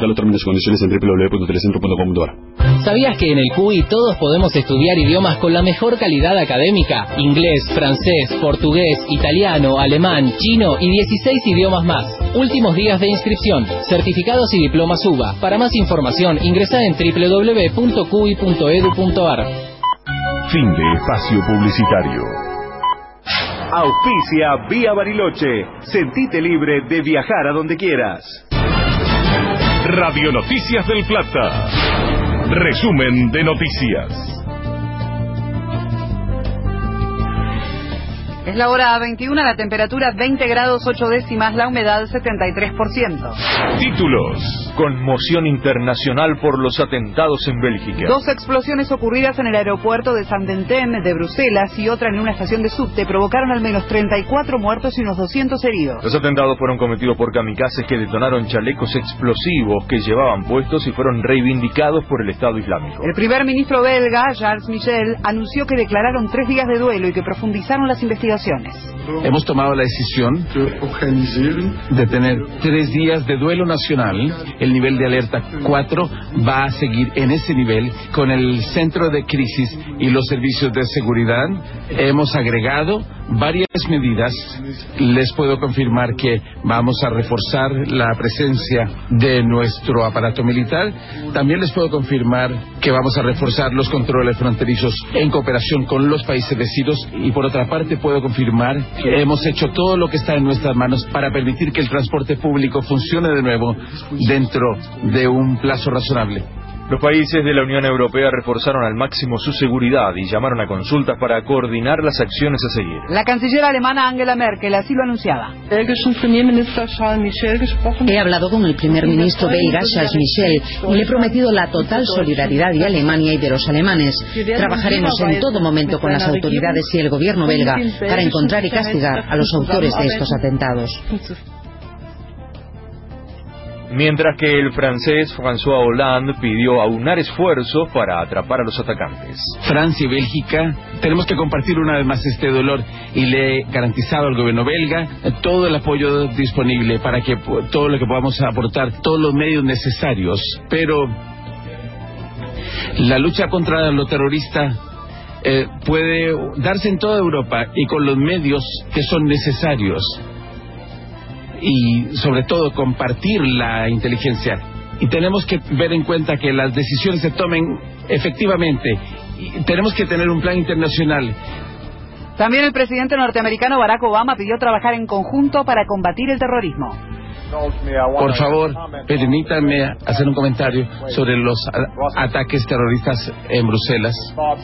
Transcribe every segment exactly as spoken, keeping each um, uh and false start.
Consulta los términos y condiciones en doble u doble u doble u punto telecentro punto com punto a r. ¿Sabías que en el Q I todos podemos estudiar idiomas con la mejor calidad académica? Inglés, francés, portugués, italiano, alemán, chino y dieciséis idiomas más. Últimos días de inscripción. Certificados y diplomas U B A. Para más información ingresa en doble u doble u doble u punto q i punto e d u punto a r. Fin de espacio publicitario. Auspicia Vía Bariloche. Sentite libre de viajar a donde quieras. Radio Noticias del Plata. Resumen de noticias. Es la hora veintiuna, la temperatura veinte grados ocho décimas, la humedad setenta y tres por ciento. Títulos. Conmoción internacional por los atentados en Bélgica. Dos explosiones ocurridas en el aeropuerto de Zaventem de Bruselas y otra en una estación de subte provocaron al menos treinta y cuatro muertos y unos doscientos heridos. Los atentados fueron cometidos por kamikazes que detonaron chalecos explosivos que llevaban puestos y fueron reivindicados por el Estado Islámico. El primer ministro belga, Charles Michel, anunció que declararon tres días de duelo y que profundizaron las investigaciones. Hemos tomado la decisión de tener tres días de duelo nacional. El nivel de alerta cuatro va a seguir en ese nivel con el centro de crisis y los servicios de seguridad. Hemos agregado varias medidas. Les puedo confirmar que vamos a reforzar la presencia de nuestro aparato militar. También les puedo confirmar que vamos a reforzar los controles fronterizos en cooperación con los países vecinos. Y por otra parte puedo confirmar que hemos hecho todo lo que está en nuestras manos para permitir que el transporte público funcione de nuevo dentro de un plazo razonable. Los países de la Unión Europea reforzaron al máximo su seguridad y llamaron a consultas para coordinar las acciones a seguir. La canciller alemana Angela Merkel así lo anunciaba. He hablado con el primer ministro belga Charles Michel y le he prometido la total solidaridad de Alemania y de los alemanes. Trabajaremos en todo momento con las autoridades y el gobierno belga para encontrar y castigar a los autores de estos atentados. Mientras que el francés François Hollande pidió aunar esfuerzos para atrapar a los atacantes. Francia y Bélgica tenemos que compartir una vez más este dolor y le he garantizado al gobierno belga todo el apoyo disponible para que todo lo que podamos aportar, todos los medios necesarios. Pero la lucha contra lo terrorista eh, puede darse en toda Europa y con los medios que son necesarios. Y sobre todo compartir la inteligencia. Y tenemos que ver en cuenta que las decisiones se tomen efectivamente. Y tenemos que tener un plan internacional. También el presidente norteamericano Barack Obama pidió trabajar en conjunto para combatir el terrorismo. Por favor, permítanme hacer un comentario sobre los ataques terroristas en Bruselas.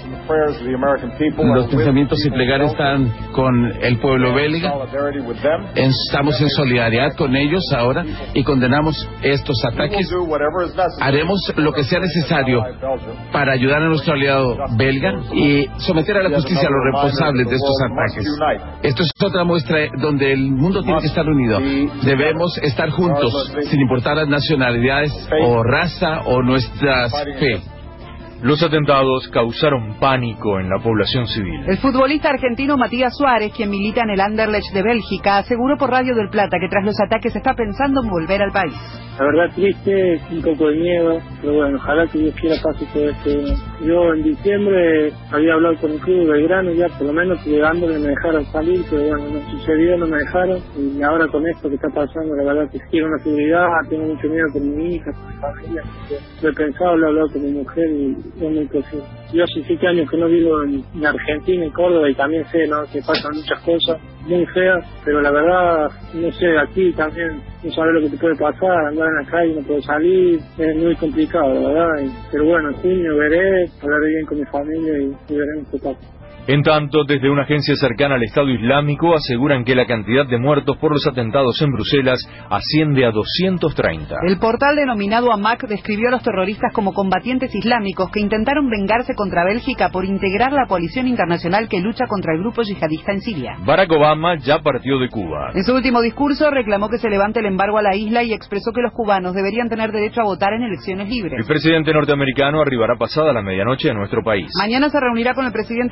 Los pensamientos y plegarias están con el pueblo belga. Estamos en solidaridad con ellos ahora y condenamos estos ataques. Haremos lo que sea necesario para ayudar a nuestro aliado belga y someter a la justicia a los responsables de estos ataques. Esto es otra muestra donde el mundo tiene que estar unido. Debemos estar estar juntos, sin importar las nacionalidades o raza o nuestra fe. Los atentados causaron pánico en la población civil. El futbolista argentino Matías Suárez, quien milita en el Anderlecht de Bélgica, aseguró por Radio del Plata que tras los ataques está pensando en volver al país. La verdad triste, un poco de miedo, pero bueno, ojalá que Dios quiera pase todo esto. Yo en diciembre había hablado con el club Belgrano ya por lo menos llegándole me dejaron salir, pero bueno, no sucedió, no me dejaron. Y ahora con esto que está pasando, la verdad que quiero una seguridad, tengo mucho miedo con mi hija, con mi familia. Lo he pensado, lo he hablado con mi mujer y es muy posible. Yo hace siete años que no vivo en, en Argentina, en Córdoba, y también sé, ¿no?, que pasan muchas cosas muy feas, pero la verdad, no sé, aquí también no sabes lo que te puede pasar, andar en la calle, no puedo salir, es muy complicado, la verdad, y, pero bueno, en junio veré, hablaré bien con mi familia y, y veremos qué pasa. En tanto, desde una agencia cercana al Estado Islámico aseguran que la cantidad de muertos por los atentados en Bruselas asciende a doscientos treinta. El portal denominado AMAC describió a los terroristas como combatientes islámicos que intentaron vengarse contra Bélgica por integrar la coalición internacional que lucha contra el grupo yihadista en Siria. Barack Obama ya partió de Cuba. En su último discurso reclamó que se levante el embargo a la isla y expresó que los cubanos deberían tener derecho a votar en elecciones libres. El presidente norteamericano arribará pasada la medianoche a nuestro país. Mañana se reunirá con el presidente Macri,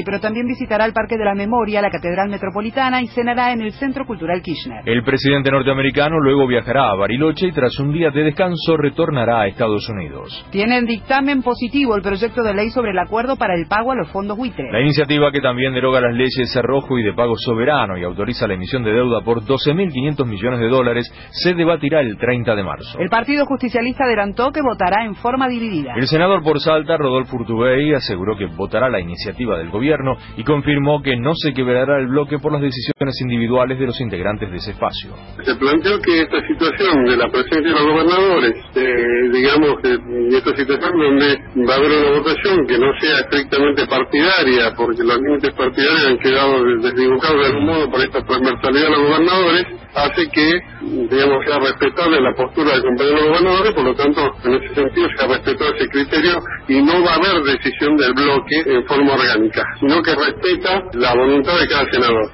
pero también visitará el Parque de la Memoria, la Catedral Metropolitana y cenará en el Centro Cultural Kirchner. El presidente norteamericano luego viajará a Bariloche y tras un día de descanso retornará a Estados Unidos. Tiene en dictamen positivo el proyecto de ley sobre el acuerdo para el pago a los fondos buitre. La iniciativa, que también deroga las leyes Cerrojo y de pago soberano y autoriza la emisión de deuda por doce mil quinientos millones de dólares, se debatirá el treinta de marzo. El Partido Justicialista adelantó que votará en forma dividida. El senador por Salta, Rodolfo Urtubey, aseguró que votará la iniciativa del gobierno y confirmó que no se quebrará el bloque por las decisiones individuales de los integrantes de ese espacio. Se planteó que esta situación de la presencia de los gobernadores, eh, digamos, eh, esta situación donde va a haber una votación que no sea estrictamente partidaria, porque los límites partidarios han quedado desdibujados de algún modo por esta transversalidad de los gobernadores, hace que, digamos, sea respetable la postura del compañero de los gobernadores, por lo tanto, en ese sentido se ha respetado ese criterio y no va a haber decisión del bloque en forma orgánica, sino que respeta la voluntad de cada senador.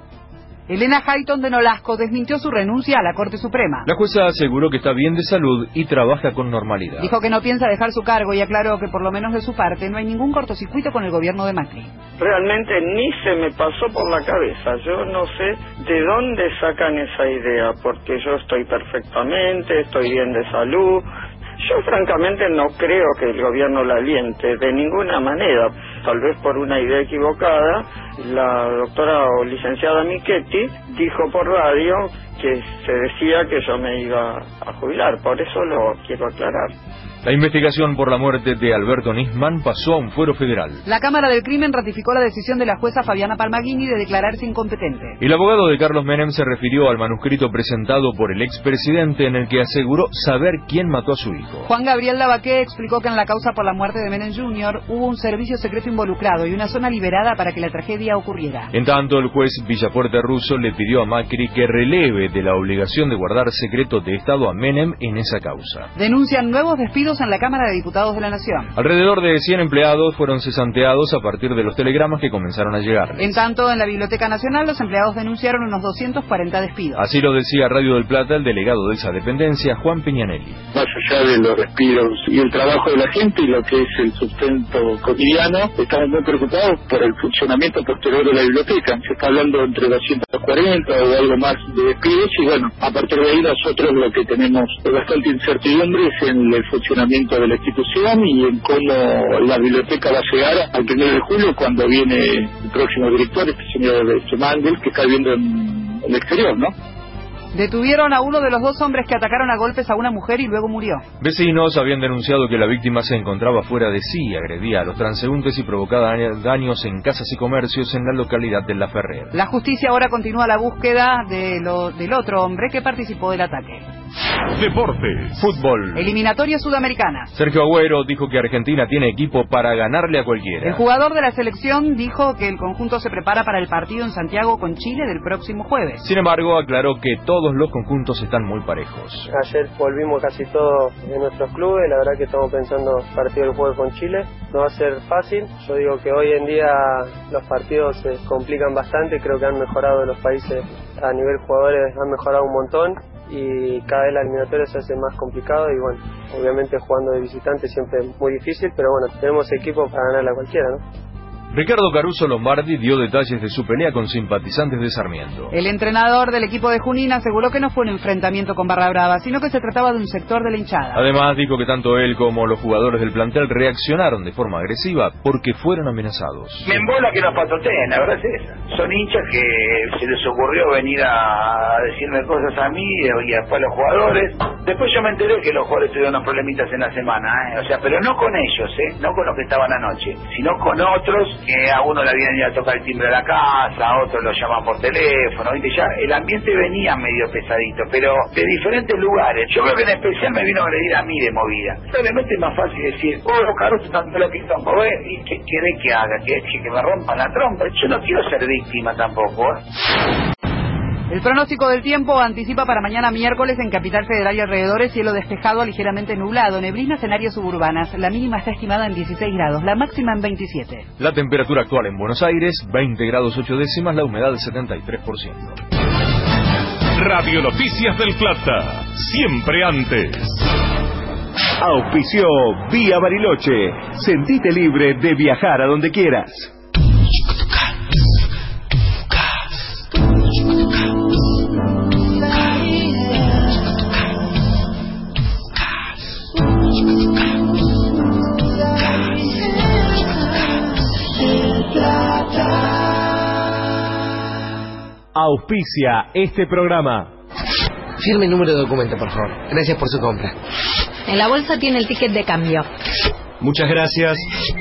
Elena Hayton de Nolasco desmintió su renuncia a la Corte Suprema. La jueza aseguró que está bien de salud y trabaja con normalidad. Dijo que no piensa dejar su cargo y aclaró que por lo menos de su parte no hay ningún cortocircuito con el gobierno de Macri. Realmente ni se me pasó por la cabeza. Yo no sé de dónde sacan esa idea, porque yo estoy perfectamente, estoy bien de salud. Yo francamente no creo que el gobierno la aliente de ninguna manera. Tal vez por una idea equivocada, la doctora o licenciada Michetti dijo por radio que se decía que yo me iba a jubilar. Por eso lo quiero aclarar. La investigación por la muerte de Alberto Nisman pasó a un fuero federal. La Cámara del Crimen ratificó la decisión de la jueza Fabiana Palmaghini de declararse incompetente. El abogado de Carlos Menem se refirió al manuscrito presentado por el expresidente en el que aseguró saber quién mató a su hijo. Juan Gabriel Lavaqué explicó que en la causa por la muerte de Menem junior hubo un servicio secreto involucrado y una zona liberada para que la tragedia ocurriera. En tanto, el juez Villafuerte Russo le pidió a Macri que releve de la obligación de guardar secreto de Estado a Menem en esa causa. Denuncian nuevos despidos en la Cámara de Diputados de la Nación. Alrededor de cien empleados fueron cesanteados a partir de los telegramas que comenzaron a llegar. En tanto, en la Biblioteca Nacional los empleados denunciaron unos doscientos cuarenta despidos. Así lo decía Radio del Plata el delegado de esa dependencia, Juan Piñanelli. Más allá de los despidos y el trabajo de la gente y lo que es el sustento cotidiano, estamos muy preocupados por el funcionamiento posterior de la biblioteca. Se está hablando entre doscientos cuarenta o algo más de despidos y bueno, a partir de ahí nosotros lo que tenemos es bastante incertidumbre es en el funcionamiento de la institución y en cómo la biblioteca va a llegar al primero de julio cuando viene el próximo director, este señor Schemangel, que está viviendo en el exterior, ¿no? Detuvieron a uno de los dos hombres que atacaron a golpes a una mujer y luego murió. Vecinos habían denunciado que la víctima se encontraba fuera de sí, agredía a los transeúntes y provocaba daños en casas y comercios en la localidad de La Ferrer. La justicia ahora continúa la búsqueda de lo, del otro hombre que participó del ataque. Deportes. Fútbol. Eliminatoria sudamericana. Sergio Agüero dijo que Argentina tiene equipo para ganarle a cualquiera. El jugador de la selección dijo que el conjunto se prepara para el partido en Santiago con Chile del próximo jueves. Sin embargo, aclaró que todos los conjuntos están muy parejos. Ayer volvimos casi todos de nuestros clubes, la verdad que estamos pensando partido del jueves con Chile. No va a ser fácil, yo digo que hoy en día los partidos se complican bastante, creo que han mejorado los países a nivel jugadores, han mejorado un montón. Y cada vez la eliminatoria se hace más complicado y bueno, obviamente jugando de visitante siempre es muy difícil, pero bueno, tenemos equipo para ganarla a cualquiera, ¿no? Ricardo Caruso Lombardi dio detalles de su pelea con simpatizantes de Sarmiento. El entrenador del equipo de Junín aseguró que no fue un enfrentamiento con Barra Brava, sino que se trataba de un sector de la hinchada. Además, dijo que tanto él como los jugadores del plantel reaccionaron de forma agresiva porque fueron amenazados. Me embola que nos patoteen, la verdad es esa. Son hinchas que se les ocurrió venir a decirme cosas a mí y después a los jugadores. Después yo me enteré que los jugadores tuvieron unos problemitas en la semana, ¿eh? O sea, pero no con ellos, ¿eh? No con los que estaban anoche, sino con otros que a uno le habían ido a tocar el timbre de la casa, a otros lo llaman por teléfono, ¿viste? Ya el ambiente venía medio pesadito, pero de diferentes lugares. Yo creo que en especial me vino a agredir a mí de movida. Realmente es más fácil decir, oh, Caruso, tanto lo que están por ver, ¿y qué quiere que haga? ¿Que, que me rompan la trompa? Yo no quiero ser víctima tampoco, ¿eh? El pronóstico del tiempo anticipa para mañana miércoles en Capital Federal y alrededores cielo despejado, ligeramente nublado, neblinas en áreas suburbanas. La mínima está estimada en dieciséis grados, la máxima en veintisiete. La temperatura actual en Buenos Aires, veinte grados ocho décimas, la humedad del setenta y tres por ciento. Radio Noticias del Plata, siempre antes. Auspició Vía Bariloche. Sentite libre de viajar a donde quieras. auspicia este programa. Firme el número de documento, por favor. Gracias por su compra. En la bolsa tiene el ticket de cambio. Muchas gracias.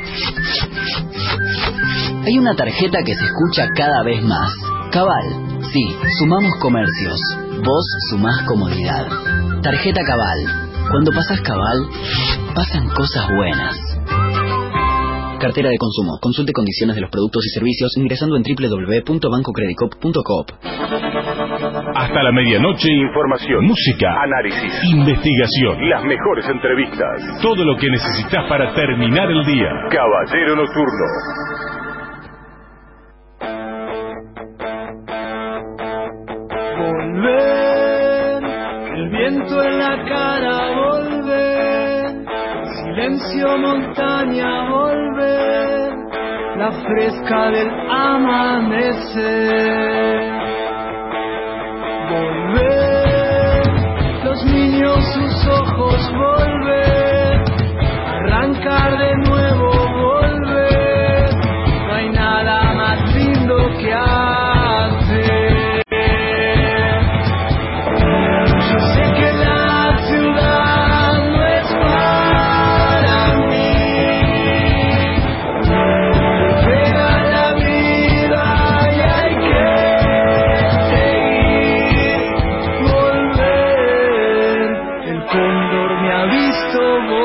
Hay una tarjeta que se escucha cada vez más. Cabal. Sí, sumamos comercios. Vos sumás comodidad. Tarjeta Cabal. Cuando pasas Cabal, pasan cosas buenas. Cartera de consumo. Consulte condiciones de los productos y servicios ingresando en doble u doble u doble u punto banco credicop punto coop. Hasta la medianoche, información, música, análisis, investigación, las mejores entrevistas, todo lo que necesitas para terminar el día. Caballero Nocturno. Volver, el viento en la cara, volver, silencio montaña, volver, la fresca del amanecer. Volver, los niños sus ojos, volver, arrancar de nuevo, volver, no hay nada más lindo que hacer. Yo sé que la ciudad no es para mí, pega la vida y hay que seguir, volver, el cóndor me ha visto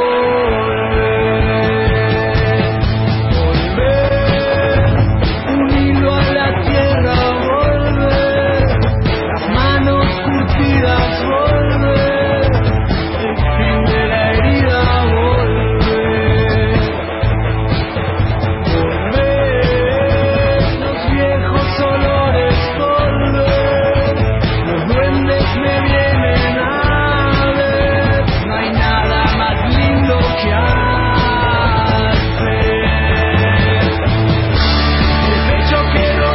volver, volver, un hilo a la tierra, volver, las manos curtidas, volver, el fin de la herida, volver, volver, los viejos olores, volver, los duendes me vienen a ver, no hay nada más lindo que hacer, el pecho que no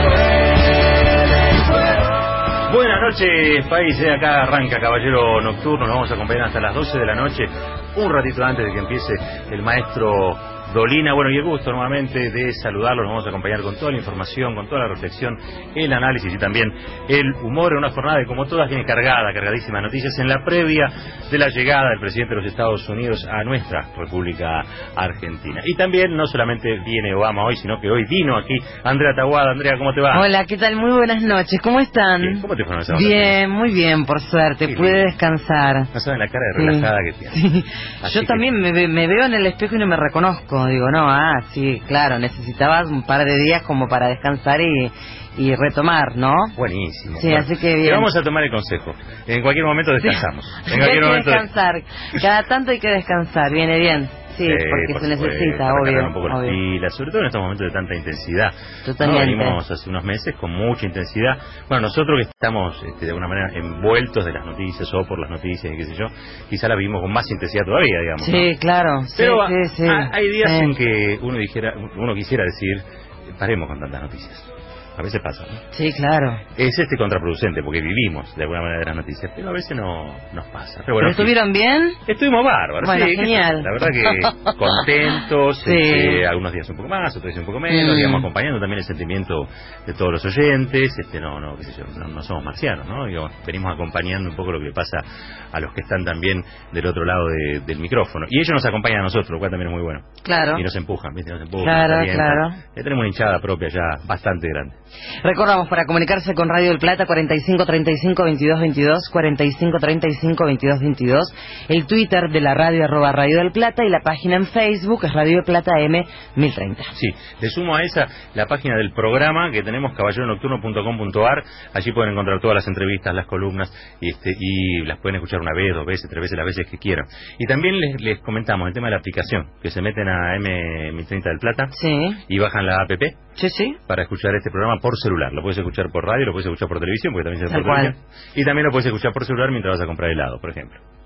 duele y fuera. Buenas noches, país. Eh, Acá arranca Caballero Nocturno. Nos vamos a acompañar hasta las doce de la noche, un ratito antes de que empiece el maestro Dolina. Bueno, y el gusto nuevamente de saludarlos. Nos vamos a acompañar con toda la información, con toda la reflexión, el análisis y también el humor en una jornada que, como todas, viene cargada, cargadísima de noticias en la previa de la llegada del presidente de los Estados Unidos a nuestra República Argentina. Y también no solamente viene Obama hoy, sino que hoy vino aquí Andrea Taguada. Andrea, ¿cómo te va? Hola, ¿qué tal? Muy buenas noches. ¿Cómo están? Bien. ¿Cómo te fue en esa Bien, muy bien, por suerte. Qué Pude bien. descansar. No saben la cara de Sí. relajada que tiene. Sí. Así Yo que- también me, ve- me veo en el espejo y no me reconozco. Digo, no, ah, sí, claro, necesitabas un par de días como para descansar y, y retomar, ¿no? Buenísimo. Sí, Bueno, así que bien. te vamos a tomar el consejo. En cualquier momento descansamos. En Hay cualquier que momento descansar. Cada tanto hay que descansar. Viene bien. Sí, Sí, porque por se supuesto, necesita, para obvio. cargar un poco las obvio. pilas, sobre todo en estos momentos de tanta intensidad. Totalmente. ¿No? Venimos hace unos meses con mucha intensidad. Bueno, nosotros que estamos este, de alguna manera envueltos de las noticias o por las noticias y qué sé yo, quizá la vivimos con más intensidad todavía, digamos. ¿no? Sí, claro. Sí, Pero sí, sí. ha- hay días Sí. en que uno dijera, uno quisiera decir, paremos con tantas noticias. A veces pasa, ¿no? Sí, claro. Es este contraproducente porque vivimos de alguna manera de las noticias, pero a veces no nos pasa. Pero ¿Pero bueno, en fin. estuvieron bien? Estuvimos bárbaros, Bueno, sí, genial. La verdad que contentos, Sí. este, algunos días un poco más, otros días un poco menos, Mm. digamos, acompañando también el sentimiento de todos los oyentes, este, no, no, qué sé yo, no, no somos marcianos, ¿no? Digo, venimos acompañando un poco lo que le pasa a los que están también del otro lado de- del micrófono. Y ellos nos acompañan a nosotros, lo cual también es muy bueno. Claro. Y nos empujan, ¿viste? Nos empujan, Claro, nos alientan. claro. Ya tenemos una hinchada propia ya bastante grande. Recordamos, para comunicarse con Radio del Plata, cuarenta y cinco treinta y cinco veintidós veintidós, cuarenta y cinco treinta y cinco veintidós veintidós, el Twitter de la radio, arroba Radio del Plata, y la página en Facebook es Radio del Plata M mil treinta. Sí, le sumo a esa la página del programa que tenemos, caballero nocturno punto com punto ar. Allí pueden encontrar todas las entrevistas, las columnas, y, este, y las pueden escuchar una vez, dos veces, tres veces, las veces que quieran. Y también les, les comentamos el tema de la aplicación, que se meten a M mil treinta del Plata y bajan la app sí, sí. para escuchar este programa por celular. Lo puedes escuchar por radio, lo puedes escuchar por televisión, porque también se ve Tal por cual. televisión. Y también lo puedes escuchar por celular mientras vas a comprar helado, por ejemplo.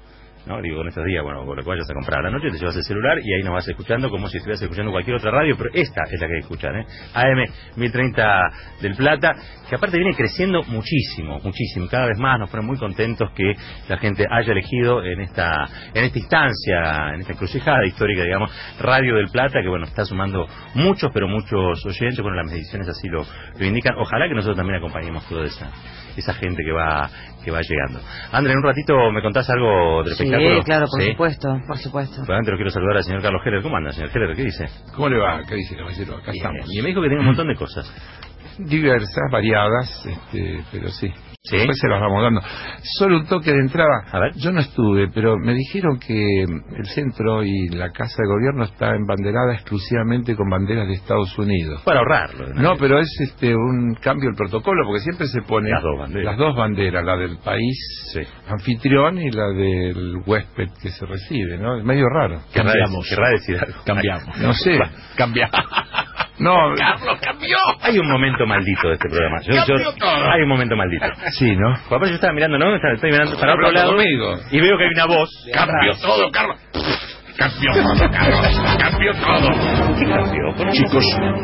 ¿no? Digo, en estos días, bueno, con lo que vayas a comprar a la noche, te llevas el celular y ahí nos vas escuchando como si estuvieras escuchando cualquier otra radio, pero esta es la que hay que escuchar, ¿eh? A M mil treinta del Plata, que aparte viene creciendo muchísimo, muchísimo, cada vez más. Nos ponen muy contentos que la gente haya elegido en esta en esta instancia, en esta encrucijada histórica, digamos, Radio del Plata, que bueno, está sumando muchos, pero muchos oyentes. Bueno, las mediciones así lo, lo indican. Ojalá que nosotros también acompañemos toda esa esa gente que va que va llegando. André, en un ratito me contás algo del sí, espectáculo. Sí, claro, por ¿Sí? supuesto, por supuesto. Pero antes lo quiero saludar al señor Carlos Heller. ¿Cómo anda, señor Heller? ¿Qué dice? ¿Cómo le va? ¿Qué dice, caballero? Acá Bien. estamos. Y me dijo que tiene un montón de cosas. Diversas, variadas, este, pero sí. ¿Sí? Después se las vamos dando. Solo un toque de entrada. A ver. Yo no estuve, pero me dijeron que el centro y la Casa de Gobierno está embanderada exclusivamente con banderas de Estados Unidos. Para ahorrarlo. No, no pero es este un cambio del protocolo, porque siempre se pone las dos banderas, las dos banderas, la del país sí. anfitrión y la del huésped que se recibe, ¿no? Es medio raro. Cambiamos. Querrá decir algo. Cambiamos. No sé. Cambiamos. No, Carlos cambió. Hay un momento maldito de este programa. Yo, yo, hay un momento maldito. Sí, ¿no? Papá, yo estaba mirando, ¿no? Estoy mirando para otro lado conmigo. Y veo que hay una voz. Cambió todo, Carlos. Cambió todo, Carlos. Cambió todo. ¿Qué cambió? Bueno, chicos.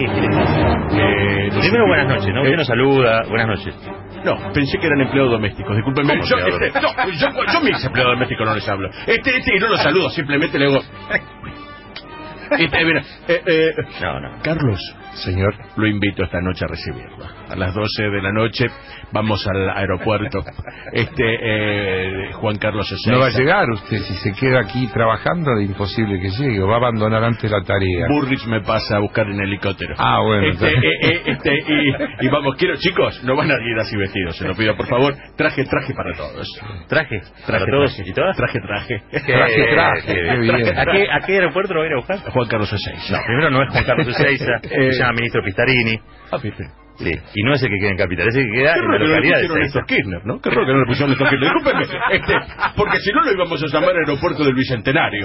Eh, primero, buenas noches, ¿no? Usted nos saluda. Buenas noches. No, pensé que eran empleados domésticos. Discúlpenme. Yo, este, no, yo, yo mis empleados domésticos no les hablo. Este, este, y no los saludo, simplemente le digo. Este, mira, eh, eh, no, no. Carlos, señor, lo invito esta noche a recibirlo. A las doce de la noche vamos al aeropuerto. Este, eh, Juan Carlos Ezeiza. No va a llegar usted, si se queda aquí trabajando, es imposible que llegue, o va a abandonar antes la tarea. Burrich me pasa a buscar en helicóptero. Ah, bueno. Este, eh, eh, este, y, y vamos, quiero, chicos, no van a ir así vestidos, se lo pido por favor. Traje, traje para todos. Traje, traje para todos traje. y todas. Traje, traje. Traje, traje. Qué bien. ¿A qué, ¿A qué aeropuerto lo voy a ir a buscar? Juan Carlos Ezeiza. No, primero no es Juan Carlos Ezeiza, eh, se llama Ministro Pistarini. Ah, Pipe. Sí, y no es el que queda en Capital, es el que queda Qué en raro la que no le localidad de pusieron Ezeiza. Néstor Kirchner, ¿no? Qué raro que no le pusieron Néstor Kirchner. Discúlpeme, este, porque si no lo íbamos a llamar Aeropuerto del Bicentenario.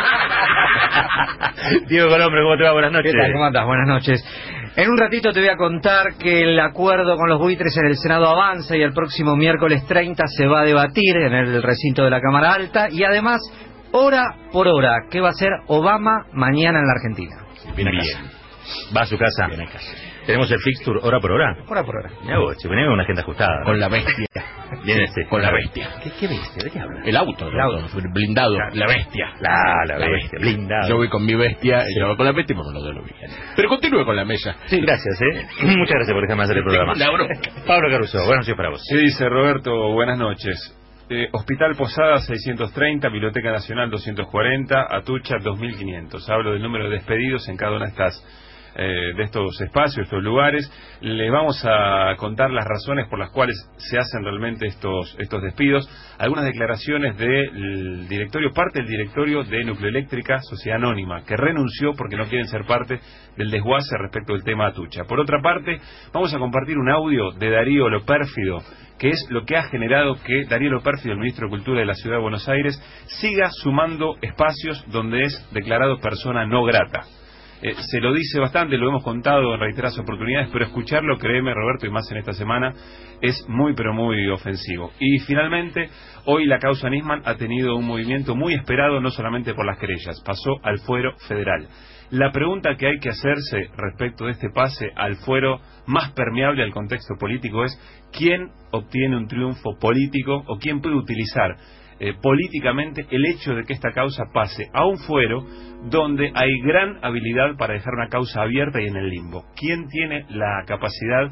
Diego Colombre, ¿cómo te va? Buenas noches. ¿Qué tal? ¿Cómo andás? Buenas noches. En un ratito te voy a contar que el acuerdo con los buitres en el Senado avanza y el próximo miércoles treinta se va a debatir en el recinto de la Cámara Alta y además, hora por hora, ¿qué va a hacer Obama mañana en la Argentina? Viene bien. Va a su casa. Viene a casa. Tenemos el fixture hora por hora. Hora por hora. Mira vos, che, venimos con una agenda ajustada. Con la bestia. Viene este. Con la bestia. ¿Qué, qué bestia? ¿De qué habla? El auto, el auto, el blindado. La, la bestia. La, la, la bestia. bestia. Blindado. Yo voy con mi bestia, sí. Yo voy con la bestia y vamos los dos lo vi. Pero continúe con la mesa. Sí, gracias, ¿eh? Muchas gracias por dejarme hacer el programa. Pablo Caruso, buenas noches para vos. ¿Qué dice Roberto? Buenas noches. Eh, Hospital Posada seiscientos treinta, Biblioteca Nacional doscientos cuarenta, Atucha dos mil quinientos. Hablo del número de despedidos en cada una de estas eh, de estos espacios, estos lugares. Les vamos a contar las razones por las cuales se hacen realmente estos estos despidos. Algunas declaraciones del directorio, parte del directorio de Nucleoeléctrica Sociedad Anónima, que renunció porque no quieren ser parte del desguace respecto del tema Atucha. Por otra parte, vamos a compartir un audio de Darío Lopérfido, que es lo que ha generado que Darío Lopérfido, el ministro de Cultura de la Ciudad de Buenos Aires, siga sumando espacios donde es declarado persona no grata. Eh, se lo dice bastante, lo hemos contado en reiteradas oportunidades, pero escucharlo, créeme, Roberto, y más en esta semana, es muy pero muy ofensivo. Y finalmente, hoy la causa Nisman ha tenido un movimiento muy esperado, no solamente por las querellas, pasó al fuero federal. La pregunta que hay que hacerse respecto de este pase al fuero más permeable al contexto político es ¿quién obtiene un triunfo político o quién puede utilizar eh, políticamente el hecho de que esta causa pase a un fuero donde hay gran habilidad para dejar una causa abierta y en el limbo? ¿Quién tiene la capacidad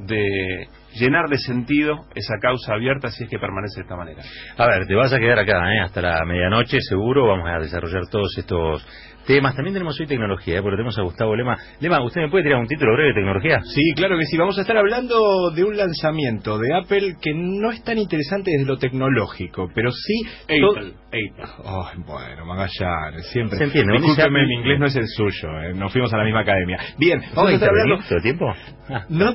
de llenar de sentido esa causa abierta si es que permanece de esta manera? A ver, te vas a quedar acá ¿eh? hasta la medianoche seguro, vamos a desarrollar todos estos temas. También tenemos hoy tecnología, ¿eh? porque tenemos a Gustavo Lema. Lema, ¿usted me puede tirar un título breve de tecnología? Sí, claro que sí. Vamos a estar hablando de un lanzamiento de Apple que no es tan interesante desde lo tecnológico, pero sí... Apple. Apple. Oh, bueno, Magallanes, siempre. ¿Se entiende? Discúlpeme, mi inglés no es el suyo, ¿eh? Nos fuimos a la misma academia. Bien, vamos a estar hablando... ¿Todo el tiempo? Ah. No todo el lanzamiento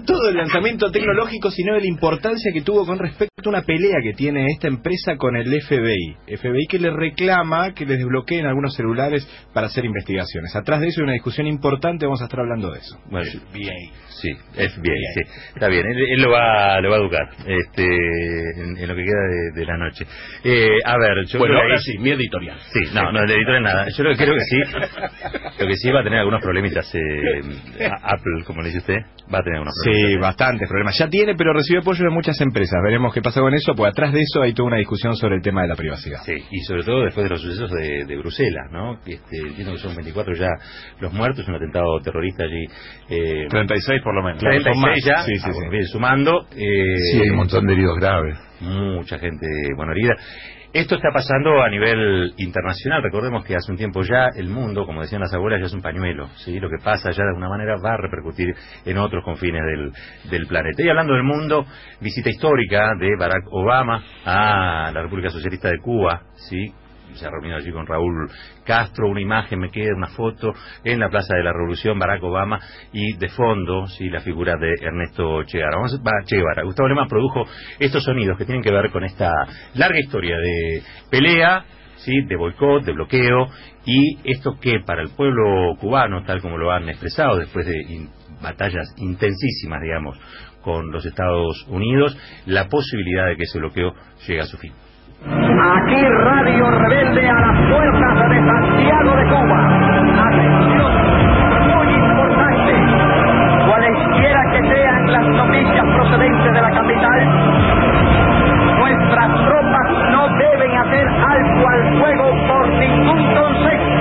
lanzamiento tecnológico, sino de la importancia que tuvo con respecto a una pelea que tiene esta empresa con el F B I. F B I que le reclama que les desbloqueen algunos celulares para hacer investigaciones. Atrás de eso hay una discusión importante, vamos a estar hablando de eso. Bueno, F B I. Sí, F B I, sí. Está bien, él, él lo va lo va a educar este, en, en lo que queda de, de la noche. Eh, a ver, yo bueno, creo ahora que sí, mi editorial. Sí, no, no, el editorial nada. Yo creo, creo que sí. Lo que sí va a tener algunos problemitas. Eh, Apple, como le dice usted, va a tener algunos problemas. Sí, bastantes problemas. Ya tiene, pero recibe apoyo de muchas empresas. Veremos qué pasa con eso, porque atrás de eso hay toda una discusión sobre el tema de la privacidad. Sí, y sobre todo después de los sucesos de, de Bruselas, ¿no? Este, entiendo que son veinticuatro ya los muertos, un atentado terrorista allí. Eh, treinta y seis por lo menos. treinta y seis ya, sí, sí, sí. Bien, sumando. Eh, sí, hay un montón de heridos graves. Mucha gente, bueno, herida. Esto está pasando a nivel internacional. Recordemos que hace un tiempo ya el mundo, como decían las abuelas, ya es un pañuelo, ¿sí? Lo que pasa ya de alguna manera va a repercutir en otros confines del, del planeta. Y hablando del mundo, visita histórica de Barack Obama a la República Socialista de Cuba, ¿sí? Se ha reunido allí con Raúl Castro, una imagen me queda, una foto en la Plaza de la Revolución, Barack Obama, y de fondo, sí, la figura de Ernesto Che Guevara. Vamos a, Che Guevara. Gustavo Lema produjo estos sonidos que tienen que ver con esta larga historia de pelea, sí, de boicot, de bloqueo, y esto que para el pueblo cubano, tal como lo han expresado después de in, batallas intensísimas, digamos, con los Estados Unidos, la posibilidad de que ese bloqueo llegue a su fin. Aquí Radio Rebelde a las puertas de Santiago de Cuba. Atención, muy importante. Cualesquiera que sean las noticias procedentes de la capital, nuestras tropas no deben hacer alto al fuego por ningún concepto.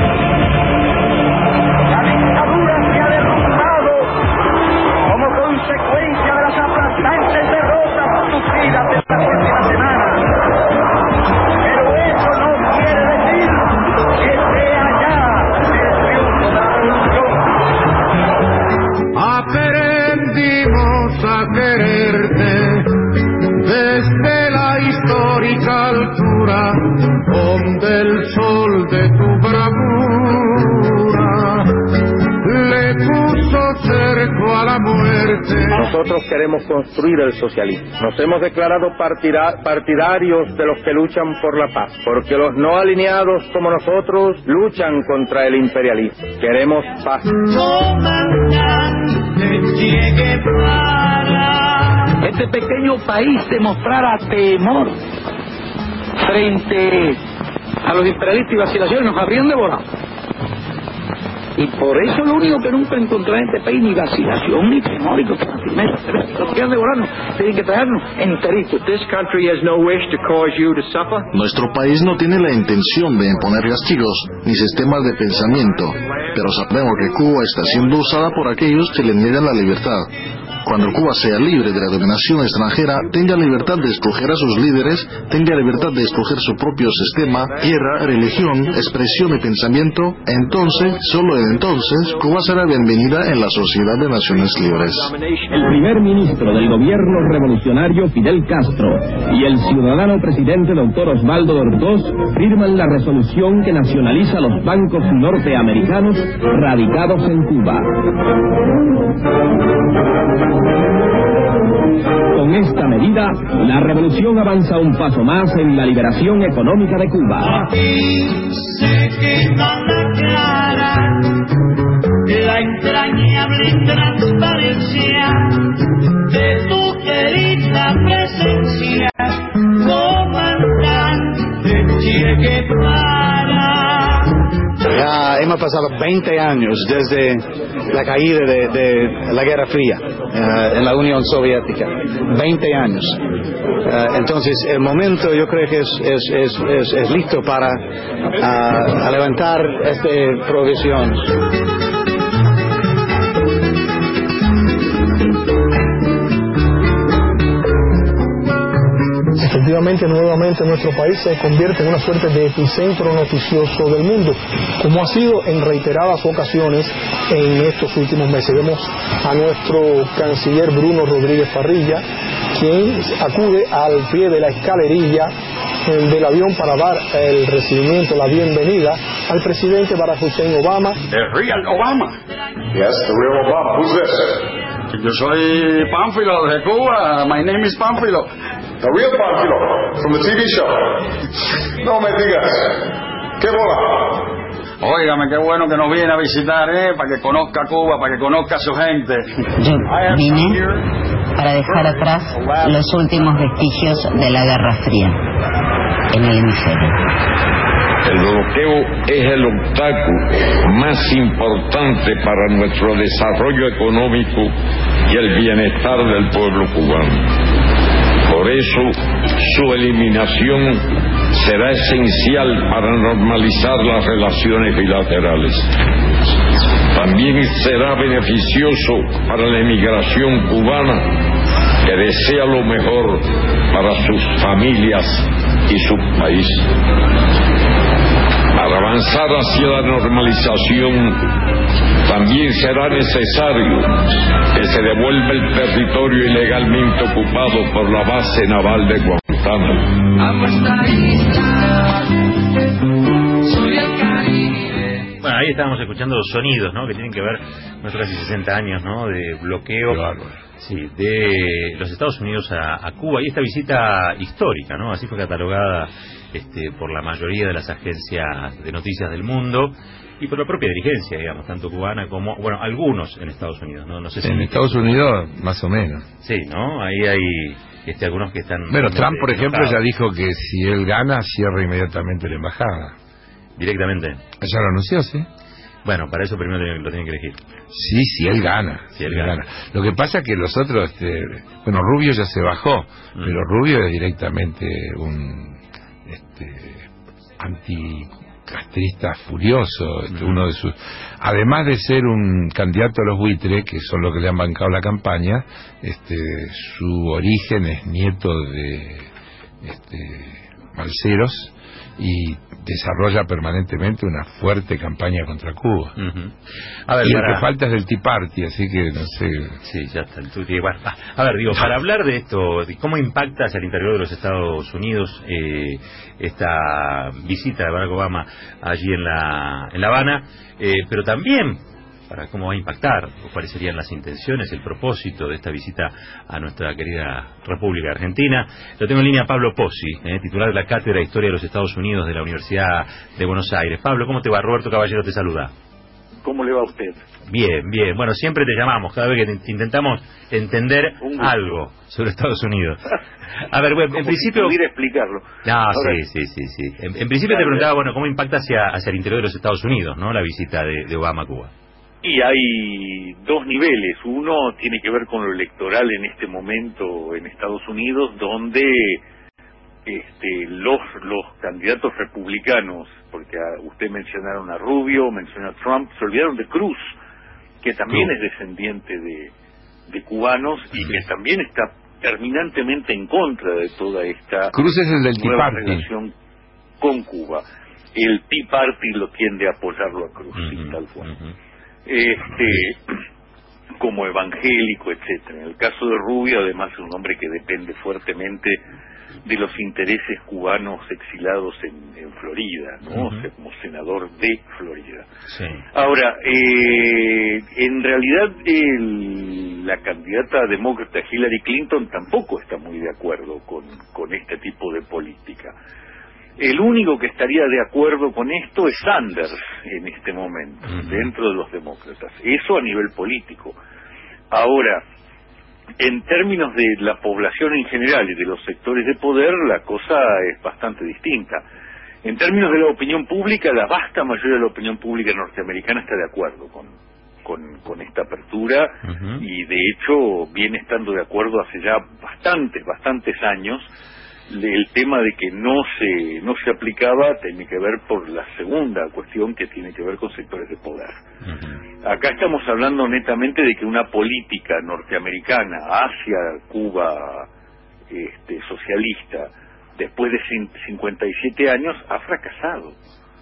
La dictadura se ha derrumbado como consecuencia de las aplastantes derrotas sufridas en las últimas semanas. Aprendimos a quererte desde la histórica altura donde el sol de tu bravura le puso cerco a la muerte. Nosotros queremos construir el socialismo. Nos hemos declarado partida- partidarios de los que luchan por la paz, porque los no alineados como nosotros luchan contra el imperialismo. Queremos paz. Este pequeño país demostrara temor frente a los imperialistas y vacilaciones, nos habrían devorado. Y por eso lo único que nunca encontré en este país, ni vacilación, ni temor, ni firmeza. Los que quieran devorarnos tienen que traernos enteritos. This country has no wish to cause you to suffer. Nuestro país no tiene la intención de imponer castigos ni sistemas de pensamiento, pero sabemos que Cuba está siendo usada por aquellos que le niegan la libertad. Cuando Cuba sea libre de la dominación extranjera, tenga libertad de escoger a sus líderes, tenga libertad de escoger su propio sistema, tierra, religión, expresión y pensamiento, entonces, solo entonces, Cuba será bienvenida en la sociedad de naciones libres. El primer ministro del gobierno revolucionario Fidel Castro y el ciudadano presidente doctor Osvaldo Dortos firman la resolución que nacionaliza los bancos norteamericanos radicados en Cuba. Con esta medida, la revolución avanza un paso más en la liberación económica de Cuba. Aquí se quema la clara, la entrañable transparencia de tu querida presencia, comandante Che Guevara. Ya hemos pasado veinte años desde la caída de, de la Guerra Fría uh, en la Unión Soviética. veinte años. Uh, entonces, el momento yo creo que es, es, es, es, es listo para uh, levantar estas provisiones. Efectivamente, nuevamente nuestro país se convierte en una suerte de epicentro noticioso del mundo, como ha sido en reiteradas ocasiones en estos últimos meses. Vemos a nuestro canciller Bruno Rodríguez Parrilla, quien acude al pie de la escalerilla del avión para dar el recibimiento, la bienvenida al presidente Barack Hussein Obama. The real Obama. Yes, the real Obama. Who's this? Yo soy Pánfilo de Cuba. My name is Pánfilo. The real Pánfilo, from the T V show. No me digas. ¿Qué bola? Óigame, qué bueno que nos viene a visitar, ¿eh? Para que conozca Cuba, para que conozca a su gente. Yo vine para dejar atrás los últimos vestigios de la Guerra Fría en el hemisferio. El bloqueo es el obstáculo más importante para nuestro desarrollo económico y el bienestar del pueblo cubano. Por eso, su eliminación será esencial para normalizar las relaciones bilaterales. También será beneficioso para la emigración cubana, que desea lo mejor para sus familias y su país. Para avanzar hacia la normalización, también será necesario que se devuelva el territorio ilegalmente ocupado por la base naval de Guantánamo. Bueno, ahí estábamos escuchando los sonidos, ¿no? Que tienen que ver con nuestros casi sesenta años, ¿no? De bloqueo, sí, de los Estados Unidos a, a Cuba, y esta visita histórica, ¿no? Así fue catalogada este, por la mayoría de las agencias de noticias del mundo y por la propia dirigencia, digamos, tanto cubana como, bueno, algunos en Estados Unidos, ¿no? No sé si en Estados Unidos, más o menos. Sí, ¿no? Ahí hay este, algunos que están... Bueno, Trump, por ejemplo, ya dijo que si él gana, cierra inmediatamente la embajada. Directamente. Ya lo anunció, sí. Bueno, para eso primero lo tienen que elegir. Sí, si él gana. Si él gana. gana. Lo que pasa es que los otros, este, bueno, Rubio ya se bajó, mm. pero Rubio es directamente un este, anticastrista furioso, este, mm. uno de sus, además de ser un candidato a los buitres, que son los que le han bancado la campaña, este, su origen es nieto de este, balseros y desarrolla permanentemente una fuerte campaña contra Cuba. Uh-huh. A ver, y para... el que falta es del Tea Party, así que no sé. Sí, ya está el tuti. Bueno, a ver, digo, para hablar de esto, de cómo impacta hacia el interior de los Estados Unidos eh, esta visita de Barack Obama allí en La, en La Habana, eh, pero también para cómo va a impactar, o cuáles serían las intenciones, el propósito de esta visita a nuestra querida República Argentina. Lo tengo en línea Pablo Pozzi, eh, titular de la Cátedra de Historia de los Estados Unidos de la Universidad de Buenos Aires. Pablo, ¿cómo te va? Roberto Caballero te saluda. ¿Cómo le va a usted? Bien, bien. Bueno, siempre te llamamos cada vez que te intentamos entender algo sobre Estados Unidos. A ver, bueno, en principio... pudiera explicarlo. No, Ahora... sí, sí, sí. sí. En, en principio te preguntaba, bueno, ¿cómo impacta hacia, hacia el interior de los Estados Unidos, ¿no? La visita de, de Obama a Cuba. Y hay dos niveles. Uno tiene que ver con lo electoral en este momento en Estados Unidos, donde este, los los candidatos republicanos, porque a, usted mencionaron a Rubio, mencionó a Trump, se olvidaron de Cruz, que también Cruz. es descendiente de, de cubanos y que también está terminantemente en contra de toda esta Cruz es el del Tea nueva Party. relación con Cuba. El Tea Party lo tiende a apoyarlo a Cruz, uh-huh, sí, tal cual. Uh-huh. Este, como evangélico, etcétera. En el caso de Rubio, además, es un hombre que depende fuertemente de los intereses cubanos exilados en, en Florida, ¿no? Uh-huh. O sea, como senador de Florida. Sí. Ahora, eh, en realidad, el, la candidata demócrata Hillary Clinton tampoco está muy de acuerdo con, con este tipo de política. El único que estaría de acuerdo con esto es Sanders en este momento, uh-huh. dentro de los demócratas. Eso a nivel político. Ahora, en términos de la población en general y de los sectores de poder, la cosa es bastante distinta. En términos de la opinión pública, la vasta mayoría de la opinión pública norteamericana está de acuerdo con, con, con esta apertura, uh-huh. y de hecho viene estando de acuerdo hace ya bastantes, bastantes años. El tema de que no se no se aplicaba tiene que ver por la segunda cuestión, que tiene que ver con sectores de poder. Uh-huh. Acá estamos hablando netamente de que una política norteamericana hacia Cuba este, socialista, después de cincuenta y siete años, ha fracasado.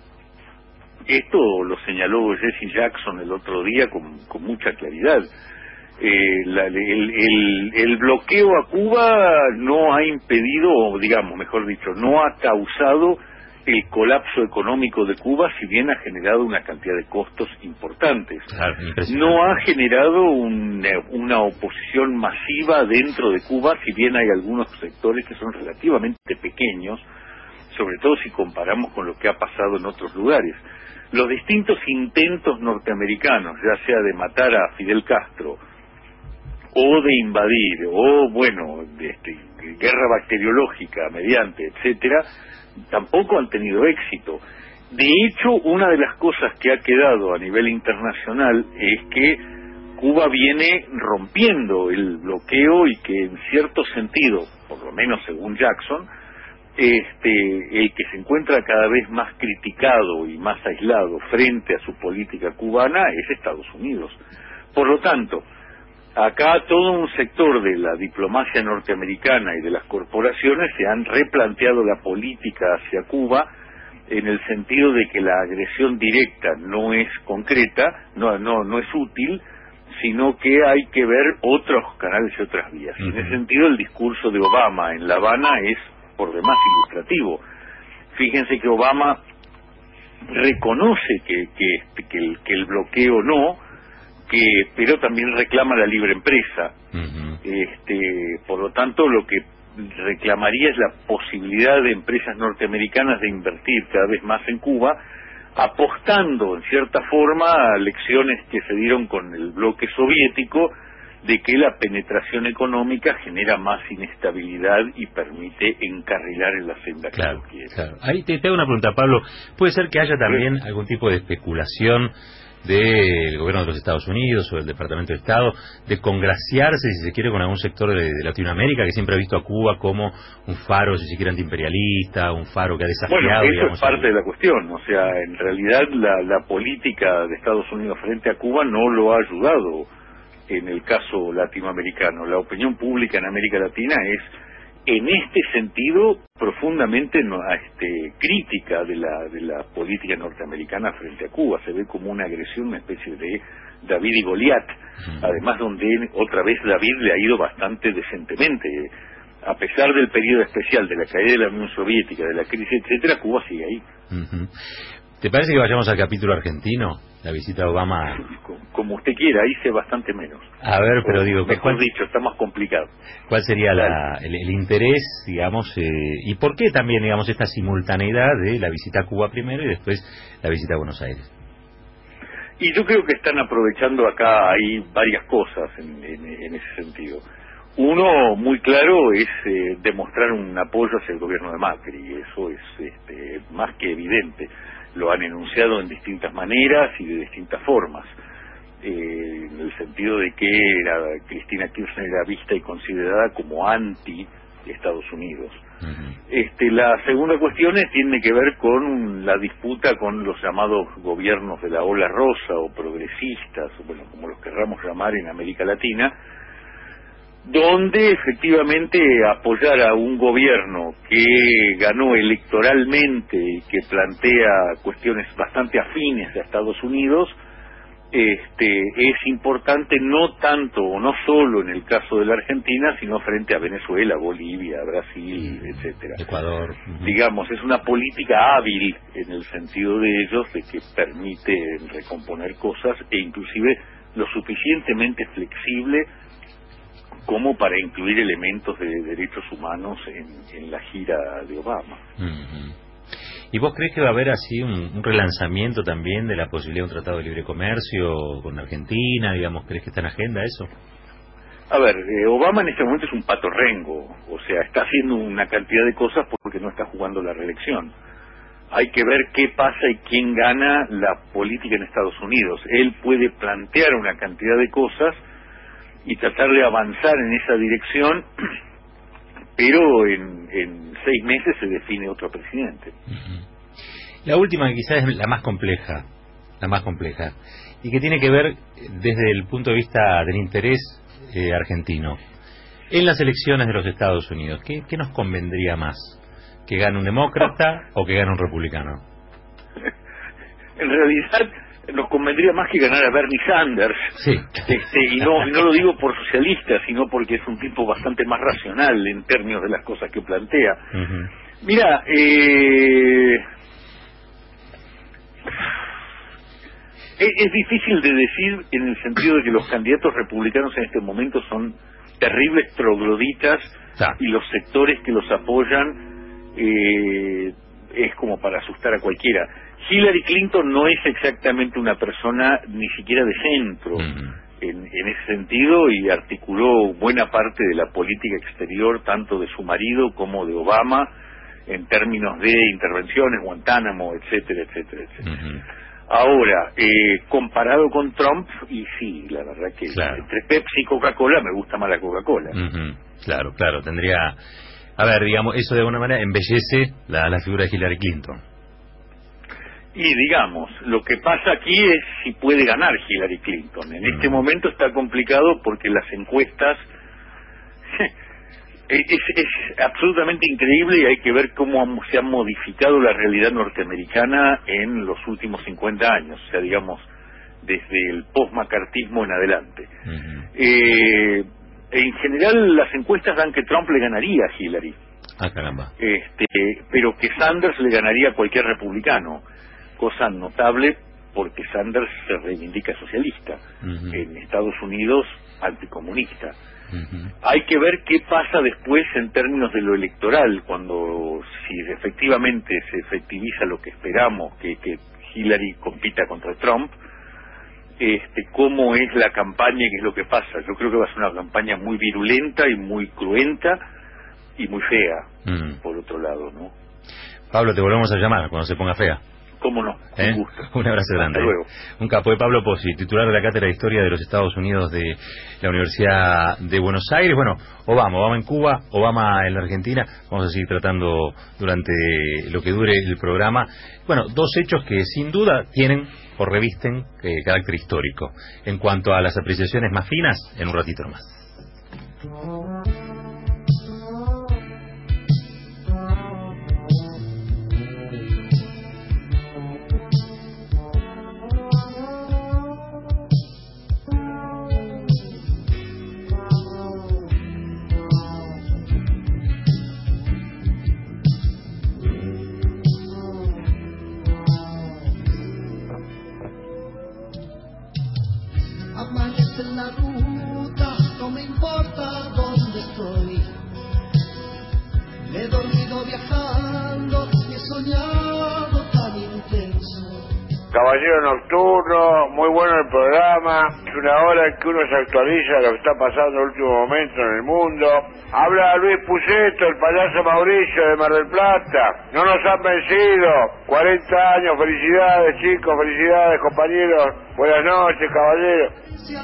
Esto lo señaló Jesse Jackson el otro día con, con mucha claridad. Eh, la, el, el, el bloqueo a Cuba no ha impedido, o digamos, mejor dicho, no ha causado el colapso económico de Cuba, si bien ha generado una cantidad de costos importantes. Claro, no ha generado un, una oposición masiva dentro de Cuba, si bien hay algunos sectores que son relativamente pequeños, sobre todo si comparamos con lo que ha pasado en otros lugares. Los distintos intentos norteamericanos, ya sea de matar a Fidel Castro, o de invadir, o bueno, de este, guerra bacteriológica mediante, etcétera, tampoco han tenido éxito. De hecho, una de las cosas que ha quedado a nivel internacional es que Cuba viene rompiendo el bloqueo y que en cierto sentido, por lo menos según Jackson, este, el que se encuentra cada vez más criticado y más aislado frente a su política cubana es Estados Unidos. Por lo tanto, acá todo un sector de la diplomacia norteamericana y de las corporaciones se han replanteado la política hacia Cuba en el sentido de que la agresión directa no es concreta, no, no, no es útil, sino que hay que ver otros canales y otras vías. Uh-huh. En ese sentido, el discurso de Obama en La Habana es por demás ilustrativo. Fíjense que Obama reconoce que, que, que, el, que el bloqueo no, que pero también reclama la libre empresa. Uh-huh. Este, por lo tanto, lo que reclamaría es la posibilidad de empresas norteamericanas de invertir cada vez más en Cuba, apostando en cierta forma a lecciones que se dieron con el bloque soviético de que la penetración económica genera más inestabilidad y permite encarrilar en la senda claro, que quiere. Claro. Ahí te, te hago una pregunta, Pablo. ¿Puede ser que haya también sí. algún tipo de especulación del gobierno de los Estados Unidos o del Departamento de Estado de congraciarse, si se quiere, con algún sector de, de Latinoamérica que siempre ha visto a Cuba como un faro, si se quiere, antiimperialista, un faro que ha desafiado? Bueno, eso digamos, es parte el... de la cuestión. O sea, en realidad la, la política de Estados Unidos frente a Cuba no lo ha ayudado en el caso latinoamericano. La opinión pública en América Latina es, en este sentido, profundamente no, este, crítica de la, de la política norteamericana frente a Cuba. Se ve como una agresión, una especie de David y Goliat, además donde otra vez David le ha ido bastante decentemente. A pesar del periodo especial de la caída de la Unión Soviética, de la crisis, etcétera, Cuba sigue ahí. Uh-huh. ¿Te parece que vayamos al capítulo argentino? La visita de Obama. Como usted quiera, ahí sé bastante menos. A ver, pero digo... Mejor ¿cuál, dicho, está más complicado. ¿Cuál sería la, el, el interés, digamos, eh, y por qué también, digamos, esta simultaneidad de la visita a Cuba primero y después la visita a Buenos Aires? Y yo creo que están aprovechando acá, hay varias cosas en, en, en ese sentido. Uno, muy claro, es eh, demostrar un apoyo hacia el gobierno de Macri, y eso es este, más que evidente. Lo han enunciado en distintas maneras y de distintas formas, eh, en el sentido de que era, Cristina Kirchner era vista y considerada como anti Estados Unidos. Uh-huh. Este, la segunda cuestión es, tiene que ver con la disputa con los llamados gobiernos de la ola rosa o progresistas, o bueno, como los querramos llamar en América Latina, donde efectivamente apoyar a un gobierno que ganó electoralmente y que plantea cuestiones bastante afines a Estados Unidos este, es importante, no tanto o no solo en el caso de la Argentina, sino frente a Venezuela, Bolivia, Brasil, etcétera. Ecuador. Uh-huh. Digamos, es una política hábil en el sentido de ellos, de que permite recomponer cosas e inclusive lo suficientemente flexible como para incluir elementos de derechos humanos en, en la gira de Obama. Uh-huh. ¿Y vos crees que va a haber así un, un relanzamiento también de la posibilidad de un tratado de libre comercio con Argentina? Digamos, ¿crees que está en agenda eso? A ver, eh, Obama en este momento es un patorrengo, o sea, está haciendo una cantidad de cosas porque no está jugando la reelección. Hay que ver qué pasa y quién gana la política en Estados Unidos. Él puede plantear una cantidad de cosas y tratar de avanzar en esa dirección, pero en, en seis meses se define otro presidente. Uh-huh. La última, que quizás es la más compleja, la más compleja, y que tiene que ver desde el punto de vista del interés eh, argentino. En las elecciones de los Estados Unidos, ¿qué, qué nos convendría más? ¿Que gane un demócrata o que gane un republicano? En realidad nos convendría más que ganar a Bernie Sanders, sí. este, y no y no lo digo por socialista, sino porque es un tipo bastante más racional en términos de las cosas que plantea. Uh-huh. Mira, eh, es, es difícil de decir en el sentido de que los candidatos republicanos en este momento son terribles trogloditas ah. y los sectores que los apoyan eh, es como para asustar a cualquiera. Hillary Clinton no es exactamente una persona ni siquiera de centro uh-huh. en, en ese sentido, y articuló buena parte de la política exterior tanto de su marido como de Obama en términos de intervenciones, Guantánamo, etcétera, etcétera, etcétera. Uh-huh. Ahora, eh, comparado con Trump, y sí, la verdad que claro. entre Pepsi y Coca-Cola me gusta más la Coca-Cola. Uh-huh. Claro, claro, tendría... A ver, digamos, eso de alguna manera embellece la, la figura de Hillary Clinton. Y digamos, lo que pasa aquí es si puede ganar Hillary Clinton. En uh-huh. este momento está complicado porque las encuestas... Es, es absolutamente increíble, y hay que ver cómo se ha modificado la realidad norteamericana en los últimos cincuenta años, o sea, digamos, desde el post-macartismo en adelante. Uh-huh. Eh, en general, las encuestas dan que Trump le ganaría a Hillary. Ah, caramba. Este, pero que Sanders le ganaría a cualquier republicano, cosa notable porque Sanders se reivindica socialista, uh-huh. en Estados Unidos anticomunista. Uh-huh. Hay que ver qué pasa después en términos de lo electoral, cuando si efectivamente se efectiviza lo que esperamos, que, que Hillary compita contra Trump, este, cómo es la campaña y qué es lo que pasa. Yo creo que va a ser una campaña muy virulenta y muy cruenta y muy fea, uh-huh. por otro lado, ¿no? Pablo, te volvemos a llamar cuando se ponga fea. ¿Cómo no? ¿Eh? Un gusto. Un abrazo grande. Hasta luego. Un capo de Pablo Pozzi, titular de la Cátedra de Historia de los Estados Unidos de la Universidad de Buenos Aires. Bueno, Obama, Obama en Cuba, Obama en la Argentina. Vamos a seguir tratando durante lo que dure el programa. Bueno, dos hechos que sin duda tienen o revisten eh, carácter histórico. En cuanto a las apreciaciones más finas, en un ratito nomás. Caballero Nocturno, muy bueno el programa, es una hora en que uno se actualiza de lo que está pasando en el último momento en el mundo. Habla Luis Puceto, el payaso Mauricio de Mar del Plata. No nos han vencido, cuarenta años, felicidades chicos, felicidades compañeros, buenas noches caballero.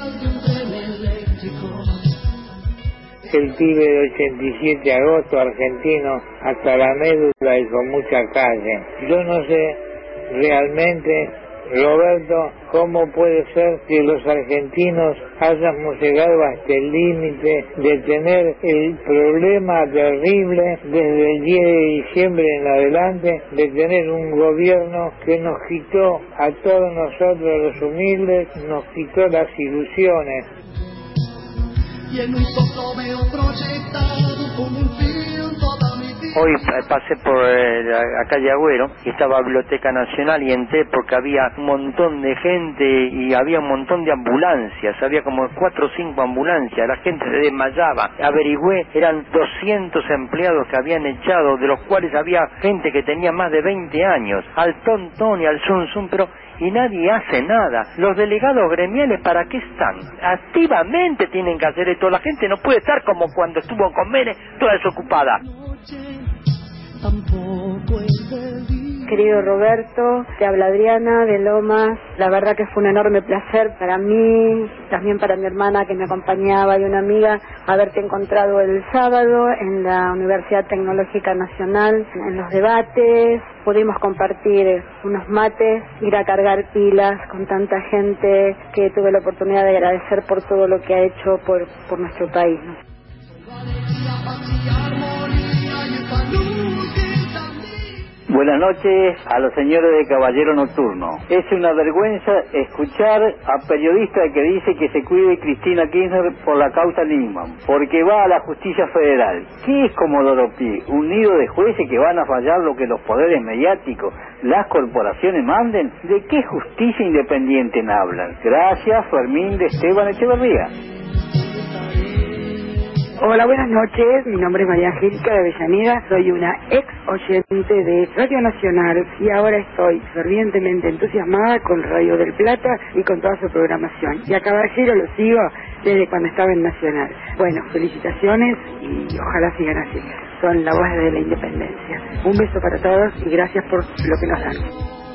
El pibe de ochenta y siete de agosto, argentino, hasta la médula y con mucha calle. Yo no sé realmente, Roberto, cómo puede ser que los argentinos hayamos llegado hasta el límite de tener el problema terrible desde el diez de diciembre en adelante, de tener un gobierno que nos quitó a todos nosotros los humildes, nos quitó las ilusiones. Y en un soplo veo proyectado como un film toda mi vida. Hoy pasé por eh, la, la calle Agüero y estaba Biblioteca Nacional y entré porque había un montón de gente y había un montón de ambulancias, había como cuatro o cinco ambulancias, la gente se desmayaba. Averigüé, eran doscientos empleados que habían echado, de los cuales había gente que tenía más de veinte años, al tontón y al zum zum, pero y nadie hace nada. Los delegados gremiales, ¿para qué están? Activamente tienen que hacer esto. La gente no puede estar como cuando estuvo con Menem, toda desocupada. Querido Roberto, te habla Adriana de Lomas. La verdad que fue un enorme placer para mí, también para mi hermana que me acompañaba y una amiga, haberte encontrado el sábado en la Universidad Tecnológica Nacional, en los debates. Pudimos compartir unos mates, ir a cargar pilas con tanta gente que tuve la oportunidad de agradecer por todo lo que ha hecho por, por nuestro país, ¿no? Buenas noches a los señores de Caballero Nocturno. Es una vergüenza escuchar a periodistas que dice que se cuide Cristina Kirchner por la causa Nisman, porque va a la justicia federal. ¿Qué es Comodoro Pi? ¿Un nido de jueces que van a fallar lo que los poderes mediáticos, las corporaciones manden? ¿De qué justicia independiente hablan? Gracias, Fermín de Esteban Echeverría. Hola, buenas noches. Mi nombre es María Angélica de Avellaneda. Soy una ex oyente de Radio Nacional y ahora estoy fervientemente entusiasmada con Radio del Plata y con toda su programación. Y a Caballero lo sigo desde cuando estaba en Nacional. Bueno, felicitaciones y ojalá sigan así. Son la voz de la independencia. Un beso para todos y gracias por lo que nos dan.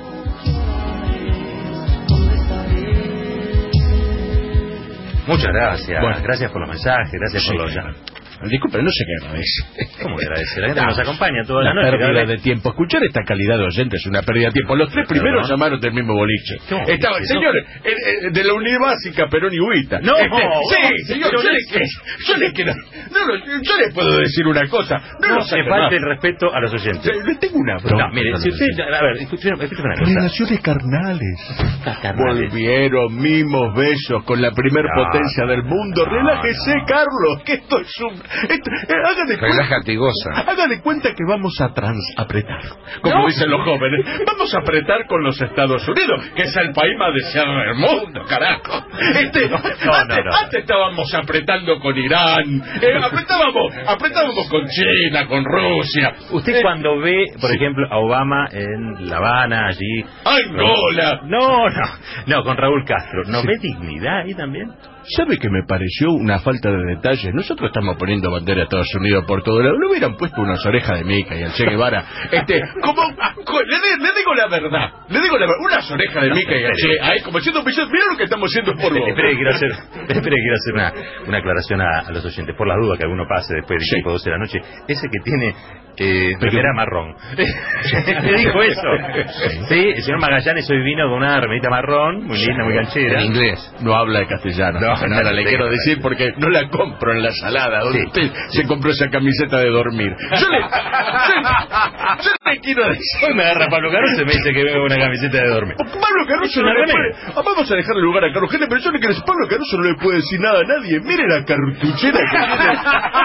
Muchas gracias, Bueno. gracias por los mensajes, gracias Sí, por los... claro. Disculpe, no sé qué agradece. ¿Cómo que agradece? La gente que nos acompaña toda la Una noche. pérdida cada vez- de tiempo. Escuchar esta calidad de oyente es una pérdida de tiempo. Los tres primeros Perdón. llamaron del mismo boliche. ¿Cómo? Estaban, ¿Qué? señores, eh, eh, de la unidad básica Perón y Huita. No, Este, no, sí, señor, pero yo, no le, es- que- yo le quiero, no, no, yo le puedo decir una cosa. No, No nos se hace falte más. el respeto a los oyentes. Le, le tengo una bronca. No, mire, si usted... A ver, escuchen, escuchen una cosa. Relaciones carnales. Carnales. Volvieron mimos, besos con la primer No, potencia del mundo. no, Relájese, Carlos, que esto es un... Esto, eh, haga de cuenta- Relájate y goza. Haga de cuenta que vamos a trans apretar, como No. dicen los jóvenes. Vamos a apretar con los Estados Unidos, que es el país más deseado del mundo, carajo. Este, No, no, antes, no, no. antes estábamos apretando con Irán, eh, apretábamos, apretábamos con China, con Rusia. Usted Eh, cuando ve, por ejemplo, a Obama en La Habana, allí... Angola. No, no, no, con Raúl Castro. ¿No ve dignidad ahí también? ¿Sabe que me pareció una falta de detalles? Nosotros estamos poniendo bandera de Estados Unidos por todo lado. Le hubieran puesto unas orejas de mica y al Che Guevara. Este, como, co- le, di- le digo la verdad. Le digo la verdad. Unas orejas de mica y al Che. Ahí, como siendo pillos. Mira lo que estamos haciendo por vos. Espere, que quiero hacer, espere, que quiero hacer una, una aclaración a, a los oyentes, por las dudas que alguno pase después de Sí. tipo doce de la noche. Ese que tiene eh, remera marrón. ¿Qué dijo eso? Sí, el señor Magallanes hoy vino con una remerita marrón, muy linda, muy canchera. En inglés. No habla de castellano. No, señora, no, le sí. quiero decir porque no la compro en la salada. Donde Sí. usted se compró esa camiseta de dormir. Yo le, yo, yo le quiero decir. Hoy me agarra Pablo Caruso y me dice que vengo con una camiseta de dormir. Pablo Caruso Es una no le remera. puede... Ah, vamos a dejarle lugar a Carlos Gene, pero yo le quiero decir, Pablo Caruso no le puede decir nada a nadie. Mire la cartuchera que tiene.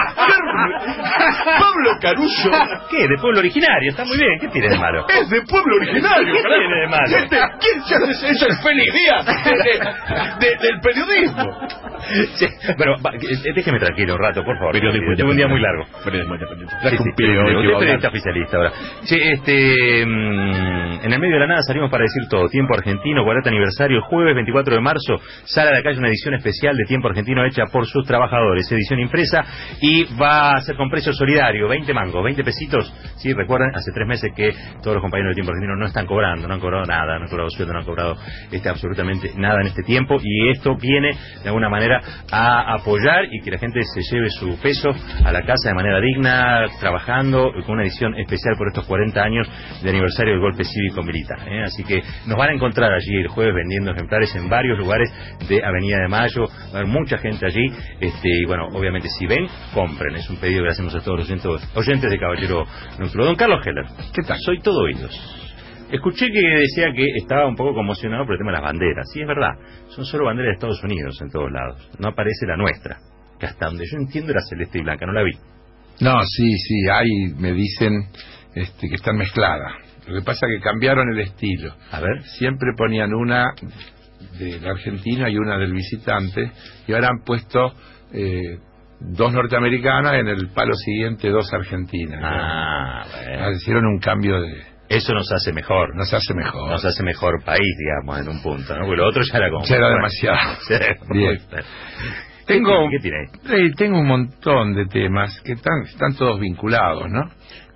Pablo Caruso ¿Qué? De pueblo originario, está muy bien. ¿Qué tiene de malo? es de pueblo originario. ¿Qué carajo. tiene de malo? Este, ¿Quién se hace eso? Es feliz día de- de- de- del periodismo. Sí, pero va, eh, déjeme tranquilo un rato, por favor. Periodismo Eh, Tuve un día muy largo. Periodismo independiente. Sí, sí, Cumplió, usted que es va a hablar. periodista oficialista ahora. Sí, este, mm, en el medio de la nada salimos para decir todo. Tiempo Argentino, cuarenta aniversario, jueves veinticuatro de marzo, sale a la calle una edición especial de Tiempo Argentino hecha por sus trabajadores, edición impresa, y va a ser con precio solidario, veinte mangos, veinte pesitos. Sí, recuerden, hace tres meses que todos los compañeros de Tiempo Argentino no están cobrando, no han cobrado nada, no han cobrado sueldo, no han cobrado este, absolutamente nada en este tiempo, y esto viene de alguna manera a apoyar y que la gente se lleve su peso a la casa de manera digna, trabajando con una edición especial por estos cuarenta años de aniversario del golpe cívico militar, ¿eh? Así que nos van a encontrar allí el jueves vendiendo ejemplares en varios lugares de Avenida de Mayo, va a haber mucha gente allí, este, y bueno, obviamente si ven, compren, es un pedido que le hacemos a todos los oyentes, oyentes de Caballero Nocturno. Don Carlos Heller, ¿qué tal? Soy todo oídos. Escuché que decía que estaba un poco conmocionado por el tema de las banderas. Sí, es verdad. Son solo banderas de Estados Unidos en todos lados. No aparece la nuestra, que hasta donde yo entiendo era celeste y blanca. No la vi. No, sí, sí, hay, me dicen este, que están mezcladas. Lo que pasa es que cambiaron el estilo. A ver. Siempre ponían una del argentino y una del visitante, y ahora han puesto eh, dos norteamericanas, en el palo siguiente dos argentinas. Ah, bueno. Hicieron un cambio de... Eso nos hace mejor. Nos hace mejor. Nos hace mejor país, digamos, en un punto, ¿no? Porque lo otro ya era como... Ya era bueno. demasiado. Sí, Bien. ¿Qué Tengo, tiene? ¿Qué tiene ahí? eh, tengo un montón de temas que están, están todos vinculados, ¿no?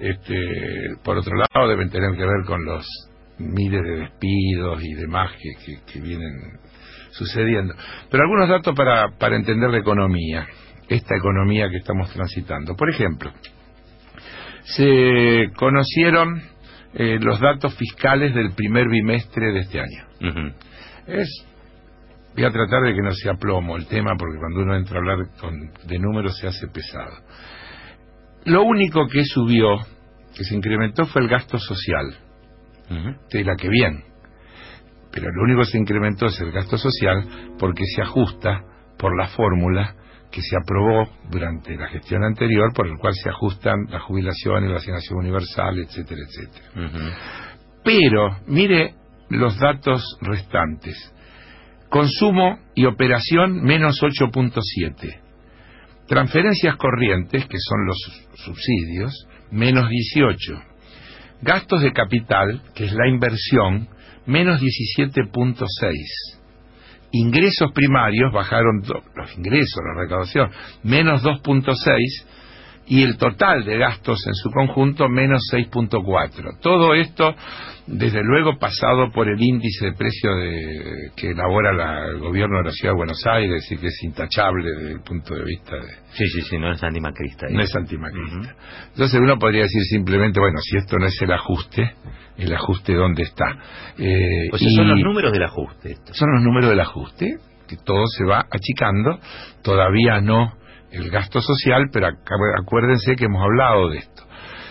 Este, por otro lado, deben tener que ver con los miles de despidos y demás que, que, que vienen sucediendo. Pero algunos datos para, para entender la economía, esta economía que estamos transitando. Por ejemplo, se conocieron eh, los datos fiscales del primer bimestre de este año. Uh-huh. Es... Voy a tratar de que no sea plomo el tema, porque cuando uno entra a hablar con, de números se hace pesado. Lo único que subió que se incrementó fue el gasto social. Uh-huh. De la que bien. Pero lo único que se incrementó es el gasto social porque se ajusta por la fórmula que se aprobó durante la gestión anterior, por el cual se ajustan las jubilaciones, la asignación universal, etcétera, etcétera. Uh-huh. Pero, mire los datos restantes. Consumo y operación, menos ocho punto siete. Transferencias corrientes, que son los subsidios, menos dieciocho. Gastos de capital, que es la inversión, menos diecisiete punto seis. Ingresos primarios bajaron, do, los ingresos, la recaudación, menos dos punto seis, y el total de gastos en su conjunto, menos seis punto cuatro. Todo esto, desde luego, pasado por el índice de precio de, que elabora la, el gobierno de la Ciudad de Buenos Aires, y que es intachable desde el punto de vista de... Sí, sí, sí, no es antimacrista. No es antimacrista. Uh-huh. Entonces uno podría decir simplemente, bueno, si esto no es el ajuste, el ajuste ¿dónde está? Eh, o sea, y son los números del ajuste. Esto. Son los números del ajuste, que todo se va achicando, todavía no el gasto social, pero acuérdense que hemos hablado de esto,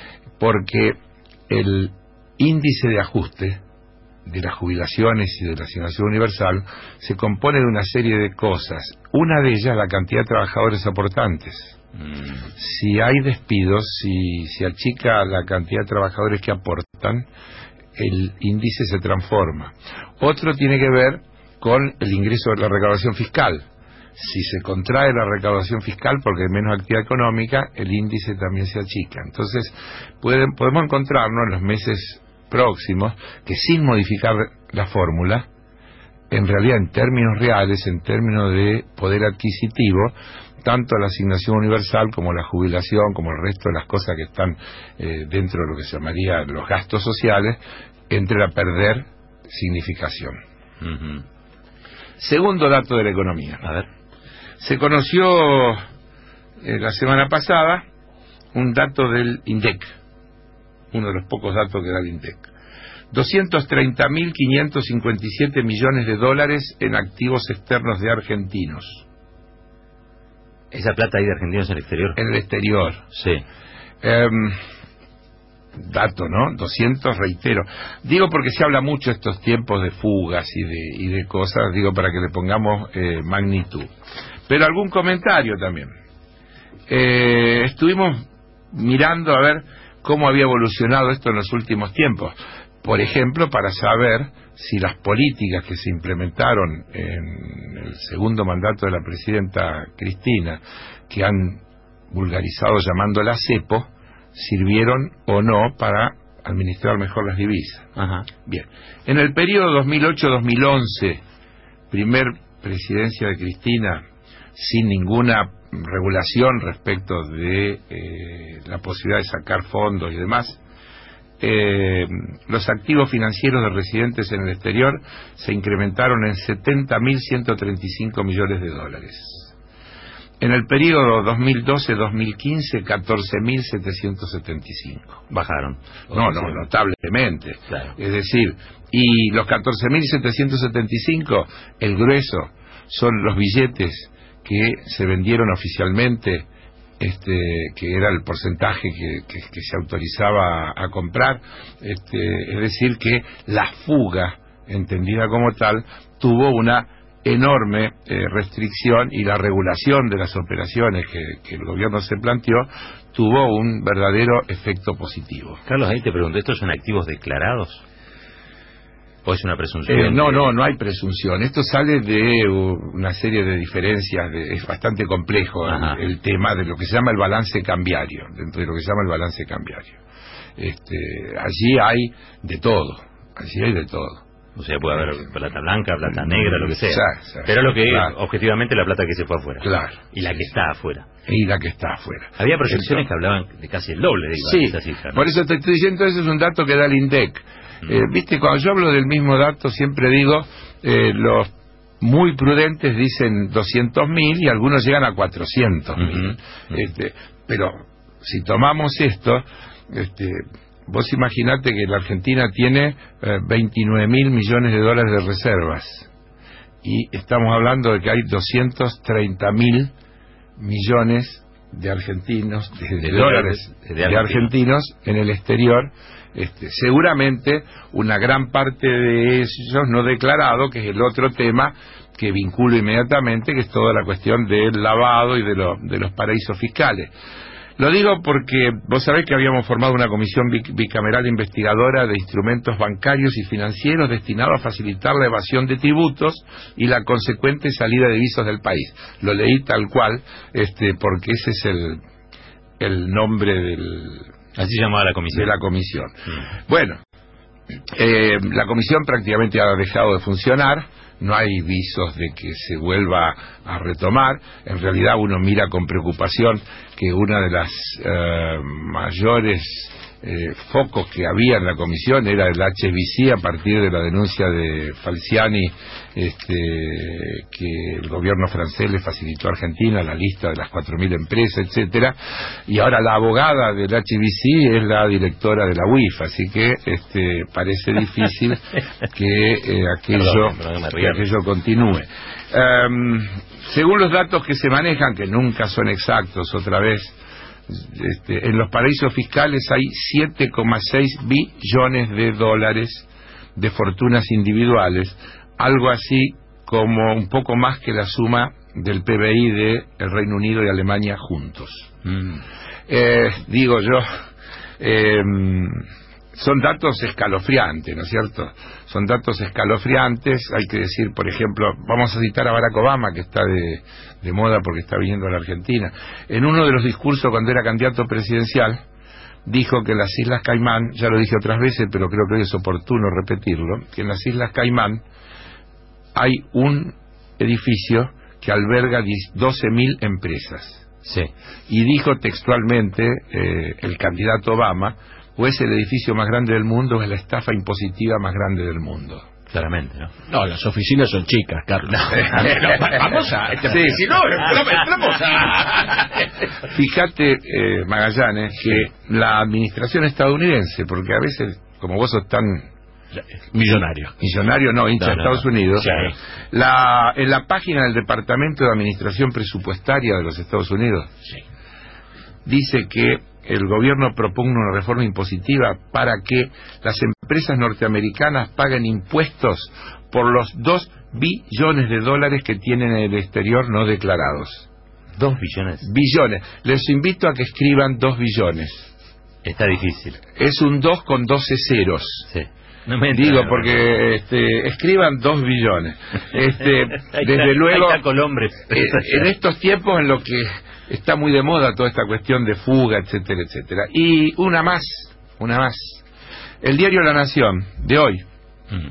porque el índice de ajuste de las jubilaciones y de la asignación universal se compone de una serie de cosas. Una de ellas, la cantidad de trabajadores aportantes. Mm. Si hay despidos, si se achica la cantidad de trabajadores que aportan, el índice se transforma. Otro tiene que ver con el ingreso de la recaudación fiscal. Si se contrae la recaudación fiscal porque hay menos actividad económica, el índice también se achica. Entonces, pueden, podemos encontrarnos en los meses próximos que, sin modificar la fórmula, en realidad en términos reales, en términos de poder adquisitivo, tanto la asignación universal como la jubilación, como el resto de las cosas que están eh, dentro de lo que se llamaría los gastos sociales, entren a perder significación. Uh-huh. Segundo dato de la economía. A ver. Se conoció eh, la semana pasada un dato del INDEC, uno de los pocos datos que da el INDEC. doscientos treinta mil quinientos cincuenta y siete millones de dólares en activos externos de argentinos. ¿Esa plata hay de argentinos en el exterior? En el exterior. Sí. Eh, dato, ¿no? doscientos, reitero. Digo porque se habla mucho estos tiempos de fugas y de, y de cosas, digo para que le pongamos eh, magnitud. Pero algún comentario también. Eh, estuvimos mirando a ver cómo había evolucionado esto en los últimos tiempos. Por ejemplo, para saber si las políticas que se implementaron en el segundo mandato de la presidenta Cristina, que han vulgarizado llamándola cepo, sirvieron o no para administrar mejor las divisas. Ajá. Bien. En el periodo dos mil ocho dos mil once, primer presidencia de Cristina, sin ninguna regulación respecto de eh, la posibilidad de sacar fondos y demás, eh, los activos financieros de residentes en el exterior se incrementaron en setenta mil ciento treinta y cinco millones de dólares. En el periodo dos mil doce dos mil quince, catorce mil setecientos setenta y cinco. Bajaron. No, no, notablemente. Claro. Es decir, y los catorce mil setecientos setenta y cinco, el grueso, son los billetes que se vendieron oficialmente, este, que era el porcentaje que, que, que se autorizaba a, a comprar, este, es decir, que la fuga, entendida como tal, tuvo una enorme eh, restricción, y la regulación de las operaciones que, que el gobierno se planteó tuvo un verdadero efecto positivo. Carlos, ahí te pregunto, ¿estos son activos declarados? ¿O es una presunción? Eh, no, no, no hay presunción. Esto sale de una serie de diferencias, de, es bastante complejo el, el tema de lo que se llama el balance cambiario, dentro de lo que se llama el balance cambiario. Este, allí hay de todo, allí hay de todo. O sea, puede haber plata blanca, plata negra, lo que sea. Exacto, exacto. Pero lo que Claro. es, objetivamente, la plata que se fue afuera. Claro. Y la que está afuera. Y la que está afuera. Había proyecciones que hablaban de casi el doble de Sí, esa cifra, ¿no? por eso te estoy diciendo, eso es un dato que da el INDEC. Mm. Eh, Viste, cuando yo hablo del mismo dato, siempre digo, eh, los muy prudentes dicen doscientos mil y algunos llegan a cuatrocientos mil. Uh-huh. este, pero si tomamos esto, este, vos imaginate que la Argentina tiene eh, veintinueve mil millones de dólares de reservas, y estamos hablando de que hay doscientos treinta mil millones de argentinos, de, de, de dólares de, de, de argentinos en el exterior. Este, seguramente una gran parte de ellos no declarado, que es el otro tema que vinculo inmediatamente, que es toda la cuestión del lavado y de, lo, de los paraísos fiscales. Lo digo porque vos sabés que habíamos formado una comisión bicameral investigadora de instrumentos bancarios y financieros destinado a facilitar la evasión de tributos y la consecuente salida de divisas del país. Lo leí tal cual, este, porque ese es el, el nombre del... Así se llamaba la comisión. De la comisión. Mm. Bueno, eh, la comisión prácticamente ha dejado de funcionar. No hay visos de que se vuelva a retomar. En realidad uno mira con preocupación que una de las eh, mayores eh, focos que había en la comisión era el H S B C, a partir de la denuncia de Falciani, este, que el gobierno francés le facilitó a Argentina la lista de las cuatro mil empresas, etcétera, y ahora la abogada del H S B C es la directora de la U I F, así que este, parece difícil que eh, aquello, perdón, perdón, que aquello continúe. Um, según los datos que se manejan, que nunca son exactos, otra vez, Este, en los paraísos fiscales hay siete coma seis billones de dólares de fortunas individuales, algo así como un poco más que la suma del P B I de el Reino Unido y Alemania juntos. Mm. Eh, digo yo, eh, son datos escalofriantes, ¿no es cierto? Son datos escalofriantes. Hay que decir, por ejemplo, vamos a citar a Barack Obama, que está de, de moda porque está viniendo a la Argentina. En uno de los discursos cuando era candidato presidencial, dijo que en las Islas Caimán, ya lo dije otras veces, pero creo que hoy es oportuno repetirlo, que en las Islas Caimán hay un edificio que alberga doce mil empresas. Sí. Y dijo textualmente eh, el candidato Obama, o es el edificio más grande del mundo o es la estafa impositiva más grande del mundo. Claramente, ¿no? No, las oficinas son chicas, Carlos. No, no, vamos a... Sí, si no, entramos a... Fíjate, eh, Magallanes, que la administración estadounidense, porque a veces, como vos sos tan... Millonario. Millonario no, hincha de no, no, Estados Unidos. Sí. La, en la página del Departamento de Administración Presupuestaria de los Estados Unidos, sí, dice que el gobierno propone una reforma impositiva para que las empresas norteamericanas paguen impuestos por los dos billones de dólares que tienen en el exterior no declarados. ¿Dos billones? Billones. Les invito a que escriban dos billones. Está difícil. Es un dos con doce ceros. Sí. No me digo porque este, escriban dos billones. Este, desde luego, ahí está Colombre. Eh, en estos tiempos en los que está muy de moda toda esta cuestión de fuga, etcétera, etcétera. Y una más, una más. El diario La Nación de hoy mm.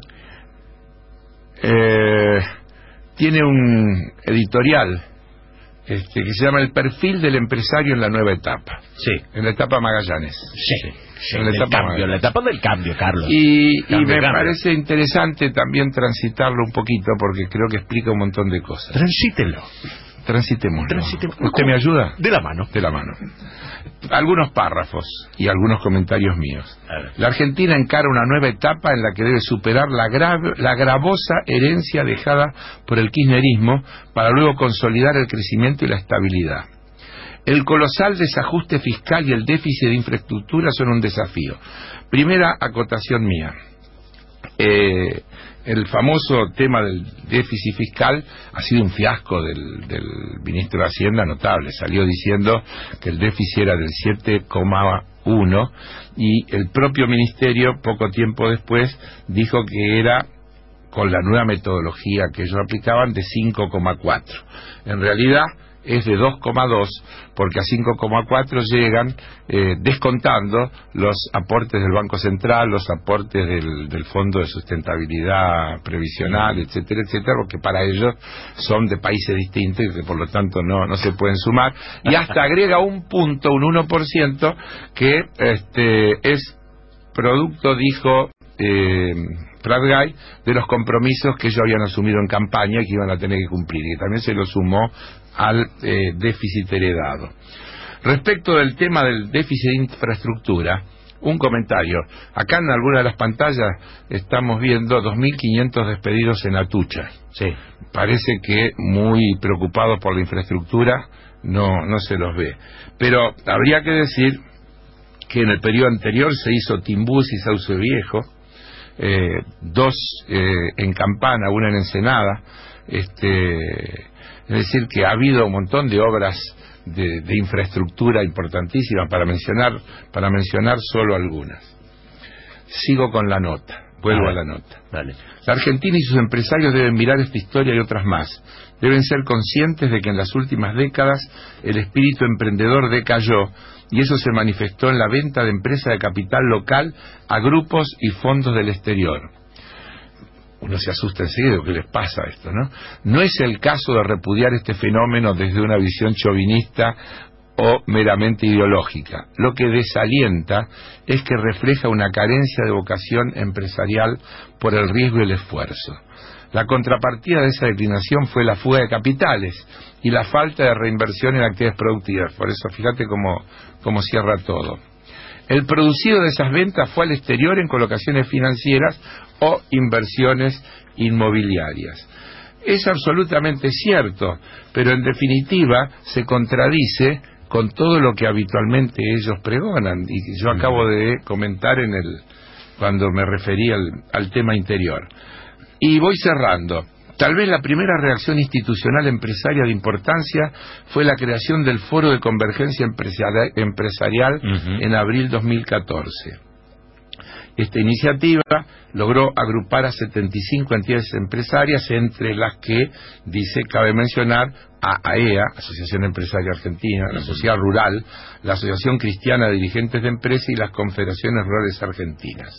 eh, tiene un editorial este, que se llama El perfil del empresario en la nueva etapa. Sí. En la etapa Magallanes. Sí. Sí, en la etapa, cambio, la etapa del cambio, Carlos. Y, cambio, y me cambio. parece interesante también transitarlo un poquito porque creo que explica un montón de cosas. Transítelo. Transitemos. Transitemos. ¿Usted me ayuda? De la mano. De la mano. Algunos párrafos y algunos comentarios míos. La Argentina encara una nueva etapa en la que debe superar la, grave, la gravosa herencia dejada por el kirchnerismo para luego consolidar el crecimiento y la estabilidad. El colosal desajuste fiscal y el déficit de infraestructura son un desafío. Primera acotación mía. Eh, el famoso tema del déficit fiscal ha sido un fiasco del, del ministro de Hacienda notable. Salió diciendo que el déficit era del siete coma uno y el propio ministerio poco tiempo después dijo que era, con la nueva metodología que ellos aplicaban, de cinco coma cuatro. En realidad es de dos coma dos, porque a cinco coma cuatro llegan eh, descontando los aportes del Banco Central, los aportes del, del Fondo de Sustentabilidad Previsional, etcétera, etcétera, porque para ellos son de países distintos y que por lo tanto no, no se pueden sumar, y hasta agrega un punto, un uno por ciento, que este, es producto, dijo eh, Prat Gay, de los compromisos que ellos habían asumido en campaña y que iban a tener que cumplir, y que también se lo sumó al eh, déficit heredado. Respecto del tema del déficit de infraestructura, un comentario. Acá en alguna de las pantallas estamos viendo dos mil quinientos despedidos en Atucha. Sí. Parece que muy preocupados por la infraestructura no, no se los ve. Pero habría que decir que en el periodo anterior se hizo Timbús y Sauce Viejo, eh, dos eh, en Campana, una en Ensenada, este, es decir, que ha habido un montón de obras de, de infraestructura importantísimas, para mencionar, para mencionar solo algunas. Sigo con la nota, vuelvo a, a la nota. Dale. La Argentina y sus empresarios deben mirar esta historia y otras más. Deben ser conscientes de que en las últimas décadas el espíritu emprendedor decayó, y eso se manifestó en la venta de empresas de capital local a grupos y fondos del exterior. Uno se asusta enseguida de qué les pasa a esto, ¿no? No es el caso de repudiar este fenómeno desde una visión chauvinista o meramente ideológica. Lo que desalienta es que refleja una carencia de vocación empresarial por el riesgo y el esfuerzo. La contrapartida de esa declinación fue la fuga de capitales y la falta de reinversión en actividades productivas. Por eso fíjate cómo, cómo cierra todo. El producido de esas ventas fue al exterior en colocaciones financieras o inversiones inmobiliarias. Es absolutamente cierto, pero en definitiva se contradice con todo lo que habitualmente ellos pregonan, y que yo acabo de comentar en el cuando me referí al, al tema interior. Y voy cerrando. Tal vez la primera reacción institucional empresaria de importancia fue la creación del Foro de Convergencia Empresarial, empresarial uh-huh. en abril dos mil catorce. Esta iniciativa logró agrupar a setenta y cinco entidades empresarias, entre las que, dice, cabe mencionar a AEA, Asociación Empresaria Argentina, la Sociedad Rural, la Asociación Cristiana de Dirigentes de Empresas y las Confederaciones Rurales Argentinas.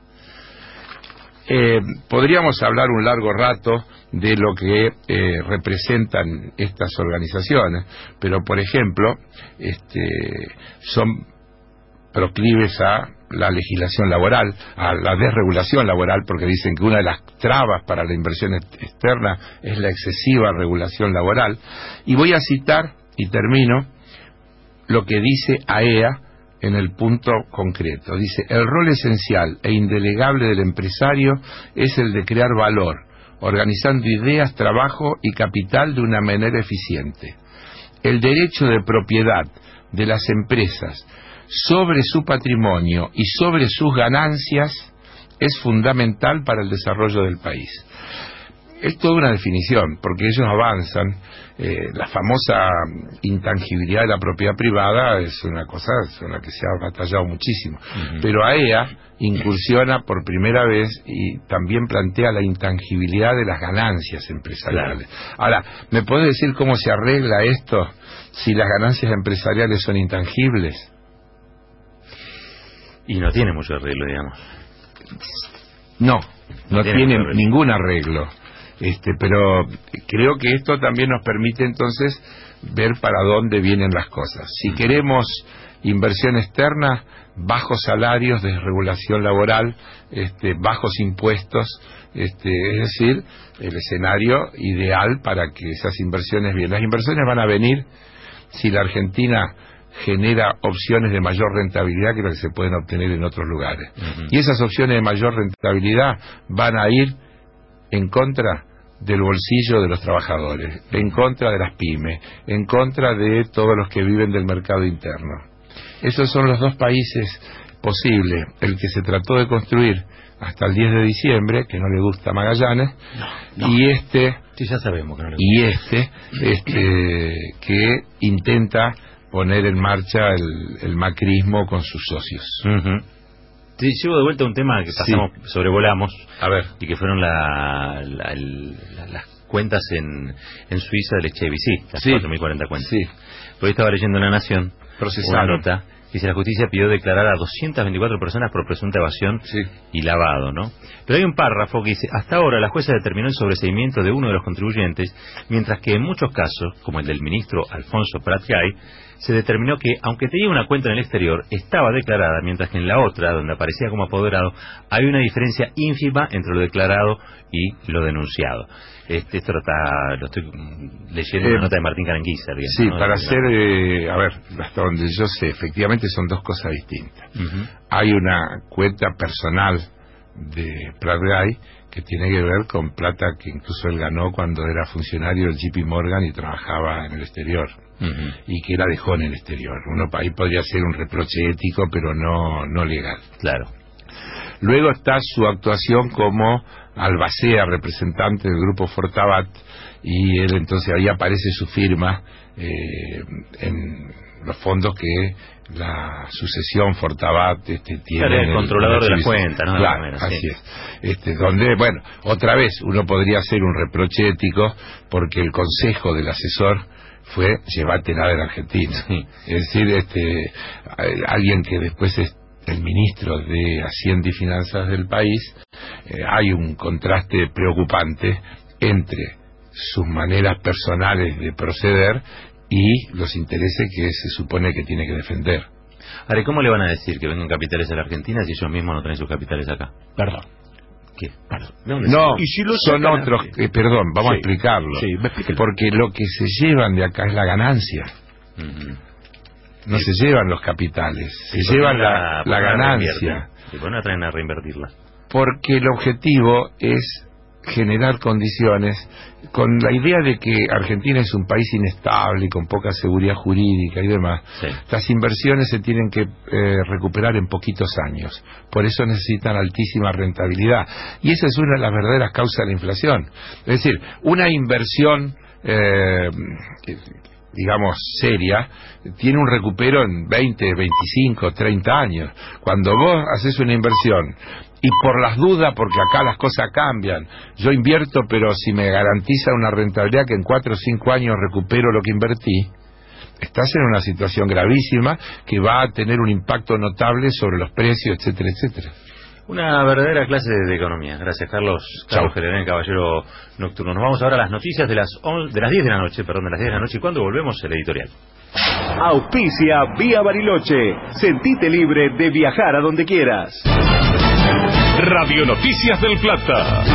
Eh, podríamos hablar un largo rato de lo que eh, representan estas organizaciones, pero por ejemplo, este, son proclives a la legislación laboral, a la desregulación laboral, porque dicen que una de las trabas para la inversión externa es la excesiva regulación laboral. Y voy a citar, y termino, lo que dice AEA en el punto concreto. Dice: el rol esencial e indelegable del empresario es el de crear valor, organizando ideas, trabajo y capital de una manera eficiente. El derecho de propiedad de las empresas sobre su patrimonio y sobre sus ganancias es fundamental para el desarrollo del país. Es toda una definición, porque ellos avanzan. Eh, la famosa intangibilidad de la propiedad privada es una cosa sobre la que se ha batallado muchísimo. Uh-huh. Pero AEA incursiona por primera vez y también plantea la intangibilidad de las ganancias empresariales. Claro. Ahora, ¿me puede decir cómo se arregla esto si las ganancias empresariales son intangibles? Y no tiene mucho arreglo, digamos. No, no, no tiene, tiene ningún arreglo. Este, pero creo que esto también nos permite entonces ver para dónde vienen las cosas. Si uh-huh. queremos inversión externa, bajos salarios, desregulación laboral, este, bajos impuestos, este, es decir, el escenario ideal para que esas inversiones vienen. Las inversiones van a venir si la Argentina genera opciones de mayor rentabilidad que las que se pueden obtener en otros lugares. Uh-huh. Y esas opciones de mayor rentabilidad van a ir en contra del bolsillo de los trabajadores, en contra de las pymes, en contra de todos los que viven del mercado interno. Esos son los dos países posibles. El que se trató de construir hasta el diez de diciembre, que no le gusta a Magallanes, no, no. y este, sí, ya sabemos que no le gusta. y este, este que intenta poner en marcha el, el macrismo con sus socios. Uh-huh. Sí, llevo de vuelta a un tema que pasamos, sí. sobrevolamos, a ver, y que fueron la, la, la, las cuentas en, en Suiza del H B C, las sí. cuatro mil cuarenta cuentas. Sí. Porque estaba leyendo en La Nación Procesaron. una nota, dice: la justicia pidió declarar a doscientas veinticuatro personas por presunta evasión sí. y lavado, ¿no? Pero hay un párrafo que dice: hasta ahora la jueza determinó el sobreseimiento de uno de los contribuyentes, mientras que en muchos casos, como el del ministro Alfonso Prat Gay, se determinó que, aunque tenía una cuenta en el exterior, estaba declarada, mientras que en la otra, donde aparecía como apoderado, hay una diferencia ínfima entre lo declarado y lo denunciado. Este, esto lo, está, lo estoy leyendo en eh, una nota de Martín Caranguiza. Digamos, sí, ¿no? para hacer, eh, a ver, hasta donde yo sé, efectivamente son dos cosas distintas. Uh-huh. Hay una cuenta personal de Prat-Gay, que tiene que ver con plata que incluso él ganó cuando era funcionario del J P Morgan y trabajaba en el exterior. Uh-huh. Y que la dejó en el exterior. Uno ahí podría ser un reproche ético, pero no, no legal. Claro. Luego está su actuación como albacea, representante del grupo Fortabat, y él entonces ahí aparece su firma eh, en los fondos que la sucesión Fortabat este, tiene. Claro, el, el controlador el de la cuenta, ¿no? Claro, manera, así sí. es. Este, donde, bueno, otra vez uno podría hacer un reproche ético porque el consejo del asesor fue llévatela de la Argentina. Sí. Es decir, este, alguien que después es el ministro de Hacienda y Finanzas del país, eh, hay un contraste preocupante entre sus maneras personales de proceder y los intereses que se supone que tiene que defender. Ahora, ¿cómo le van a decir que vengan capitales a la Argentina si ellos mismos no traen sus capitales acá? Perdón. ¿Qué? No, ¿y si son otros? Eh, perdón, vamos sí, a explicarlo. Sí, porque lo que se llevan de acá es la ganancia. Uh-huh. No sí. se llevan los capitales, se llevan la, la, la ganancia. ¿Y por qué no traen a reinvertirla? Porque el objetivo es generar condiciones con la idea de que Argentina es un país inestable y con poca seguridad jurídica y demás. Sí. Las inversiones se tienen que eh, recuperar en poquitos años, por eso necesitan altísima rentabilidad, y esa es una de las verdaderas causas de la inflación. Es decir, una inversión eh, digamos seria tiene un recupero en veinte, veinticinco, treinta años. Cuando vos haces una inversión y por las dudas, porque acá las cosas cambian, yo invierto, pero si me garantiza una rentabilidad que en cuatro o cinco años recupero lo que invertí, estás en una situación gravísima que va a tener un impacto notable sobre los precios, etcétera, etcétera. Una verdadera clase de economía. Gracias, Carlos. Carlos Gelerén, Caballero Nocturno. Nos vamos ahora a las noticias de las on, de las diez de la noche, perdón, de las diez de la noche, y cuando volvemos el editorial. Auspicia Vía Bariloche. Sentite libre de viajar a donde quieras. Radio Noticias del Plata.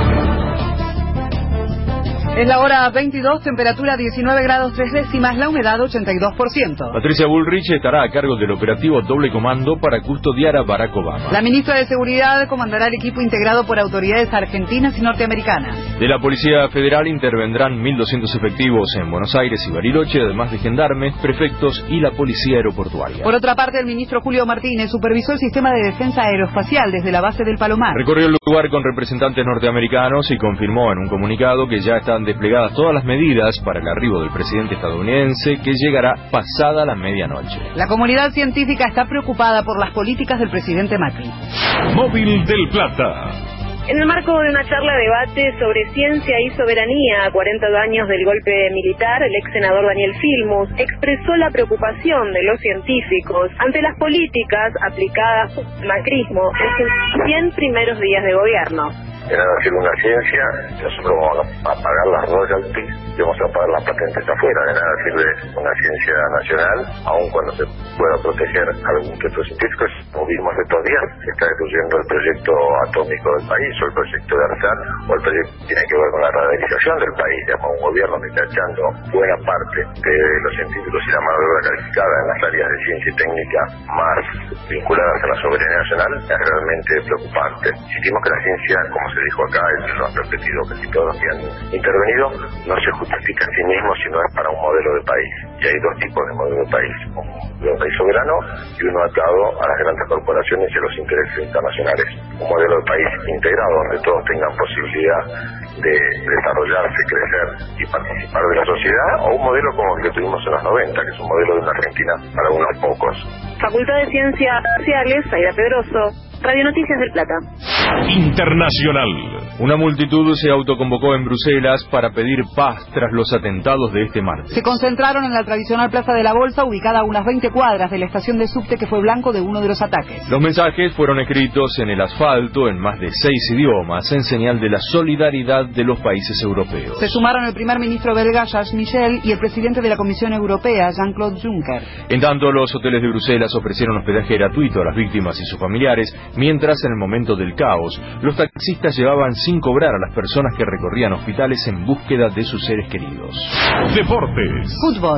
Es la hora veintidós, temperatura diecinueve grados tres décimas, la humedad ochenta y dos por ciento. Patricia Bullrich estará a cargo del operativo Doble Comando para custodiar a Barack Obama. La ministra de Seguridad comandará el equipo integrado por autoridades argentinas y norteamericanas. De la Policía Federal intervendrán mil doscientos efectivos en Buenos Aires y Bariloche, además de gendarmes, prefectos y la Policía Aeroportuaria. Por otra parte, el ministro Julio Martínez supervisó el sistema de defensa aeroespacial desde la base del Palomar. Recorrió el lugar con representantes norteamericanos y confirmó en un comunicado que ya están desplegadas todas las medidas para el arribo del presidente estadounidense, que llegará pasada la medianoche. La comunidad científica está preocupada por las políticas del presidente Macri. Móvil del Plata. En el marco de una charla-debate sobre ciencia y soberanía a cuarenta años del golpe militar, el ex senador Daniel Filmus expresó la preocupación de los científicos ante las políticas aplicadas por el macrismo en sus cien primeros días de gobierno. De nada sirve una ciencia, nosotros vamos a pagar las royalties y vamos a pagar las patentes afuera. De nada sirve una ciencia nacional, aun cuando se pueda proteger algún que otro científico. Como vimos estos días, se está destruyendo el proyecto atómico del país, o el proyecto de ARSAT, o el proyecto que tiene que ver con la radicalización del país. Digamos, un gobierno que está echando buena parte de los científicos y la mano de obra calificada en las áreas de ciencia y técnica más vinculadas a la soberanía nacional es realmente preocupante. Insistimos que la ciencia, como se dijo acá, y lo han repetido casi todos los que han intervenido, no se justifica a sí mismo, sino es para un modelo de país. Y hay dos tipos de modelo de país: un modelo de país soberano y uno atado a las grandes corporaciones y a los intereses internacionales. Un modelo de país integrado, donde todos tengan posibilidad de desarrollarse, crecer y participar de la sociedad, o un modelo como el que tuvimos en los noventa, que es un modelo de una Argentina para unos pocos. Facultad de Ciencias Sociales, Aida Pedroso, Radio Noticias del Plata. Internacional. Una multitud se autoconvocó en Bruselas para pedir paz tras los atentados de este martes. Se concentraron en la tradicional Plaza de la Bolsa, ubicada a unas veinte cuadras de la estación de subte que fue blanco de uno de los ataques. Los mensajes fueron escritos en el asfalto en más de seis idiomas, en señal de la solidaridad de los países europeos. Se sumaron el primer ministro belga, Charles Michel, y el presidente de la Comisión Europea, Jean-Claude Juncker. En tanto, los hoteles de Bruselas ofrecieron hospedaje gratuito a las víctimas y sus familiares, mientras en el momento del caos, los taxistas llevaban sin cobrar a las personas que recorrían hospitales en búsqueda de sus seres queridos. Deportes. Fútbol.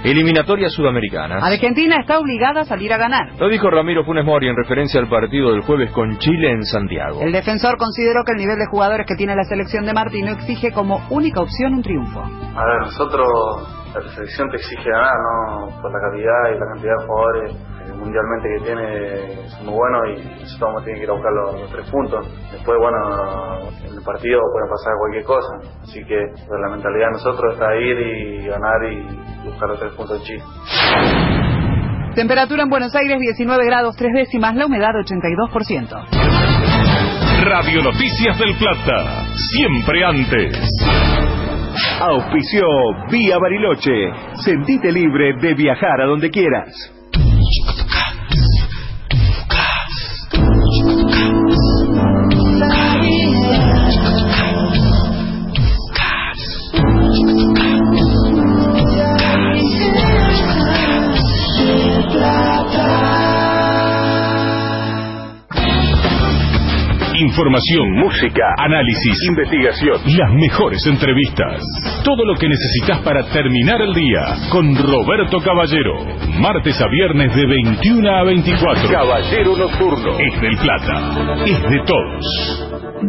Eliminatoria sudamericana. Argentina está obligada a salir a ganar. Lo dijo Ramiro Funes Mori en referencia al partido del jueves con Chile en Santiago. El defensor consideró que el nivel de jugadores que tiene la selección de Martino exige como única opción un triunfo. A ver, nosotros, la selección te exige ganar, ¿no? Por la calidad y la cantidad de jugadores mundialmente que tiene, es muy bueno y nosotros vamos a tener que ir a buscar los, los tres puntos. Después, bueno, en el partido puede pasar cualquier cosa, así que pues, la mentalidad de nosotros está ir y ganar y buscar los tres puntos de Chile. Temperatura en Buenos Aires diecinueve grados tres décimas, la humedad ochenta y dos por ciento. Radio Noticias del Plata, siempre antes. Auspició Vía Bariloche. Sentite libre de viajar a donde quieras. Información, música, análisis, investigación, las mejores entrevistas. Todo lo que necesitas para terminar el día con Roberto Caballero. Martes a viernes de veintiuna a veinticuatro. Caballero Nocturno. Es del Plata. Es de todos.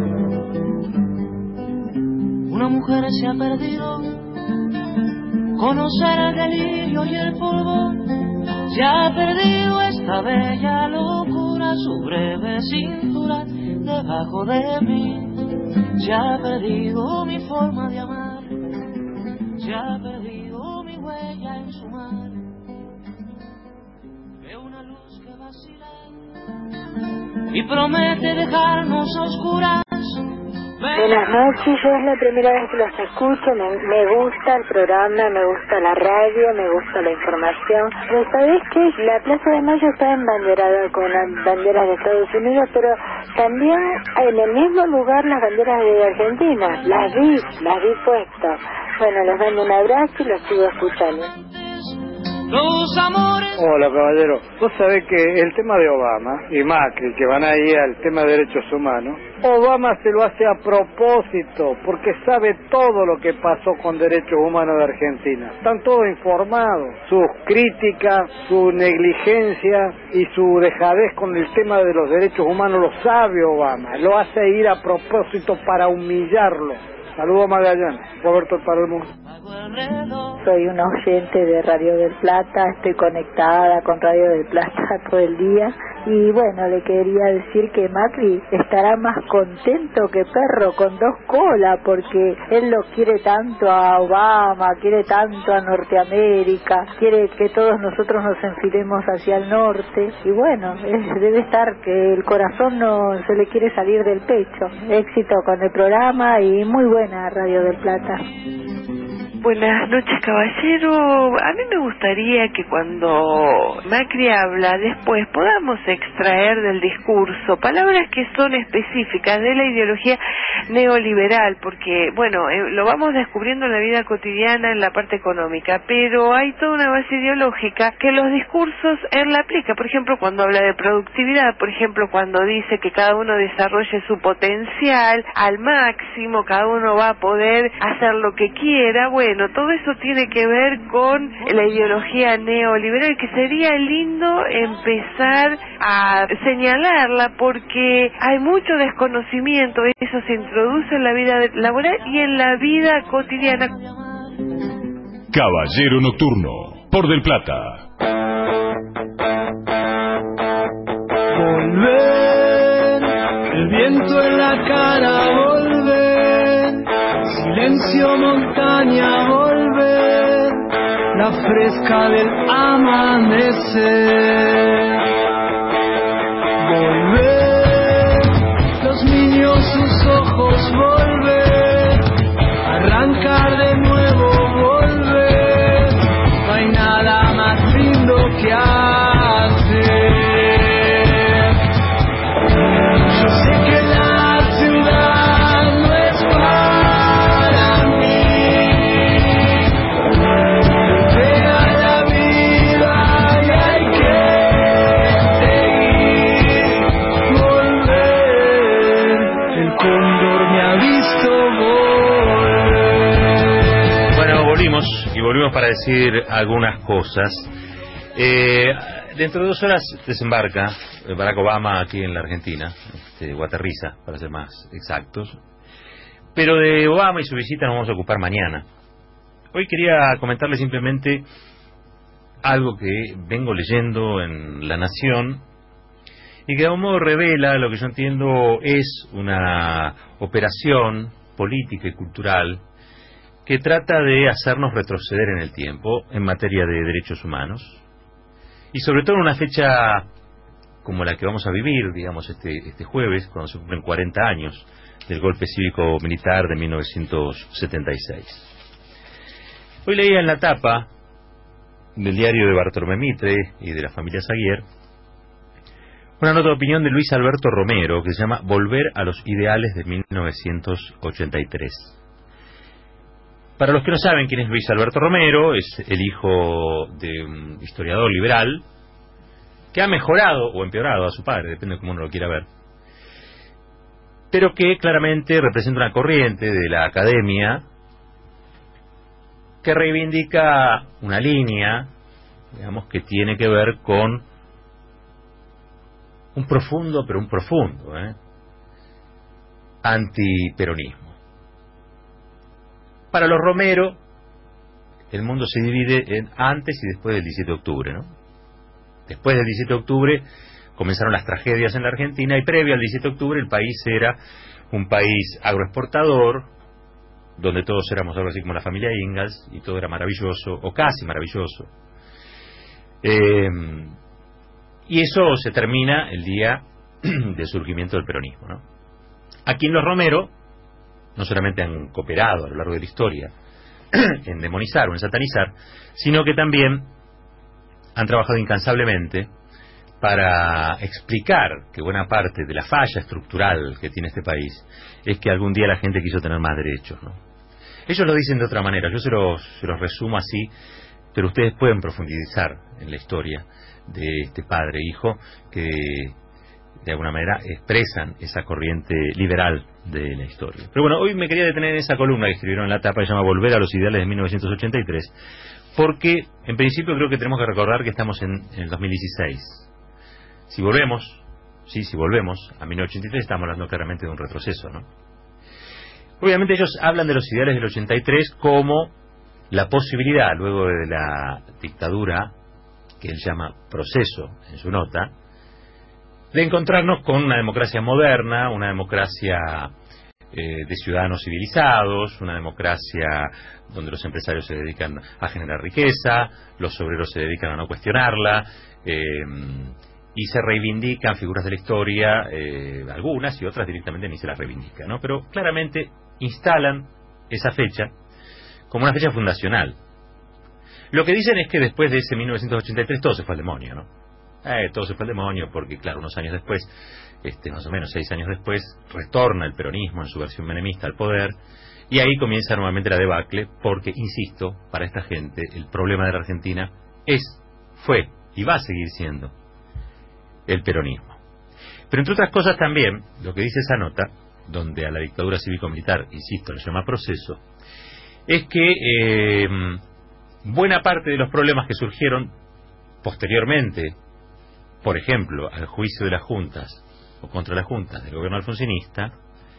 Una mujer se ha perdido. Conocer el delirio y el polvo. Se ha perdido esta bella locura, su breve cintura debajo de mí. Se ha perdido mi forma de amar, se ha perdido mi huella en su mar. Veo una luz que vacila y promete dejarnos a oscuras. Buenas noches, yo es la primera vez que los escucho, me, me gusta el programa, me gusta la radio, me gusta la información. Pero ¿sabés qué? La Plaza de Mayo está embanderada con las banderas de Estados Unidos, pero también en el mismo lugar las banderas de Argentina. Las vi, las vi puestas. Bueno, les mando un abrazo y los sigo escuchando. Hola, caballero. Vos sabés que el tema de Obama y Macri, que van ahí al tema de derechos humanos, Obama se lo hace a propósito, porque sabe todo lo que pasó con derechos humanos de Argentina. Están todos informados. Sus críticas, su negligencia y su dejadez con el tema de los derechos humanos lo sabe Obama. Lo hace ir a propósito para humillarlo. Saludos Magallanes, Roberto Palmo. Soy una oyente de Radio del Plata, estoy conectada con Radio del Plata todo el día y bueno, le quería decir que Macri estará más contento que perro con dos colas porque él lo quiere tanto a Obama, quiere tanto a Norteamérica, quiere que todos nosotros nos enfilemos hacia el norte y bueno, él debe estar que el corazón no se le quiere salir del pecho. Éxito con el programa y muy buena Radio del Plata. Buenas noches, caballero. A mí me gustaría que cuando Macri habla después podamos extraer del discurso palabras que son específicas de la ideología neoliberal, porque, bueno, eh, lo vamos descubriendo en la vida cotidiana, en la parte económica, pero hay toda una base ideológica que los discursos él la aplica. Por ejemplo, cuando habla de productividad, por ejemplo, cuando dice que cada uno desarrolle su potencial al máximo, cada uno va a poder hacer lo que quiera, bueno, Bueno, todo eso tiene que ver con la ideología neoliberal, que sería lindo empezar a señalarla porque hay mucho desconocimiento, eso se introduce en la vida laboral y en la vida cotidiana. Caballero Nocturno, por Del Plata. Volver, el viento en la cara, volver. Silencio, montaña, volver, la fresca del amanecer. Volver, los niños, sus ojos, volver, arrancar de nuevo, volver, no hay nada más lindo que hacer. Yo sé que la ciudad no es para mí, pega la vida y hay que volvimos para decir algunas cosas. Eh, dentro de dos horas desembarca Barack Obama aquí en la Argentina, este, o aterriza, para ser más exactos. Pero de Obama y su visita nos vamos a ocupar mañana. Hoy quería comentarles simplemente algo que vengo leyendo en La Nación y que de algún modo revela lo que yo entiendo es una operación política y cultural que trata de hacernos retroceder en el tiempo en materia de derechos humanos, y sobre todo en una fecha como la que vamos a vivir, digamos, este, este jueves, cuando se cumplen cuarenta años del golpe cívico-militar de mil novecientos setenta y seis. Hoy leía en la tapa del diario de Bartolomé Mitre y de la familia Saguier una nota de opinión de Luis Alberto Romero que se llama Volver a los ideales de mil novecientos ochenta y tres. Para los que no saben quién es Luis Alberto Romero, es el hijo de un historiador liberal que ha mejorado o empeorado a su padre, depende de cómo uno lo quiera ver, pero que claramente representa una corriente de la academia que reivindica una línea, digamos, que tiene que ver con un profundo, pero un profundo, ¿eh? antiperonismo. Para los Romero, el mundo se divide en antes y después del diecisiete de octubre, ¿no? Después del diecisiete de octubre comenzaron las tragedias en la Argentina, y previo al diecisiete de octubre el país era un país agroexportador, donde todos éramos algo así como la familia Ingalls, y todo era maravilloso, o casi maravilloso. Eh, y eso se termina el día del surgimiento del peronismo, ¿no? Aquí en los Romero no solamente han cooperado a lo largo de la historia en demonizar o en satanizar, sino que también han trabajado incansablemente para explicar que buena parte de la falla estructural que tiene este país es que algún día la gente quiso tener más derechos, ¿no? Ellos lo dicen de otra manera, yo se los, se los resumo así, pero ustedes pueden profundizar en la historia de este padre e hijo que de alguna manera expresan esa corriente liberal de la historia. Pero bueno, hoy me quería detener en esa columna que escribieron en la tapa, que se llama Volver a los ideales de mil novecientos ochenta y tres, porque en principio creo que tenemos que recordar que estamos en, en el dos mil dieciséis. Si volvemos, sí, si volvemos a mil novecientos ochenta y tres, estamos hablando claramente de un retroceso, ¿no? Obviamente ellos hablan de los ideales del ochenta y tres como la posibilidad, luego de la dictadura, que él llama proceso en su nota, de encontrarnos con una democracia moderna, una democracia eh, de ciudadanos civilizados, una democracia donde los empresarios se dedican a generar riqueza, los obreros se dedican a no cuestionarla, eh, y se reivindican figuras de la historia, eh, algunas y otras directamente ni se las reivindican, ¿no? Pero claramente instalan esa fecha como una fecha fundacional. Lo que dicen es que después de ese mil novecientos ochenta y tres todo se fue al demonio, ¿no? Eh, todo se fue al demonio porque, claro, unos años después, este, más o menos seis años después, retorna el peronismo en su versión menemista al poder, y ahí comienza nuevamente la debacle porque, insisto, para esta gente el problema de la Argentina es, fue y va a seguir siendo el peronismo. Pero entre otras cosas también, lo que dice esa nota, donde a la dictadura cívico-militar, insisto, le llama proceso, es que eh, buena parte de los problemas que surgieron posteriormente, por ejemplo, al juicio de las juntas o contra las juntas del gobierno alfonsinista,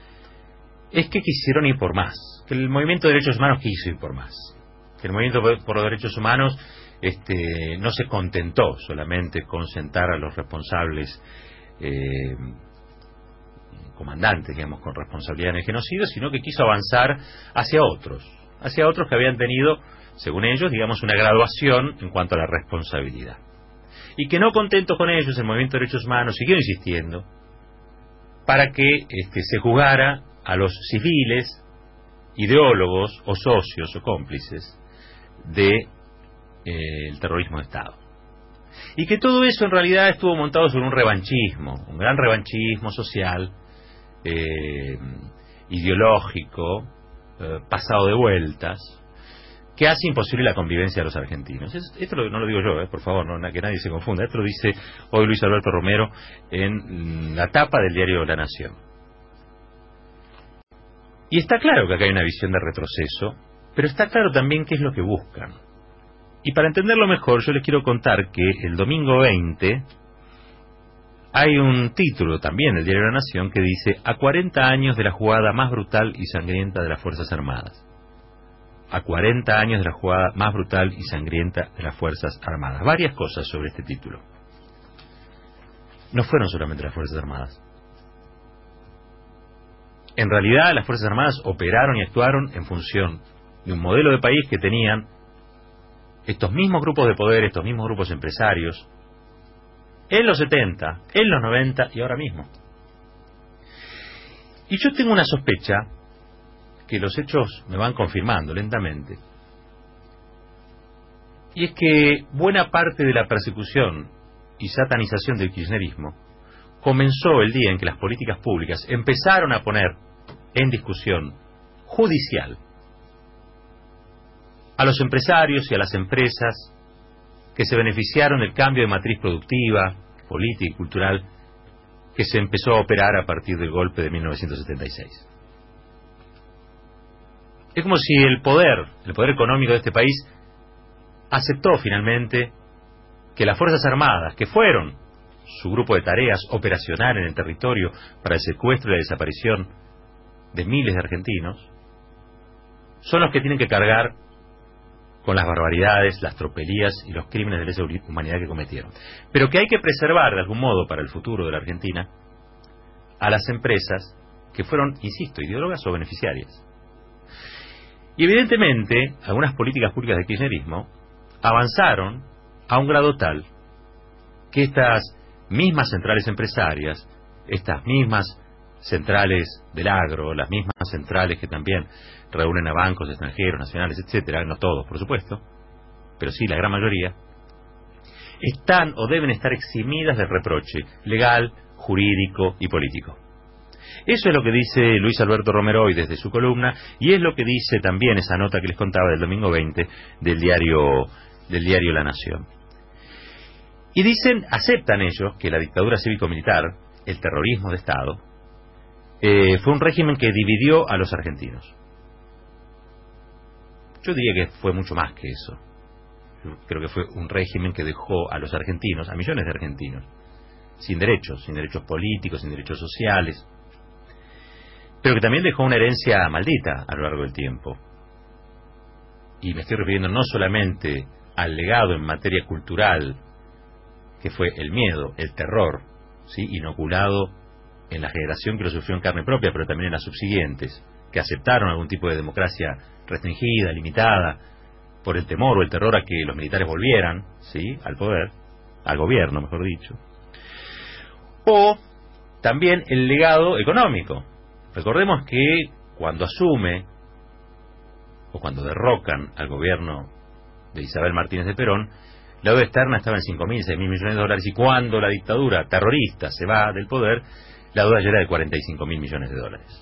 es que quisieron ir por más, que el movimiento de derechos humanos quiso ir por más, que el movimiento por los derechos humanos este, no se contentó solamente con sentar a los responsables eh, comandantes, digamos, con responsabilidad en el genocidio, sino que quiso avanzar hacia otros, hacia otros que habían tenido, según ellos, digamos, una graduación en cuanto a la responsabilidad. Y que no contentos con ellos, el movimiento de derechos humanos siguió insistiendo para que este, se juzgara a los civiles, ideólogos o socios o cómplices de eh, el terrorismo de Estado. Y que todo eso en realidad estuvo montado sobre un revanchismo, un gran revanchismo social, eh, ideológico, eh, pasado de vueltas, que hace imposible la convivencia de los argentinos. Esto no lo digo yo, eh, por favor, no, que nadie se confunda. Esto lo dice hoy Luis Alberto Romero en la tapa del diario La Nación. Y está claro que acá hay una visión de retroceso Pero está claro también qué es lo que buscan. Y para entenderlo mejor, yo les quiero contar que el domingo veinte hay un título también del Diario de la Nación que dice: a cuarenta años de la jugada más brutal y sangrienta de las Fuerzas Armadas. A cuarenta años de la jugada más brutal y sangrienta de las Fuerzas Armadas. Varias cosas sobre este título. No fueron solamente las Fuerzas Armadas. En realidad, las Fuerzas Armadas operaron y actuaron en función de un modelo de país que tenían estos mismos grupos de poder, estos mismos grupos empresarios, en los setenta, en los noventa y ahora mismo. Y yo tengo una sospecha, que los hechos me van confirmando lentamente, y es que buena parte de la persecución y satanización del kirchnerismo comenzó el día en que las políticas públicas empezaron a poner en discusión judicial a los empresarios y a las empresas que se beneficiaron del cambio de matriz productiva, política y cultural que se empezó a operar a partir del golpe de mil novecientos setenta y seis. Es como si el poder, el poder económico de este país, aceptó finalmente que las Fuerzas Armadas, que fueron su grupo de tareas operacional en el territorio para el secuestro y la desaparición de miles de argentinos, son los que tienen que cargar con las barbaridades, las tropelías y los crímenes de lesa humanidad que cometieron. Pero que hay que preservar de algún modo para el futuro de la Argentina a las empresas que fueron, insisto, ideólogas o beneficiarias. Y evidentemente, algunas políticas públicas del kirchnerismo avanzaron a un grado tal que estas mismas centrales empresarias, estas mismas centrales del agro, las mismas centrales que también reúnen a bancos extranjeros, nacionales, etcétera, no todos, por supuesto, pero sí la gran mayoría, están o deben estar eximidas del reproche legal, jurídico y político. Eso es lo que dice Luis Alberto Romero hoy desde su columna, y es lo que dice también esa nota que les contaba del domingo veinte del diario, del diario La Nación. Y dicen, aceptan ellos que la dictadura cívico-militar, el terrorismo de Estado, eh, fue un régimen que dividió a los argentinos. Yo diría que fue mucho más que eso. Yo creo que fue un régimen que dejó a los argentinos, a millones de argentinos, sin derechos, sin derechos políticos, sin derechos sociales, pero que también dejó una herencia maldita a lo largo del tiempo. Y me estoy refiriendo no solamente al legado en materia cultural, que fue el miedo, el terror, ¿sí?, inoculado en la generación que lo sufrió en carne propia, pero también en las subsiguientes, que aceptaron algún tipo de democracia restringida, limitada, por el temor o el terror a que los militares volvieran, ¿sí?, al poder, al gobierno, mejor dicho. O también el legado económico. Recordemos que cuando asume, o cuando derrocan al gobierno de Isabel Martínez de Perón, la deuda externa estaba en cinco mil, seis mil millones de dólares, y cuando la dictadura terrorista se va del poder, la deuda ya era de cuarenta y cinco mil millones de dólares.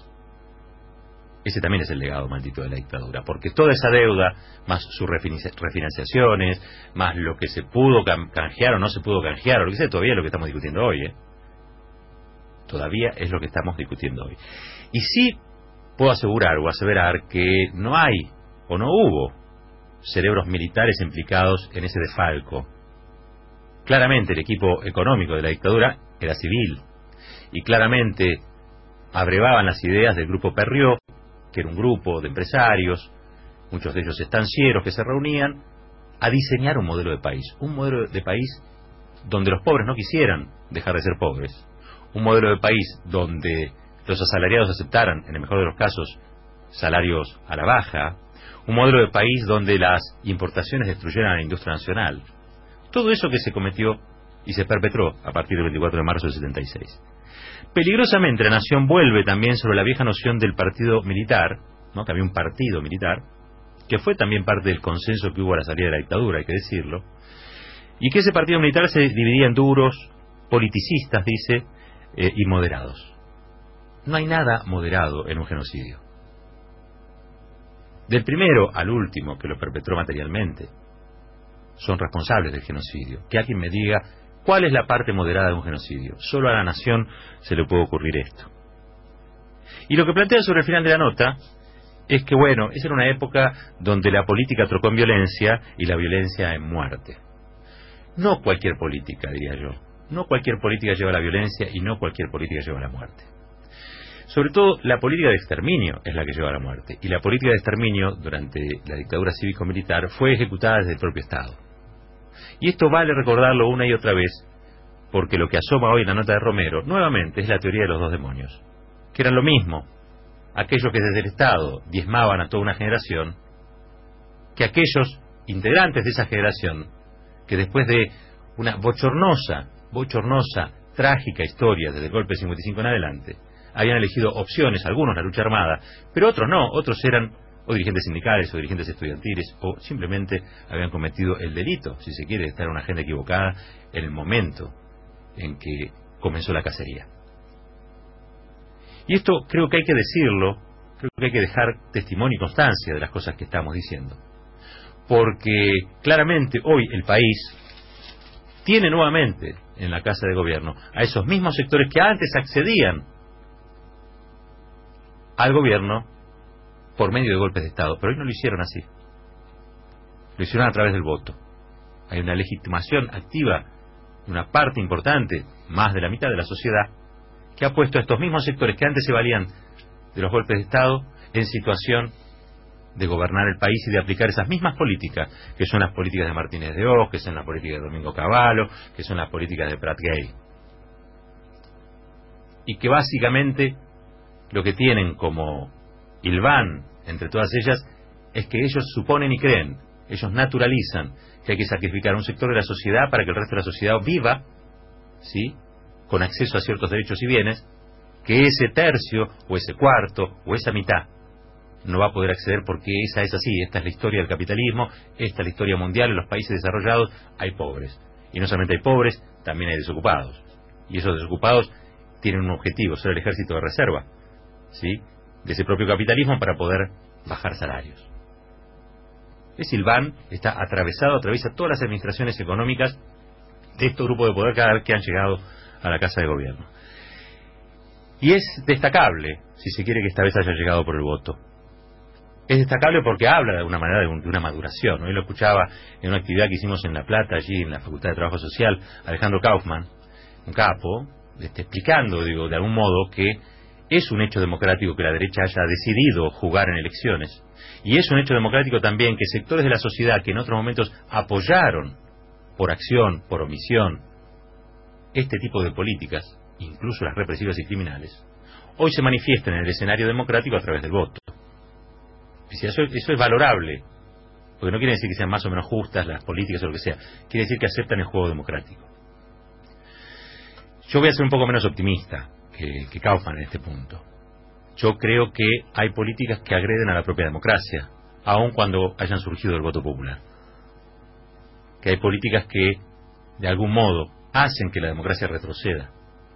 Ese también es el legado maldito de la dictadura, porque toda esa deuda, más sus refinanciaciones, más lo que se pudo canjear o no se pudo canjear, o lo que sea, todavía es lo que estamos discutiendo hoy, ¿eh? Todavía es lo que estamos discutiendo hoy. Y sí puedo asegurar o aseverar que no hay o no hubo cerebros militares implicados en ese desfalco. Claramente el equipo económico de la dictadura era civil, y claramente abrevaban las ideas del grupo Perrió, que era un grupo de empresarios, muchos de ellos estancieros, que se reunían a diseñar un modelo de país, un modelo de país donde los pobres no quisieran dejar de ser pobres, un modelo de país donde los asalariados aceptaran, en el mejor de los casos, salarios a la baja, un modelo de país donde las importaciones destruyeran a la industria nacional. Todo eso que se cometió y se perpetró a partir del veinticuatro de marzo del setenta y seis. Peligrosamente la Nación vuelve también sobre la vieja noción del partido militar, ¿no?, que había un partido militar, que fue también parte del consenso que hubo a la salida de la dictadura, hay que decirlo, y que ese partido militar se dividía en duros, politicistas, dice, eh, y moderados. No hay nada moderado en un genocidio. Del primero al último que lo perpetró materialmente, son responsables del genocidio. Que alguien me diga cuál es la parte moderada de un genocidio. Solo a la Nación se le puede ocurrir esto. Y lo que plantea sobre el final de la nota es que, bueno, esa era una época donde la política trocó en violencia y la violencia en muerte. No cualquier política, diría yo. No cualquier política lleva a la violencia y no cualquier política lleva a la muerte. Sobre todo, la política de exterminio es la que lleva a la muerte. Y la política de exterminio, durante la dictadura cívico-militar, fue ejecutada desde el propio Estado. Y esto vale recordarlo una y otra vez, porque lo que asoma hoy en la nota de Romero, nuevamente, es la teoría de los dos demonios, que eran lo mismo aquellos que desde el Estado diezmaban a toda una generación, que aquellos integrantes de esa generación, que después de una bochornosa, bochornosa, trágica historia desde el golpe del cincuenta y cinco en adelante, habían elegido opciones, algunos la lucha armada, pero otros no, otros eran o dirigentes sindicales o dirigentes estudiantiles o simplemente habían cometido el delito, si se quiere, de estar en una agenda equivocada en el momento en que comenzó la cacería. Y esto creo que hay que decirlo, creo que hay que dejar testimonio y constancia de las cosas que estamos diciendo, porque claramente hoy el país tiene nuevamente en la Casa de Gobierno a esos mismos sectores que antes accedían al gobierno por medio de golpes de Estado, pero hoy no lo hicieron así. Lo hicieron a través del voto. Hay una legitimación activa de una parte importante, más de la mitad de la sociedad, que ha puesto a estos mismos sectores que antes se valían de los golpes de Estado en situación de gobernar el país y de aplicar esas mismas políticas, que son las políticas de Martínez de Oz, que son las políticas de Domingo Cavallo, que son las políticas de Prat Gay. Y que básicamente lo que tienen como hilván entre todas ellas es que ellos suponen y creen, ellos naturalizan que hay que sacrificar un sector de la sociedad para que el resto de la sociedad viva, ¿sí?, con acceso a ciertos derechos y bienes, que ese tercio, o ese cuarto, o esa mitad no va a poder acceder porque esa es así. Esta es la historia del capitalismo, esta es la historia mundial. En los países desarrollados hay pobres, y no solamente hay pobres, también hay desocupados, y esos desocupados tienen un objetivo, ser el ejército de reserva, ¿sí?, de ese propio capitalismo para poder bajar salarios. Ese hilván está atravesado, atraviesa todas las administraciones económicas de estos grupos de poder cada vez que han llegado a la Casa de Gobierno. Y es destacable, si se quiere, que esta vez haya llegado por el voto. Es destacable porque habla de alguna manera de, un, de una maduración. Hoy lo escuchaba en una actividad que hicimos en La Plata, allí en la Facultad de Trabajo Social, Alejandro Kaufman, un capo, este, explicando, digo, de algún modo que es un hecho democrático que la derecha haya decidido jugar en elecciones. Y es un hecho democrático también que sectores de la sociedad que en otros momentos apoyaron, por acción, por omisión, este tipo de políticas, incluso las represivas y criminales, hoy se manifiesten en el escenario democrático a través del voto. Y eso, eso es valorable, porque no quiere decir que sean más o menos justas las políticas o lo que sea, quiere decir que aceptan el juego democrático. Yo voy a ser un poco menos optimista que, que Kaufman en este punto. Yo creo que hay políticas que agreden a la propia democracia, aun cuando hayan surgido del voto popular. Que hay políticas que, de algún modo, hacen que la democracia retroceda.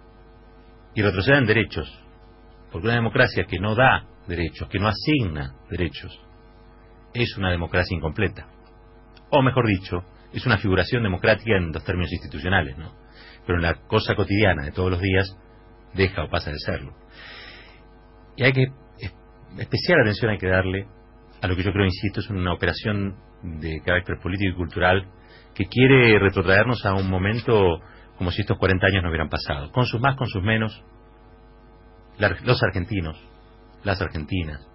Y retroceda en derechos. Porque una democracia que no da derechos, que no asigna derechos, es una democracia incompleta. O mejor dicho, es una figuración democrática en los términos institucionales, ¿no? Pero en la cosa cotidiana de todos los días deja o pasa de serlo. Y hay que, especial atención hay que darle a lo que yo creo, insisto, es una operación de carácter político y cultural que quiere retrotraernos a un momento como si estos cuarenta años no hubieran pasado, con sus más, con sus menos. La, los argentinos, las argentinas,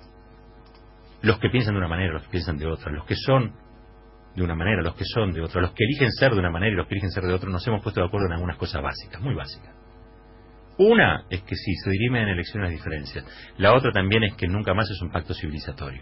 los que piensan de una manera, los que piensan de otra, los que son de una manera, los que son de otra, los que eligen ser de una manera y los que eligen ser de otra, nos hemos puesto de acuerdo en algunas cosas básicas, muy básicas. Una es que sí, se dirimen en elecciones las diferencias. La otra también es que nunca más es un pacto civilizatorio.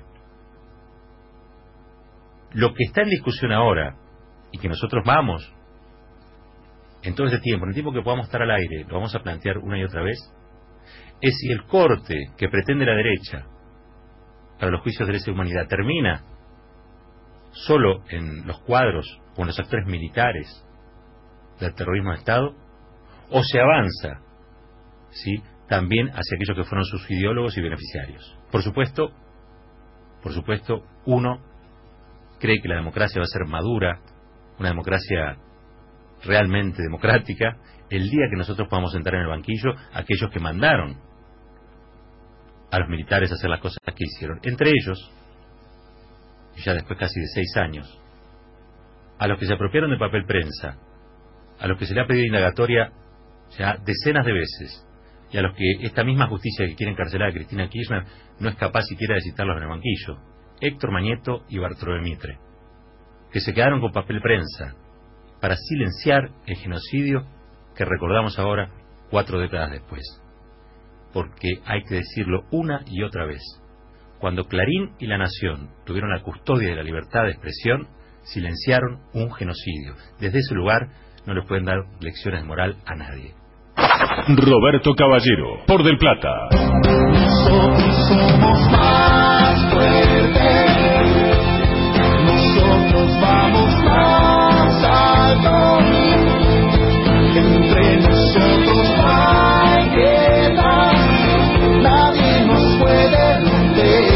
Lo que está en discusión ahora, y que nosotros vamos, en todo este tiempo, en el tiempo que podamos estar al aire, lo vamos a plantear una y otra vez, es si el corte que pretende la derecha para los juicios de lesa humanidad termina solo en los cuadros o en los actores militares del terrorismo de Estado, o se avanza, ¿sí?, también hacia aquellos que fueron sus ideólogos y beneficiarios. Por supuesto, por supuesto, uno cree que la democracia va a ser madura, una democracia realmente democrática, el día que nosotros podamos sentar en el banquillo a aquellos que mandaron a los militares a hacer las cosas que hicieron. Entre ellos, y ya después casi de seis años, a los que se apropiaron de papel prensa, a los que se le ha pedido indagatoria ya decenas de veces, y a los que esta misma justicia que quiere encarcelar a Cristina Kirchner no es capaz siquiera de citarlos en el banquillo, Héctor Mañeto y Bartolomé Mitre, que se quedaron con papel prensa para silenciar el genocidio que recordamos ahora cuatro décadas después. Porque hay que decirlo una y otra vez, cuando Clarín y La Nación tuvieron la custodia de la libertad de expresión, silenciaron un genocidio. Desde ese lugar no le pueden dar lecciones de moral a nadie. Roberto Caballero, por Del Plata. Nosotros somos más fuertes, nosotros vamos más alto, entre nosotros no hay piedad, nadie nos puede romper.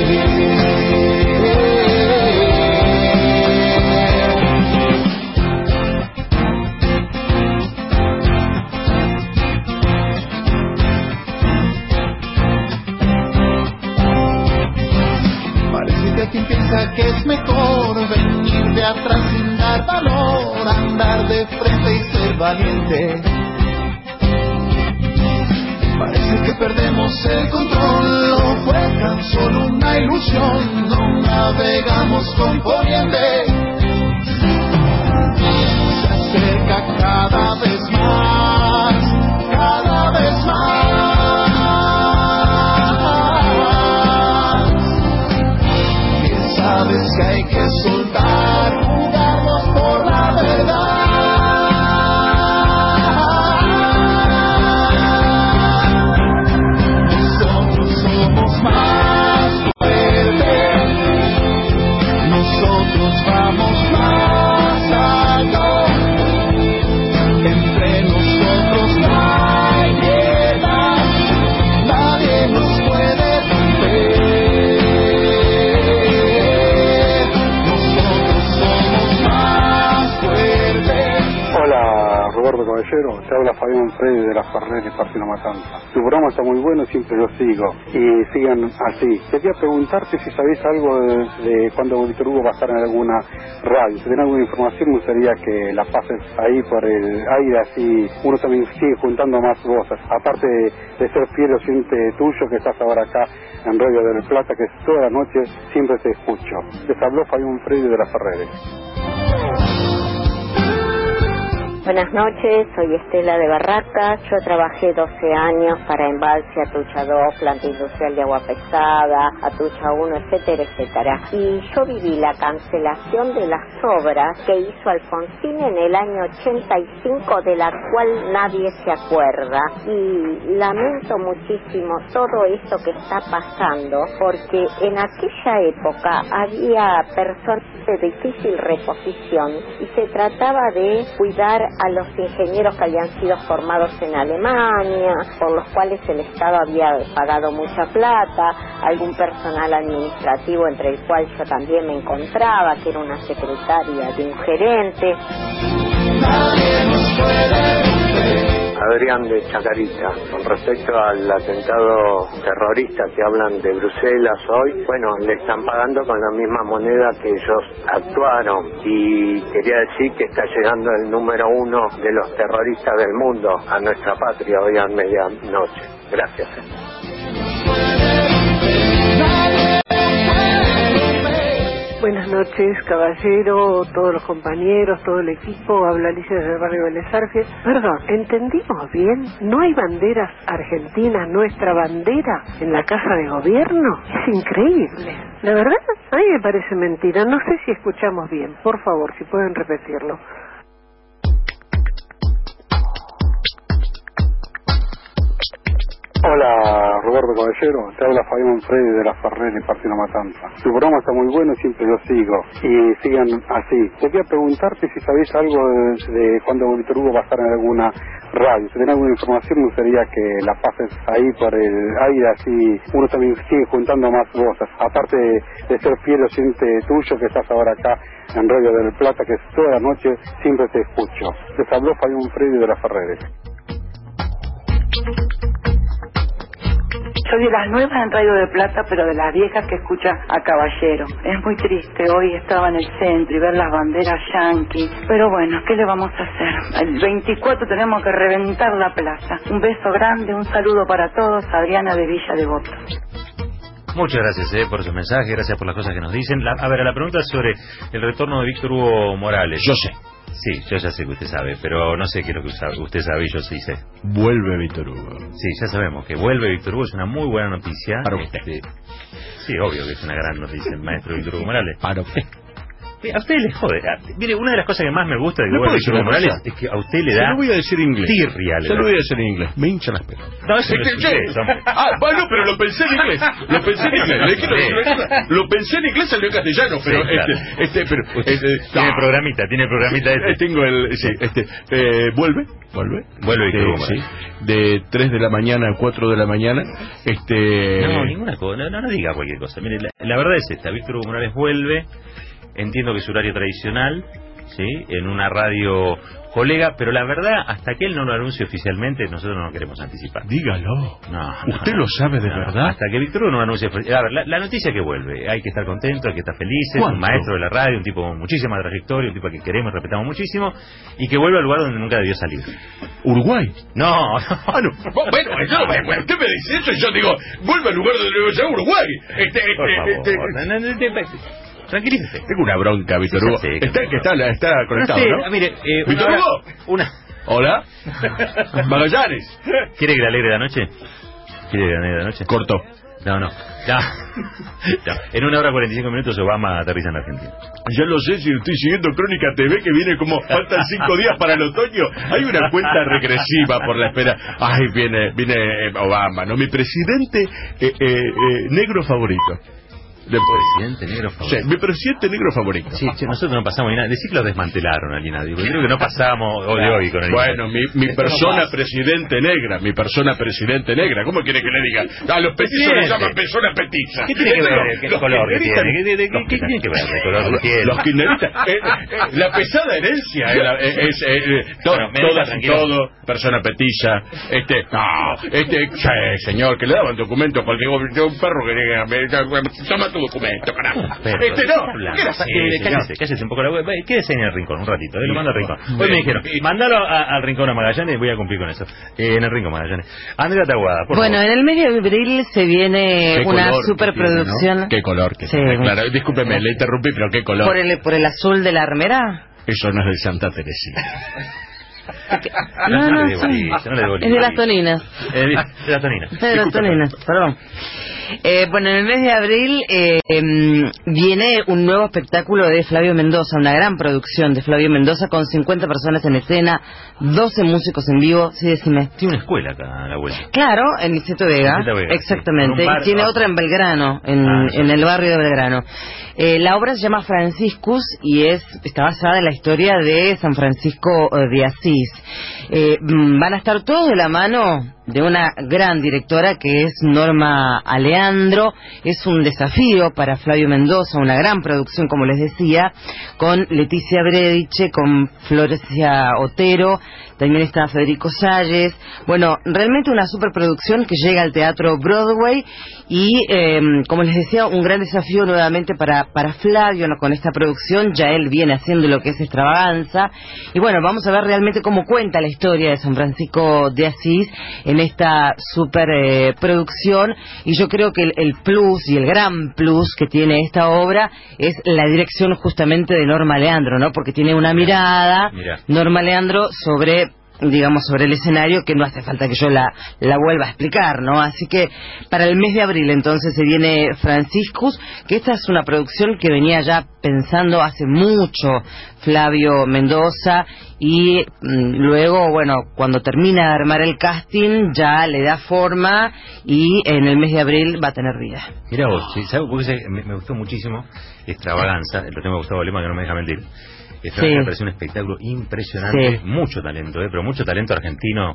Quien piensa que es mejor venir de atrás sin dar valor, andar de frente y ser valiente. Parece que perdemos el control, no fue tan solo una ilusión, no navegamos con corriente. Se acerca cada vez más, cada vez más. Sabes que hay que soltar, jugarnos por la verdad. Nosotros somos más fuertes, nosotros vamos más alto, entre nosotros no hay piedad, nadie nos puede romper. Hola Roberto Caballero, te habla Fabián Frey de la Ferrer y Partido Matanza. Tu programa está muy bueno, siempre lo sigo y sigan así. Quería preguntarte si sabéis algo de, de cuando Víctor Hugo va a estar en alguna radio. Si tenés alguna información me gustaría que la pases ahí por el aire, así uno también sigue juntando más voces. Aparte de, de ser fiel oyente tuyo que estás ahora acá en Radio del Plata, que toda la noche siempre te escucho. Les habló Fabián Frey de la Ferrer. Buenas noches, soy Estela de Barracas. Yo trabajé doce años para Embalse Atucha dos, planta industrial de agua pesada, Atucha uno, etcétera, etcétera. Y yo viví la cancelación de las obras que hizo Alfonsín en el año ochenta y cinco, de la cual nadie se acuerda. Y lamento muchísimo todo esto que está pasando, porque en aquella época había personas de difícil reposición y se trataba de cuidar a los ingenieros que habían sido formados en Alemania, por los cuales el Estado había pagado mucha plata, algún personal administrativo entre el cual yo también me encontraba, que era una secretaria de un gerente. Adrián de Chacarita, con respecto al atentado terrorista que hablan de Bruselas hoy, bueno, le están pagando con la misma moneda que ellos actuaron, y quería decir que está llegando el número uno de los terroristas del mundo a nuestra patria hoy a medianoche. Gracias. Buenas noches, caballero, todos los compañeros, todo el equipo. Habla Alicia desde el barrio Vélez Arfiel. Perdón, ¿entendimos bien? ¿No hay banderas argentinas, nuestra bandera, en la Casa de Gobierno? Es increíble. La verdad, a mí me parece mentira. No sé si escuchamos bien. Por favor, si pueden repetirlo. Hola Roberto Caballero, te habla Fabián Frey de la Ferrer y Partido Matanza. Tu programa está muy bueno, siempre lo sigo y sigan así. Quería preguntarte si sabéis algo de, de cuando Víctor Hugo va a estar en alguna radio. Si tenés alguna información me gustaría que la pases ahí por el aire, así uno también sigue juntando más voces. Aparte de, de ser fiel oyente tuyo que estás ahora acá en Radio del Plata, que toda la noche siempre te escucho. Les habló Fabián Frey de la Ferrer. Soy de las nuevas en Radio de Plata, pero de las viejas que escucha a Caballero. Es muy triste hoy estaba en el centro y ver las banderas yanqui. Pero bueno, ¿qué le vamos a hacer? El veinticuatro tenemos que reventar la plaza. Un beso grande, un saludo para todos. Adriana de Villa Devoto. Muchas gracias eh, por sus mensajes, gracias por las cosas que nos dicen. La, a ver, la pregunta sobre el retorno de Víctor Hugo Morales. Yo sé. Sí, yo ya sé que usted sabe, pero no sé qué es lo que usted sabe y yo sí sé. Vuelve Víctor Hugo. Sí, ya sabemos que vuelve Víctor Hugo, es una muy buena noticia. Para usted. Este, sí, obvio que es una gran noticia el maestro Víctor Hugo Morales. Para usted. A usted le jode. Mire, una de las cosas que más me gusta de ¿No Víctor Hugo Morales es que a usted le da... Se lo voy a decir en inglés. Tirria, Se lo voy a decir en inglés. Me hincha las pelotas. No, eso no es inglés, hombre. Ah, bueno, pero lo pensé en inglés. Lo pensé en inglés. Le quiero decir una cosa. Lo pensé en inglés, salió en castellano, pero Sí, claro. este, este, pero este, Tiene no. programita, tiene programita este. Eh, Tengo el, sí, este, eh, vuelve, vuelve. Vuelve Víctor Hugo Este, Morales. sí, de tres de la mañana a cuatro de la mañana, este. No, ninguna cosa, no, no, no diga cualquier cosa. Mire, la, la verdad es esta, Víctor Hugo Morales vuelve, entiendo que es horario tradicional, ¿sí? En una radio colega, pero la verdad, hasta que él no lo anuncie oficialmente, nosotros no lo queremos anticipar. Dígalo. No, ¿Usted no, lo sabe de no, verdad? Hasta que Víctor Hugo no lo anuncie. A ver, la, la noticia que vuelve, hay que estar contento, hay que estar felices, ¿Cuánto? un maestro de la radio, un tipo con muchísima trayectoria, un tipo a quien queremos, respetamos muchísimo, y que vuelve al lugar donde nunca debió salir. ¿Uruguay? No, no, no. Bueno, yo, bueno, usted me dice eso y yo digo, vuelve al lugar donde debió ser Uruguay. Este, este, por favor, este, no, no, no, no, tranquilícese. Tengo una bronca, Víctor Sí, Hugo. ya sé que Está, me que está, está conectado, No sé, ¿no? ah, mire, eh, una ¿Víctor hora- Hugo? Una... Hola. Magallanes. ¿Quiere que le alegre la noche? ¿Quiere que le alegre la noche? Corto. No, no. Ya. Ya. En una hora cuarenta y cinco minutos Obama aterriza en Argentina. Ya lo sé, si estoy siguiendo Crónica T V, que viene como faltan cinco días para el otoño. Hay una cuenta regresiva por la espera. Ay, viene viene eh, Obama, ¿no? Mi presidente eh, eh, eh, negro favorito. De presidente negro favorito. Sí, mi presidente negro favorito. Sí, che, nosotros no pasamos ni nada. Decí que lo desmantelaron al INADI. Porque creo que no pasamos hoy de hoy con el Bueno, mi, mi Esto no persona pasa. presidente negra, mi persona presidente negra. ¿Cómo quiere que le diga? A los petizos les llaman persona petiza. ¿Qué tiene que ver el Los color que kirchneristas- tiene? ¿Qué, qué- qué- qué tiene que ver el color que tiene? Los kirchneristas. Eh, eh, la pesada herencia es, la- es, es, eh, to- Bueno, me deja todas y tranquilo. todo, persona petiza. Este, no, este, sí, señor, que le daban documento a cualquier gobierno, un perro que diga, me- toma tu documento, carajo. Pero, Este ¿qué no, está hablando? ¿qué era? Sí, Eh, sí, cállate. cállese, cállese un poco la web. Quédese en el rincón un ratito, eh, lo mando al rincón. Hoy Bien. me dijeron, mandalo a- al rincón a Magallanes y voy a cumplir con eso. Eh, en el rincón Magallanes. Andrea Taguada, por Bueno, favor. en el medio de abril se viene Qué una color que superproducción. tiene, ¿no? Qué color que Sí. tiene. Claro, discúlpeme, le interrumpí, pero qué color. ¿Por el, por el azul de la armera? Eso no es de Santa Teresita. No, no, le dé sí. bolilla, no le dé bolilla. Es de las toninas. Eh, de las toninas. Es de las toninas, perdón. Eh, bueno, en el mes de abril eh, em, viene un nuevo espectáculo de Flavio Mendoza, una gran producción de Flavio Mendoza con cincuenta personas en escena, doce músicos en vivo. Sí, decime. Tiene una escuela acá a la vuelta. Claro, en Niceto Vega, Niceto Vega, exactamente. sí. Con un bar- Y tiene ah. otra en Belgrano, en, Ah, no sé. en el barrio de Belgrano. Eh, la obra se llama Franciscus y es está basada en la historia de San Francisco eh, de Asís. Eh, mm, van a estar todos de la mano de una gran directora que es Norma Aleandro. Es un desafío para Flavio Mendoza, una gran producción, como les decía, con Leticia Brediche, con Florencia Otero, también está Federico Salles. Bueno, realmente una superproducción que llega al Teatro Broadway y, eh, como les decía, un gran desafío nuevamente para, para Flavio, ¿no? Con esta producción. Ya él viene haciendo lo que es Extravaganza. Y bueno, vamos a ver realmente cómo cuenta la historia de San Francisco de Asís en esta superproducción. Eh, producción. Y yo creo que el, el plus y el gran plus que tiene esta obra es la dirección justamente de Norma Leandro, ¿no? Porque tiene una mirada, Mira. Norma Leandro, sobre, digamos, sobre el escenario, que no hace falta que yo la, la vuelva a explicar, ¿no? Así que para el mes de abril entonces se viene Franciscus, que esta es una producción que venía ya pensando hace mucho Flavio Mendoza, y mm, luego, bueno, cuando termina de armar el casting ya le da forma y en el mes de abril va a tener vida. Mira vos, ¿sí? ¿Sabes? Porque se- me, me gustó muchísimo Extravaganza, lo tengo Gustavo Lema que no me deja mentir. Extravaganza Sí. me pareció un espectáculo impresionante, Sí. mucho talento, ¿eh? Pero mucho talento argentino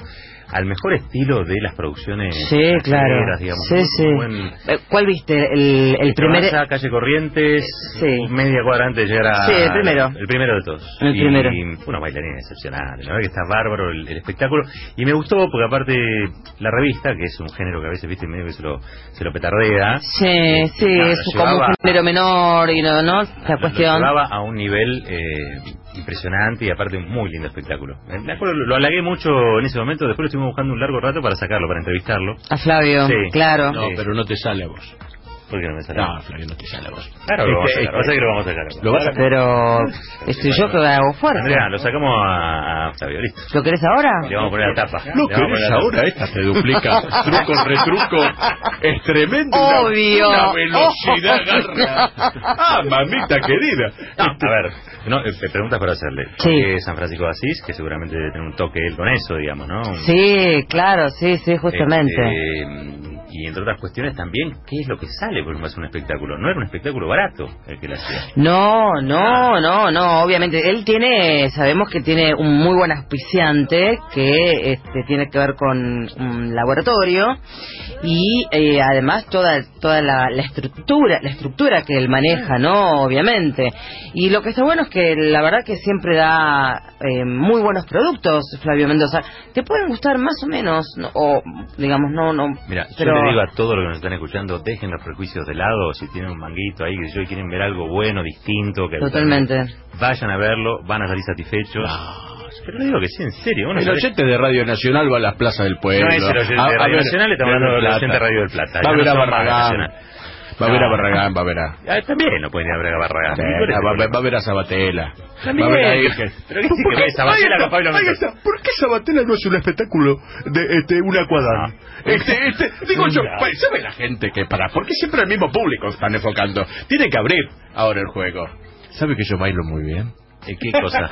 al mejor estilo de las producciones. Sí, claro. Digamos, sí, muy, sí. muy buen... ¿Cuál viste? El, el primer. Esa, calle Corrientes, sí. media cuadra antes de llegar a. Sí, el primero. El primero de todos. El y, primero. Y unos bailarines excepcionales. La verdad que está bárbaro el, el espectáculo. Y me gustó porque, aparte, la revista, que es un género que a veces, viste, medio que se lo, se lo petardea. Sí, sí, nada, es como un género menor y no, ¿no? La cuestión. Lo llevaba a un nivel eh, impresionante y, aparte, un muy lindo espectáculo. Me acuerdo, lo halagué mucho en ese momento. Después lo estuvimos buscando un largo rato para sacarlo, para entrevistarlo. A Flavio, sí. claro. No, pero no te sale a vos. ¿Por qué no me sale? No, Flavio, no te sale a vos. Claro, lo vamos a sacar. Pasa que lo vamos a sacar. Lo vas a... Pero estoy yo que hago fuerza. Andrea, lo sacamos a, a Flavio, listo. ¿Lo querés ahora? Le vamos a poner la tapa. ¿Lo querés ahora? Esta se duplica. Truco, retruco. Es tremendo. Obvio. Una, una velocidad, garra. Ah, mamita querida. No, a ver, no, eh, preguntas para hacerle. Sí. Eh, San Francisco de Asís, que seguramente debe tener un toque él con eso, digamos, ¿no? Sí, claro, sí, sí, justamente. Este, y entre otras cuestiones también, ¿qué es lo que sale por más un espectáculo? No era un espectáculo barato el que le hacía. No, no, no, no, obviamente. Él tiene, sabemos que tiene un muy buen auspiciante que este, tiene que ver con un laboratorio y eh, además toda toda la, la estructura la estructura que él maneja, ¿no? Obviamente. Y lo que está bueno es que la verdad que siempre da eh, muy buenos productos, Flavio Mendoza. Te pueden gustar más o menos, ¿no? O digamos, no, no. Mira, pero... yo le digo a todos los que nos están escuchando, dejen los prejuicios de lado, si tienen un manguito ahí, que yo quieren ver algo bueno, distinto, que totalmente. Vayan a verlo, van a salir satisfechos. No. Pero le digo que sí, en serio. El oyente de Radio Nacional va a las plazas del pueblo. No es el oyente a, de Radio ver, Nacional, estamos hablando del oyente de Radio del Plata. Va a ver a Barragán. Va a ver a No. Barragán, va a ver a... Ah, también no pueden ir a ver a Barragán. Sí, va, va, va a ver a Sabatella. También. Va a ver a Iker. Pero ¿qué sí que ve Sabatella con Pablo Ahí está. ¿Por qué Sabatella no es un espectáculo de este, una cuadra? Este, este, digo yo, pues, ¿sabe la gente que para? Porque siempre el mismo público están enfocando. Tiene que abrir ahora el juego. ¿Sabe que yo bailo muy bien? ¿Eh, ¿Qué cosa?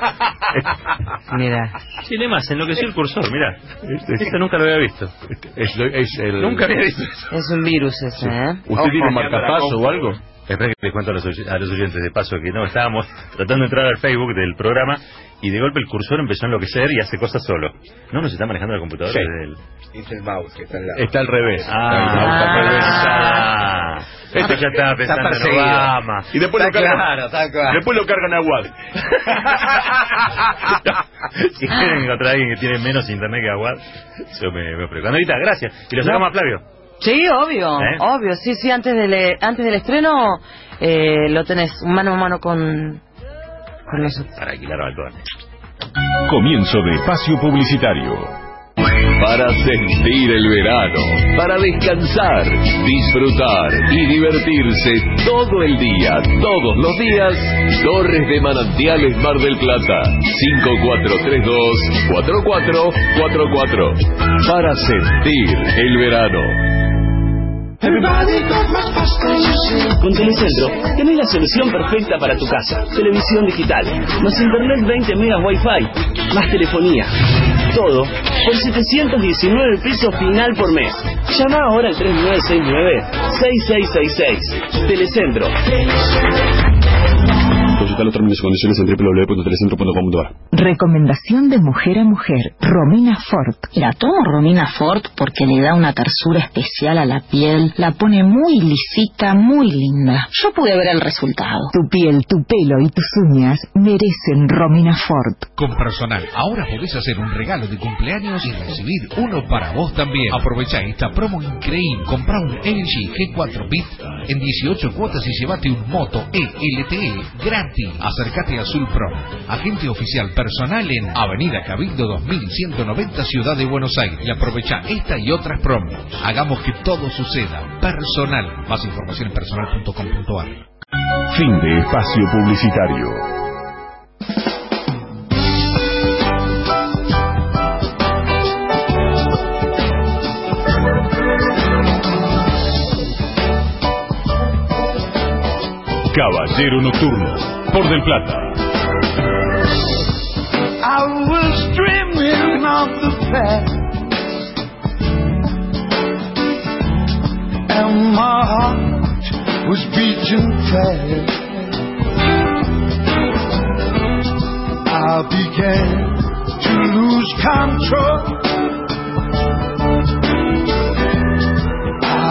Mira. Cinemas, enloqueció el cursor, mira. Este, Esto nunca lo había visto. Es, es el... Nunca había visto eso. Es un virus ese, ¿eh? ¿Usted Ojo. tiene un marcapaso o algo? Espera que les cuento a los, oy- a los oyentes de paso que no, estábamos tratando de entrar al Facebook del programa y de golpe el cursor empezó a enloquecer y hace cosas solo. ¿No nos está manejando la computadora? Sí. Desde el... Es el mouse que está al lado. Está al revés. Ah, Está al revés. Ah, este ya estaba pensando en perseguido. Obama. Y después lo Está cargan, claro, está claro. después lo cargan a Watt. Si quieren encontrar a alguien que tiene menos internet que Aguad, yo me, me preocupo. Ahorita, gracias. Y lo sacamos a Flavio. Sí, obvio, ¿Eh? obvio, sí, sí, antes del, eh, antes del estreno eh, lo tenés mano a mano con, con nosotros. Para alquilar balcón. Comienzo de espacio publicitario. Para sentir el verano, para descansar, disfrutar y divertirse todo el día, todos los días, Torres de Manantiales Mar del Plata, cinco cuatro tres dos, cuatro cuatro cuatro cuatro. Para sentir el verano. Con Telecentro tenés la solución perfecta para tu casa. Televisión digital, más internet veinte megas Wi-Fi, más telefonía. Todo por setecientos diecinueve pesos final por mes. Llama ahora al tres nueve seis nueve, seis seis seis seis. Telecentro. Consulta los términos y condiciones en doble u doble u doble u punto telecentro punto com punto a r. Recomendación de mujer a mujer. Romina Ford. La tomo Romina Ford porque le da una tersura especial a la piel. La pone muy lisita, muy linda. Yo pude ver el resultado. Tu piel, tu pelo y tus uñas merecen Romina Ford. Con Personal, ahora podés hacer un regalo de cumpleaños y recibir uno para vos también. Aprovecha esta promo increíble. Comprá un L G G cuatro Bit en dieciocho cuotas y llévate un Moto E L T E gratis. Acércate a Azul Pro, agente oficial Personal en Avenida Cabildo dos mil ciento noventa, Ciudad de Buenos Aires. Y aprovecha esta y otras promos. Hagamos que todo suceda. Personal. Más información en personal punto com punto a r. Fin de espacio publicitario. Caballero Nocturno, por Del Plata. I was dreaming of the past, and my heart was beating fast. I began to lose control,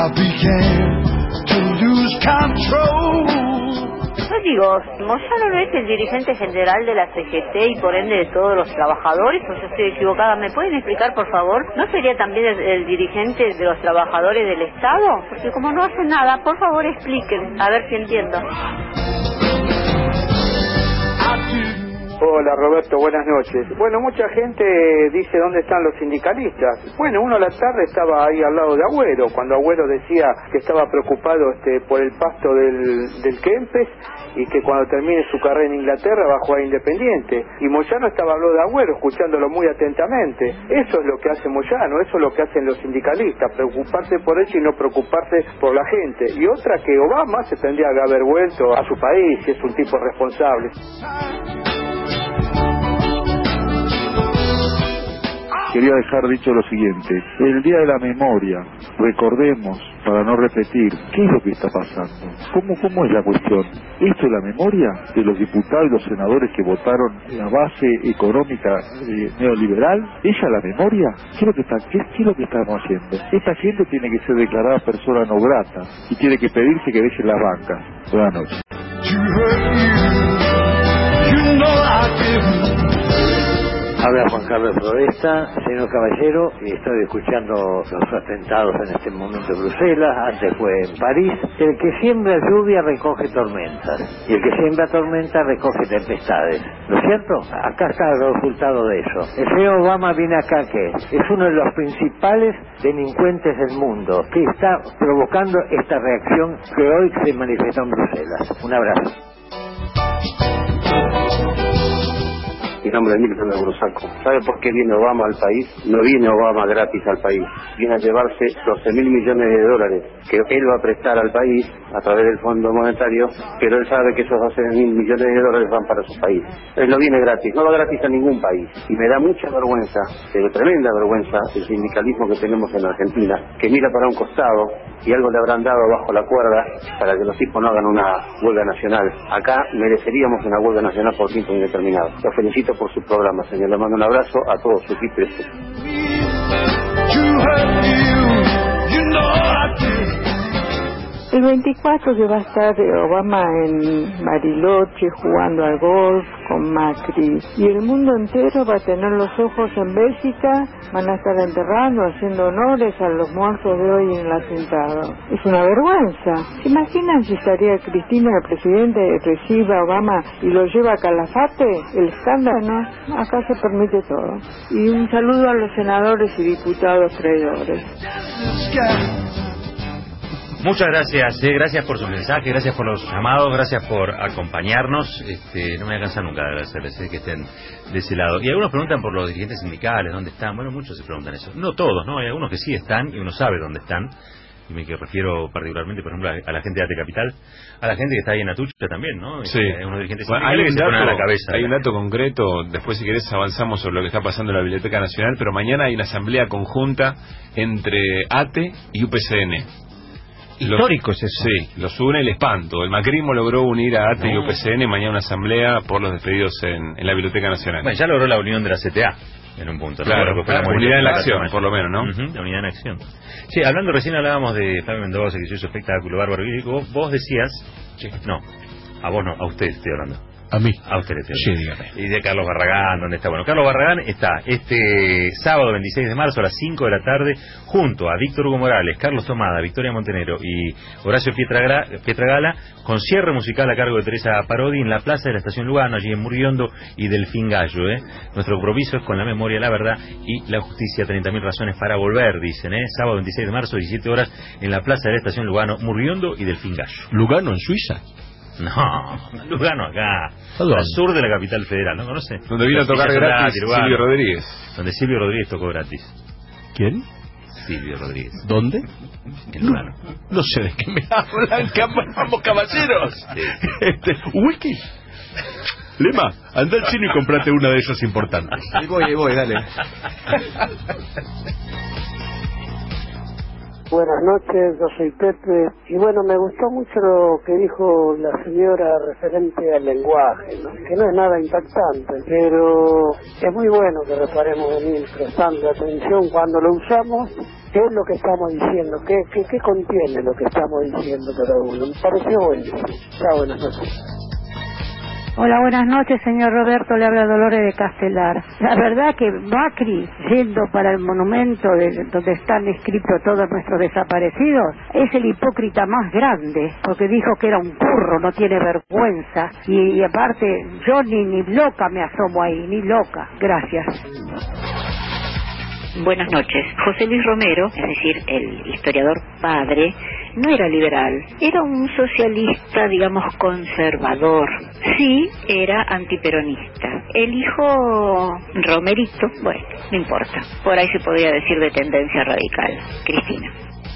I began to lose control. Yo digo, Moyano no es el dirigente general de la C G T y por ende de todos los trabajadores, o yo estoy equivocada. ¿Me pueden explicar, por favor? ¿No sería también el, el dirigente de los trabajadores del Estado? Porque como no hace nada, por favor expliquen, a ver si entiendo. Hola Roberto, buenas noches. Bueno, mucha gente dice dónde están los sindicalistas. Bueno, uno a la tarde estaba ahí al lado de Agüero, cuando Agüero decía que estaba preocupado este, por el pasto del, del Kempes y que cuando termine su carrera en Inglaterra va a jugar Independiente. Y Moyano estaba hablando de Agüero, escuchándolo muy atentamente. Eso es lo que hace Moyano, eso es lo que hacen los sindicalistas, preocuparse por ellos y no preocuparse por la gente. Y otra que Obama se tendría que haber vuelto a su país si es un tipo responsable. Quería dejar dicho lo siguiente: el Día de la Memoria, recordemos, para no repetir, ¿qué es lo que está pasando? ¿Cómo, cómo es la cuestión? ¿Esto es la memoria de los diputados y los senadores que votaron la base económica eh, neoliberal? ¿Ella es la memoria? ¿Qué es, lo que está, qué, ¿Qué es lo que estamos haciendo? Esta gente tiene que ser declarada persona no grata y tiene que pedirse que dejen las bancas. Buenas noches. Habla Juan Carlos Prodesta, señor Caballero, y estoy escuchando los atentados en este momento en Bruselas, antes fue en París. El que siembra lluvia recoge tormentas, y el que siembra tormentas recoge tempestades. ¿No es cierto? Acá está el resultado de eso. El señor Obama viene acá, que es uno de los principales delincuentes del mundo, que está provocando esta reacción que hoy se manifestó en Bruselas. Un abrazo. Mi nombre es Milton de Brusaco. ¿Sabe por qué viene Obama al país? No viene Obama gratis al país. Viene a llevarse doce mil millones de dólares que él va a prestar al país a través del Fondo Monetario, pero él sabe que esos doce mil millones de dólares van para su país. Él no viene gratis, no va gratis a ningún país. Y me da mucha vergüenza, pero tremenda vergüenza, el sindicalismo que tenemos en Argentina, que mira para un costado y algo le habrán dado bajo la cuerda para que los tipos no hagan una huelga nacional. Acá mereceríamos una huelga nacional por tiempo indeterminado. Los felicito por su programa, señor. Le mando un abrazo a todo su equipo. El veinticuatro que va a estar Obama en Bariloche jugando al golf con Macri, y el mundo entero va a tener los ojos en Bélgica, van a estar enterrando, haciendo honores a los muertos de hoy en el atentado. Es una vergüenza. ¿Se imaginan si estaría Cristina, el presidente, recibe a Obama y lo lleva a Calafate? El escándalo, no, acá se permite todo. Y un saludo a los senadores y diputados traidores. Muchas gracias, eh, gracias por su mensaje, gracias por los llamados, gracias por acompañarnos. Este, no me voy a cansar nunca de agradecerles eh, que estén de ese lado. Y algunos preguntan por los dirigentes sindicales, ¿dónde están? Bueno, muchos se preguntan eso. No todos, ¿no? Hay algunos que sí están y uno sabe dónde están. Y me refiero particularmente, por ejemplo, a la gente de Ate Capital, a la gente que está ahí en Atucha también, ¿no? Sí. Hay unos dirigentes Bueno, sindicales hay que un se ponen a la dato, cabeza. hay un dato concreto, después si querés avanzamos sobre lo que está pasando en la Biblioteca Nacional, pero mañana hay una asamblea conjunta entre ATE y U P C N. Histórico es eso. Sí, los une el espanto. El macrismo logró unir a ATE no. y U P C N, mañana una asamblea por los despedidos en, en la Biblioteca Nacional. Bueno, ya logró la unión de la C T A en un punto. Claro, ¿no? claro, unidad en la acción, por lo menos, ¿no? Uh-huh, la unidad en acción. Sí, hablando recién hablábamos de Fabio Mendoza, que hizo su espectáculo bárbaro. Y vos, vos decías... Sí. No, a vos no, a usted estoy hablando. A mí. A usted le estoy Sí, dígame. Y de Carlos Barragán, ¿dónde está? Bueno, Carlos Barragán está este sábado veintiséis de marzo a las cinco de la tarde junto a Víctor Hugo Morales, Carlos Tomada, Victoria Montenegro y Horacio Pietragala, Pietragala, con cierre musical a cargo de Teresa Parodi en la plaza de la Estación Lugano, allí en Murriondo y Delfín Gallo. ¿eh? Nuestro compromiso es con la memoria, la verdad y la justicia. Treinta mil razones para volver, dicen. ¿eh? Sábado veintiséis de marzo, diecisiete horas, en la plaza de la Estación Lugano, Murriondo y Delfín Gallo. ¿Lugano en Suiza? No, Lugano acá, al sur de la capital federal, ¿no conoce? Donde vino a tocar gratis Silvio Rodríguez. Donde Silvio Rodríguez tocó gratis. ¿Quién? Silvio Rodríguez. ¿Dónde? En Lugano. No, no sé de qué me hablan, vamos caballeros. Sí, sí. Este, whisky. Lema, anda al chino y comprate una de esas importantes. Ahí voy, ahí voy, dale. Buenas noches, yo soy Pepe. Y bueno, me gustó mucho lo que dijo la señora referente al lenguaje, ¿no? Que no es nada impactante, pero es muy bueno que reparemos en ir prestando atención cuando lo usamos. ¿Qué es lo que estamos diciendo? ¿Qué, qué, qué contiene lo que estamos diciendo cada uno? Me pareció buenísimo. Chao, buenas noches. Hola, buenas noches, señor Roberto, le habla Dolores de Castelar. La verdad que Macri, yendo para el monumento de, donde están escritos todos nuestros desaparecidos, es el hipócrita más grande, porque dijo que era un curro, no tiene vergüenza, y, y aparte, yo ni, ni loca me asomo ahí, ni loca. Gracias. Buenas noches. José Luis Romero, es decir, el historiador padre, no era liberal, era un socialista, digamos, conservador. Sí, era antiperonista. El hijo Romerito, bueno, no importa. Por ahí se podría decir de tendencia radical. Cristina.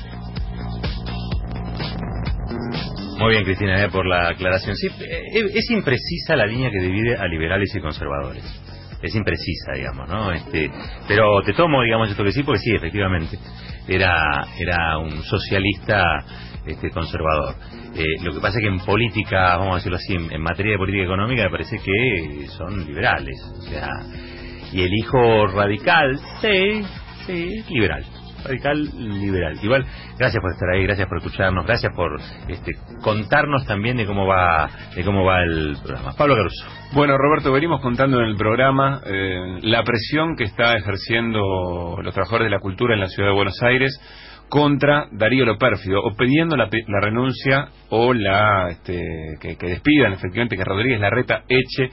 Muy bien, Cristina, eh, por la aclaración. Sí, eh, es imprecisa la línea que divide a liberales y conservadores. Es imprecisa, digamos, ¿no? Este, pero te tomo, digamos, esto que sí, porque sí, efectivamente, era era un socialista este, conservador. Eh, lo que pasa es que en política, vamos a decirlo así, en, en materia de política económica, me parece que son liberales. O sea, y el hijo radical, sí, sí, liberal. Radical liberal. Igual, gracias por estar ahí, gracias por escucharnos, gracias por este, contarnos también de cómo va de cómo va el programa. Pablo Caruso. Bueno, Roberto, venimos contando en el programa eh, la presión que está ejerciendo los trabajadores de la cultura en la ciudad de Buenos Aires contra Darío Lo Pérfido, o pidiendo la, la renuncia o la este, que, que despidan efectivamente, que Rodríguez Larreta eche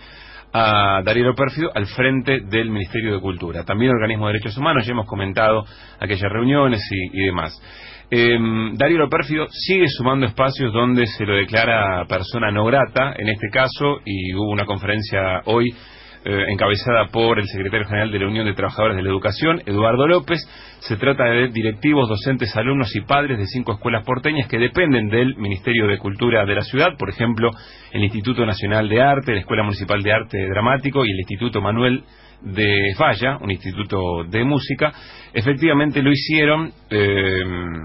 a Darío Lo Pérfido al frente del Ministerio de Cultura. También organismos de derechos humanos, ya hemos comentado aquellas reuniones y, y demás. Eh, Darío Lo Pérfido sigue sumando espacios donde se lo declara persona no grata, en este caso, y hubo una conferencia hoy eh, encabezada por el secretario general de la Unión de Trabajadores de la Educación, Eduardo López. Se trata de directivos, docentes, alumnos y padres de cinco escuelas porteñas que dependen del Ministerio de Cultura de la ciudad, por ejemplo, el Instituto Nacional de Arte, la Escuela Municipal de Arte Dramático y el Instituto Manuel de Falla, un instituto de música. Efectivamente lo hicieron eh,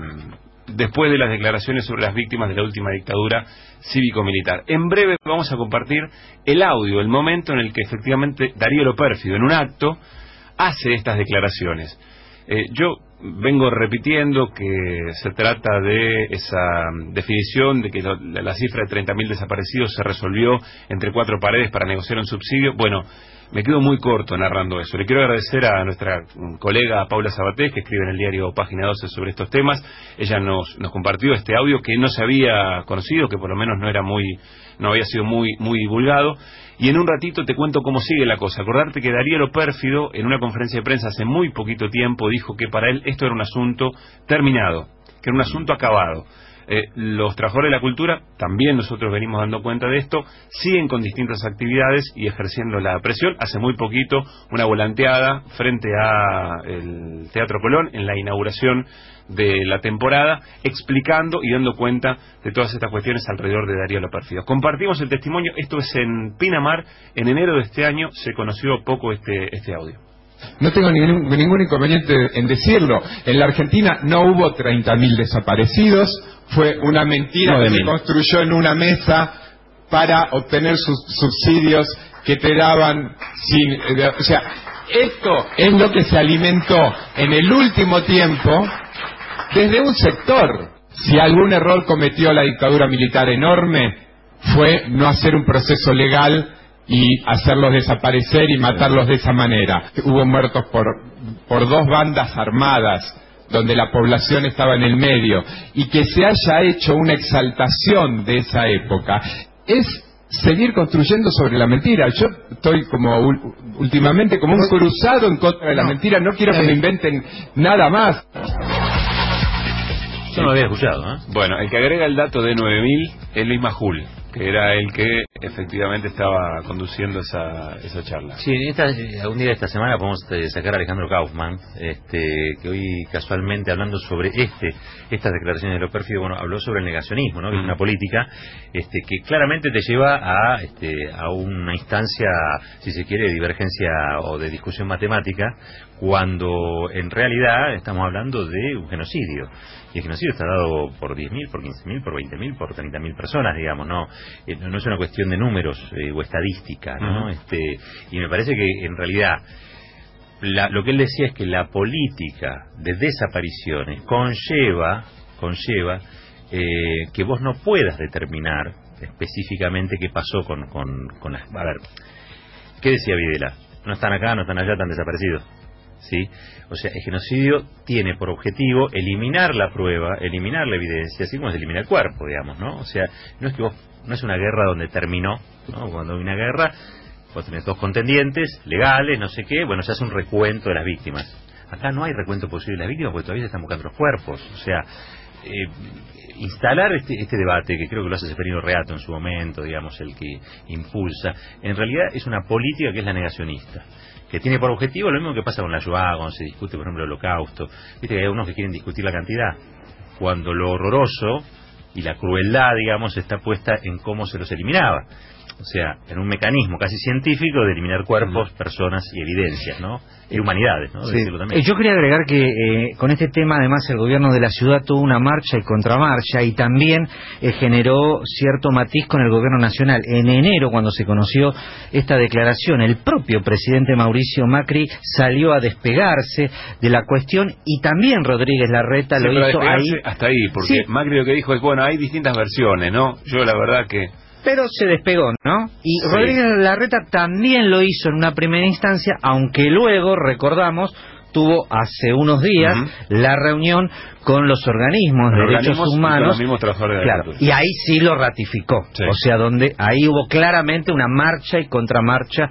después de las declaraciones sobre las víctimas de la última dictadura cívico-militar. En breve vamos a compartir el audio, el momento en el que efectivamente Darío Lo Pérfido, en un acto, hace estas declaraciones. Eh, yo vengo repitiendo que se trata de esa definición de que lo, la cifra de treinta mil desaparecidos se resolvió entre cuatro paredes para negociar un subsidio. Bueno, me quedo muy corto narrando eso. Le quiero agradecer a nuestra colega Paula Sabatés, que escribe en el diario Página doce sobre estos temas. Ella nos, nos compartió este audio que no se había conocido, que por lo menos no era muy, no había sido muy, muy divulgado. Y en un ratito te cuento cómo sigue la cosa. Acordarte que Darío Lo Pérfido, en una conferencia de prensa hace muy poquito tiempo, dijo que para él esto era un asunto terminado, que era un asunto acabado. Eh, los trabajadores de la cultura, también nosotros venimos dando cuenta de esto, siguen con distintas actividades y ejerciendo la presión. Hace muy poquito una volanteada frente a el Teatro Colón en la inauguración de la temporada, explicando y dando cuenta de todas estas cuestiones alrededor de Darío Lo Pérfido. Compartimos el testimonio, esto es en Pinamar, en enero de este año se conoció poco este, este audio. No tengo ningún, ningún inconveniente en decirlo. En la Argentina no hubo treinta mil desaparecidos. Fue una mentira que se construyó en una mesa para obtener sus subsidios que te daban sin... Eh, o sea, esto es lo que se alimentó en el último tiempo desde un sector. Si algún error cometió la dictadura militar enorme, fue no hacer un proceso legal y hacerlos desaparecer y matarlos de esa manera. Hubo muertos por, por dos bandas armadas, donde la población estaba en el medio, y que se haya hecho una exaltación de esa época, es seguir construyendo sobre la mentira. Yo estoy como últimamente como un cruzado en contra de la mentira, no quiero que me inventen nada más. Yo no lo había escuchado, ¿eh? Bueno, el que agrega el dato de nueve mil es Luis Majul, que era el que efectivamente estaba conduciendo esa, esa charla. Sí, esta, algún día de esta semana podemos eh, sacar a Alejandro Kaufman, este, que hoy casualmente hablando sobre este estas declaraciones de Lo Pérfido, bueno, habló sobre el negacionismo, ¿no? Que es una política este, que claramente te lleva a, este, a una instancia, si se quiere, de divergencia o de discusión matemática, cuando en realidad estamos hablando de un genocidio. Y el genocidio está dado por diez mil, por quince mil, por veinte mil, por treinta mil personas, digamos, no eh, no es una cuestión de números eh, o estadística, ¿no? Uh-huh. este Y me parece que en realidad la, lo que él decía es que la política de desapariciones conlleva, conlleva eh, que vos no puedas determinar específicamente qué pasó con, con, con las... A ver, ¿qué decía Videla? No están acá, no están allá, están desaparecidos. ¿Sí? O sea, el genocidio tiene por objetivo eliminar la prueba, eliminar la evidencia, así como se elimina el cuerpo, digamos, ¿no? O sea, no es que vos, no es una guerra donde terminó, ¿no? Cuando hay una guerra, vos tenés dos contendientes, legales, no sé qué, bueno, se hace un recuento de las víctimas. Acá no hay recuento posible de las víctimas porque todavía se están buscando los cuerpos. O sea, eh, instalar este, este debate, que creo que lo hace Seferino Reato en su momento, digamos, el que impulsa, en realidad es una política que es la negacionista, que tiene por objetivo lo mismo que pasa con la Shoah, cuando se discute, por ejemplo, el Holocausto. Viste que hay unos que quieren discutir la cantidad, cuando lo horroroso y la crueldad, digamos, está puesta en cómo se los eliminaba. O sea, en un mecanismo casi científico de eliminar cuerpos, personas y evidencias, ¿no? Y humanidades, ¿no? Sí. Eh, yo quería agregar que eh, con este tema, además, el gobierno de la ciudad tuvo una marcha y contramarcha y también eh, generó cierto matiz con el gobierno nacional. En enero, cuando se conoció esta declaración, el propio presidente Mauricio Macri salió a despegarse de la cuestión y también Rodríguez Larreta sí, lo hizo ahí. Hasta ahí, porque sí. Macri lo que dijo es, bueno, hay distintas versiones, ¿no? Yo la verdad que... Pero se despegó, ¿no? Y sí. Rodríguez Larreta también lo hizo en una primera instancia, aunque luego, recordamos, tuvo hace unos días uh-huh. la reunión con los organismos de derechos humanos. Y, de claro, y ahí sí lo ratificó. Sí. O sea, donde ahí hubo claramente una marcha y contramarcha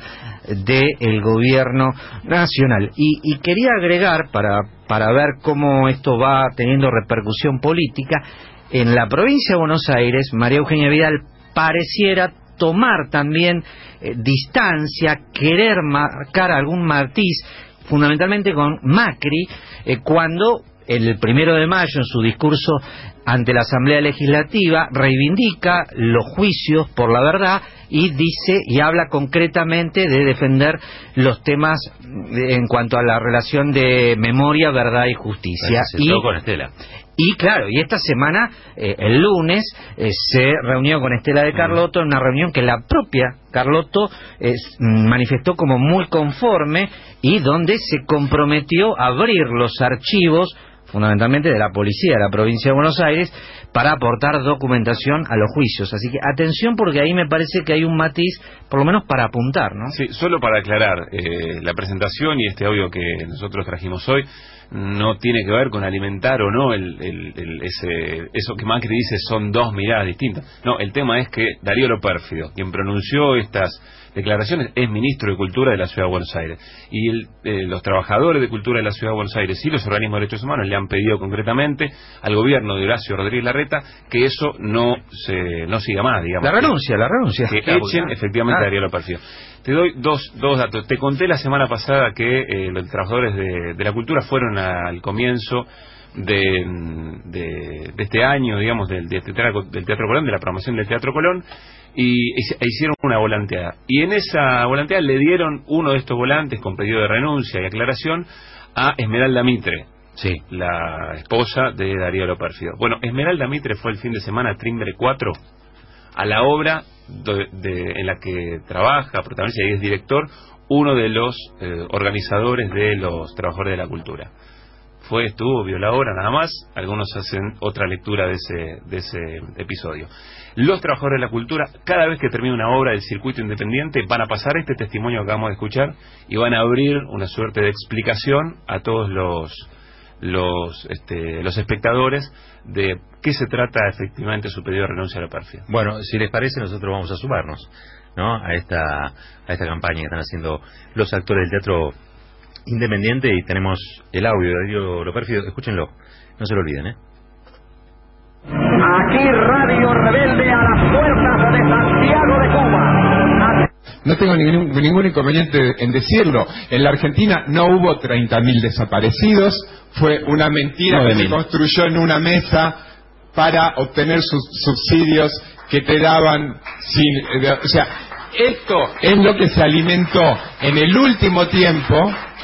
del gobierno nacional. Y, y quería agregar, para, para ver cómo esto va teniendo repercusión política, en la provincia de Buenos Aires, María Eugenia Vidal pareciera tomar también eh, distancia, querer marcar algún matiz, fundamentalmente con Macri, eh, cuando el primero de mayo, en su discurso ante la Asamblea Legislativa, reivindica los juicios por la verdad y dice y habla concretamente de defender los temas en cuanto a la relación de memoria, verdad y justicia. Y con Estela. Y claro, y esta semana, eh, el lunes, eh, se reunió con Estela de Carlotto en una reunión que la propia Carlotto eh, manifestó como muy conforme y donde se comprometió a abrir los archivos, fundamentalmente de la policía de la provincia de Buenos Aires, para aportar documentación a los juicios. Así que atención, porque ahí me parece que hay un matiz, por lo menos para apuntar, ¿no? Sí, solo para aclarar, eh, la presentación y este audio que nosotros trajimos hoy no tiene que ver con alimentar o no el, el, el, ese, eso que Macri dice son dos miradas distintas. No, el tema es que Darío Lo Pérfido, quien pronunció estas declaraciones, es ministro de Cultura de la Ciudad de Buenos Aires. Y el, eh, los trabajadores de Cultura de la Ciudad de Buenos Aires y los organismos de derechos humanos le han pedido concretamente al gobierno de Horacio Rodríguez Larreta que eso no se no siga más, digamos. La renuncia, que, la renuncia. Que claro, echen efectivamente ah. a Darío Lo Pérfido. Te doy dos, dos datos. Te conté la semana pasada que eh, los trabajadores de, de la cultura fueron a, al comienzo de, de, de este año, digamos, del, del, teatro, del Teatro Colón, de la promoción del Teatro Colón, y e hicieron una volanteada. Y en esa volanteada le dieron uno de estos volantes con pedido de renuncia y aclaración a Esmeralda Mitre, sí, la esposa de Darío Lo Pérfido. Bueno, Esmeralda Mitre fue el fin de semana a Timbre cuatro, a la obra de, de, en la que trabaja, protagoniza y es director, uno de los eh, organizadores de los trabajadores de la cultura. Fue, estuvo, vio la obra, nada más. Algunos hacen otra lectura de ese, de ese episodio. Los trabajadores de la cultura, cada vez que termina una obra del circuito independiente, van a pasar este testimonio que acabamos de escuchar y van a abrir una suerte de explicación a todos los los este, los espectadores de qué se trata efectivamente su pedido de renuncia a la pérfida. Bueno, si les parece, nosotros vamos a sumarnos, ¿no?, a esta a esta campaña que están haciendo los actores del teatro independiente, y tenemos el audio de Darío Lo Pérfido. Escúchenlo, no se lo olviden, ¿eh? Aquí Radio Rebelde a las puertas de Santiago de Cuba. No tengo ningún, ningún inconveniente en decirlo. En la Argentina no hubo treinta mil desaparecidos. Fue una mentira no, que se construyó en una mesa para obtener sus subsidios que te daban sin... O sea, esto es lo que se alimentó en el último tiempo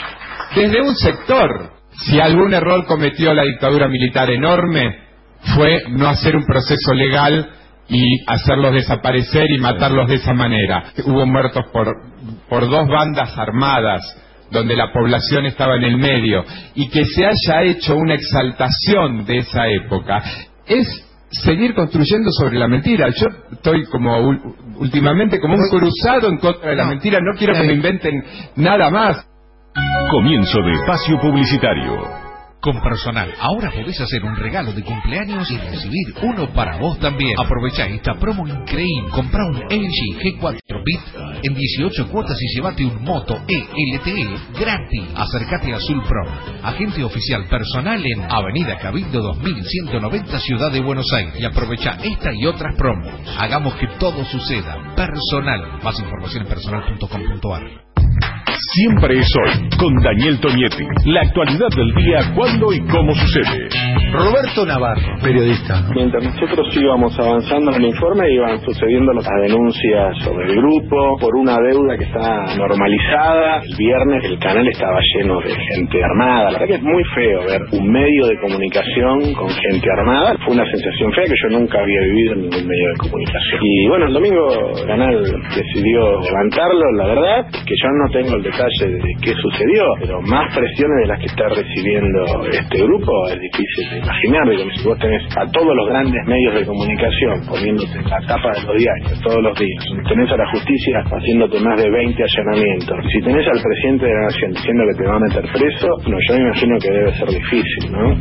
desde un sector. Si algún error cometió la dictadura militar enorme, fue no hacer un proceso legal y hacerlos desaparecer y matarlos de esa manera. Hubo muertos por, por dos bandas armadas, donde la población estaba en el medio, y que se haya hecho una exaltación de esa época, es seguir construyendo sobre la mentira. Yo estoy como últimamente como un cruzado en contra de la mentira, no quiero que me inventen nada más. Comienzo de espacio publicitario. Con Personal, ahora podés hacer un regalo de cumpleaños y recibir uno para vos también. Aprovechá esta promo increíble. Comprá un L G G cuatro bit en dieciocho cuotas y llevate un Moto E L T E gratis. Acércate a Azul Pro, agente oficial Personal en Avenida Cabildo dos mil ciento noventa, Ciudad de Buenos Aires. Y aprovechá esta y otras promos. Hagamos que todo suceda. Personal. Más información en personal punto com punto ar. Siempre es hoy, con Daniel Tonietti. La actualidad del día, cuándo y cómo sucede. Roberto Navarro, periodista. Mientras nosotros íbamos avanzando en el informe, iban sucediendo las denuncias sobre el grupo por una deuda que está normalizada. El viernes el canal estaba lleno de gente armada. La verdad que es muy feo ver un medio de comunicación con gente armada. Fue una sensación fea que yo nunca había vivido en ningún medio de comunicación. Y bueno, el domingo el canal decidió levantarlo. La verdad que yo no tengo el detalle de qué sucedió, pero más presiones de las que está recibiendo este grupo es difícil de imaginar. Digo, si vos tenés a todos los grandes medios de comunicación poniéndote en la tapa de los diarios todos los días, si tenés a la justicia haciéndote más de veinte allanamientos, si tenés al presidente de la nación diciendo que te va a meter preso, no, yo me imagino que debe ser difícil, ¿no?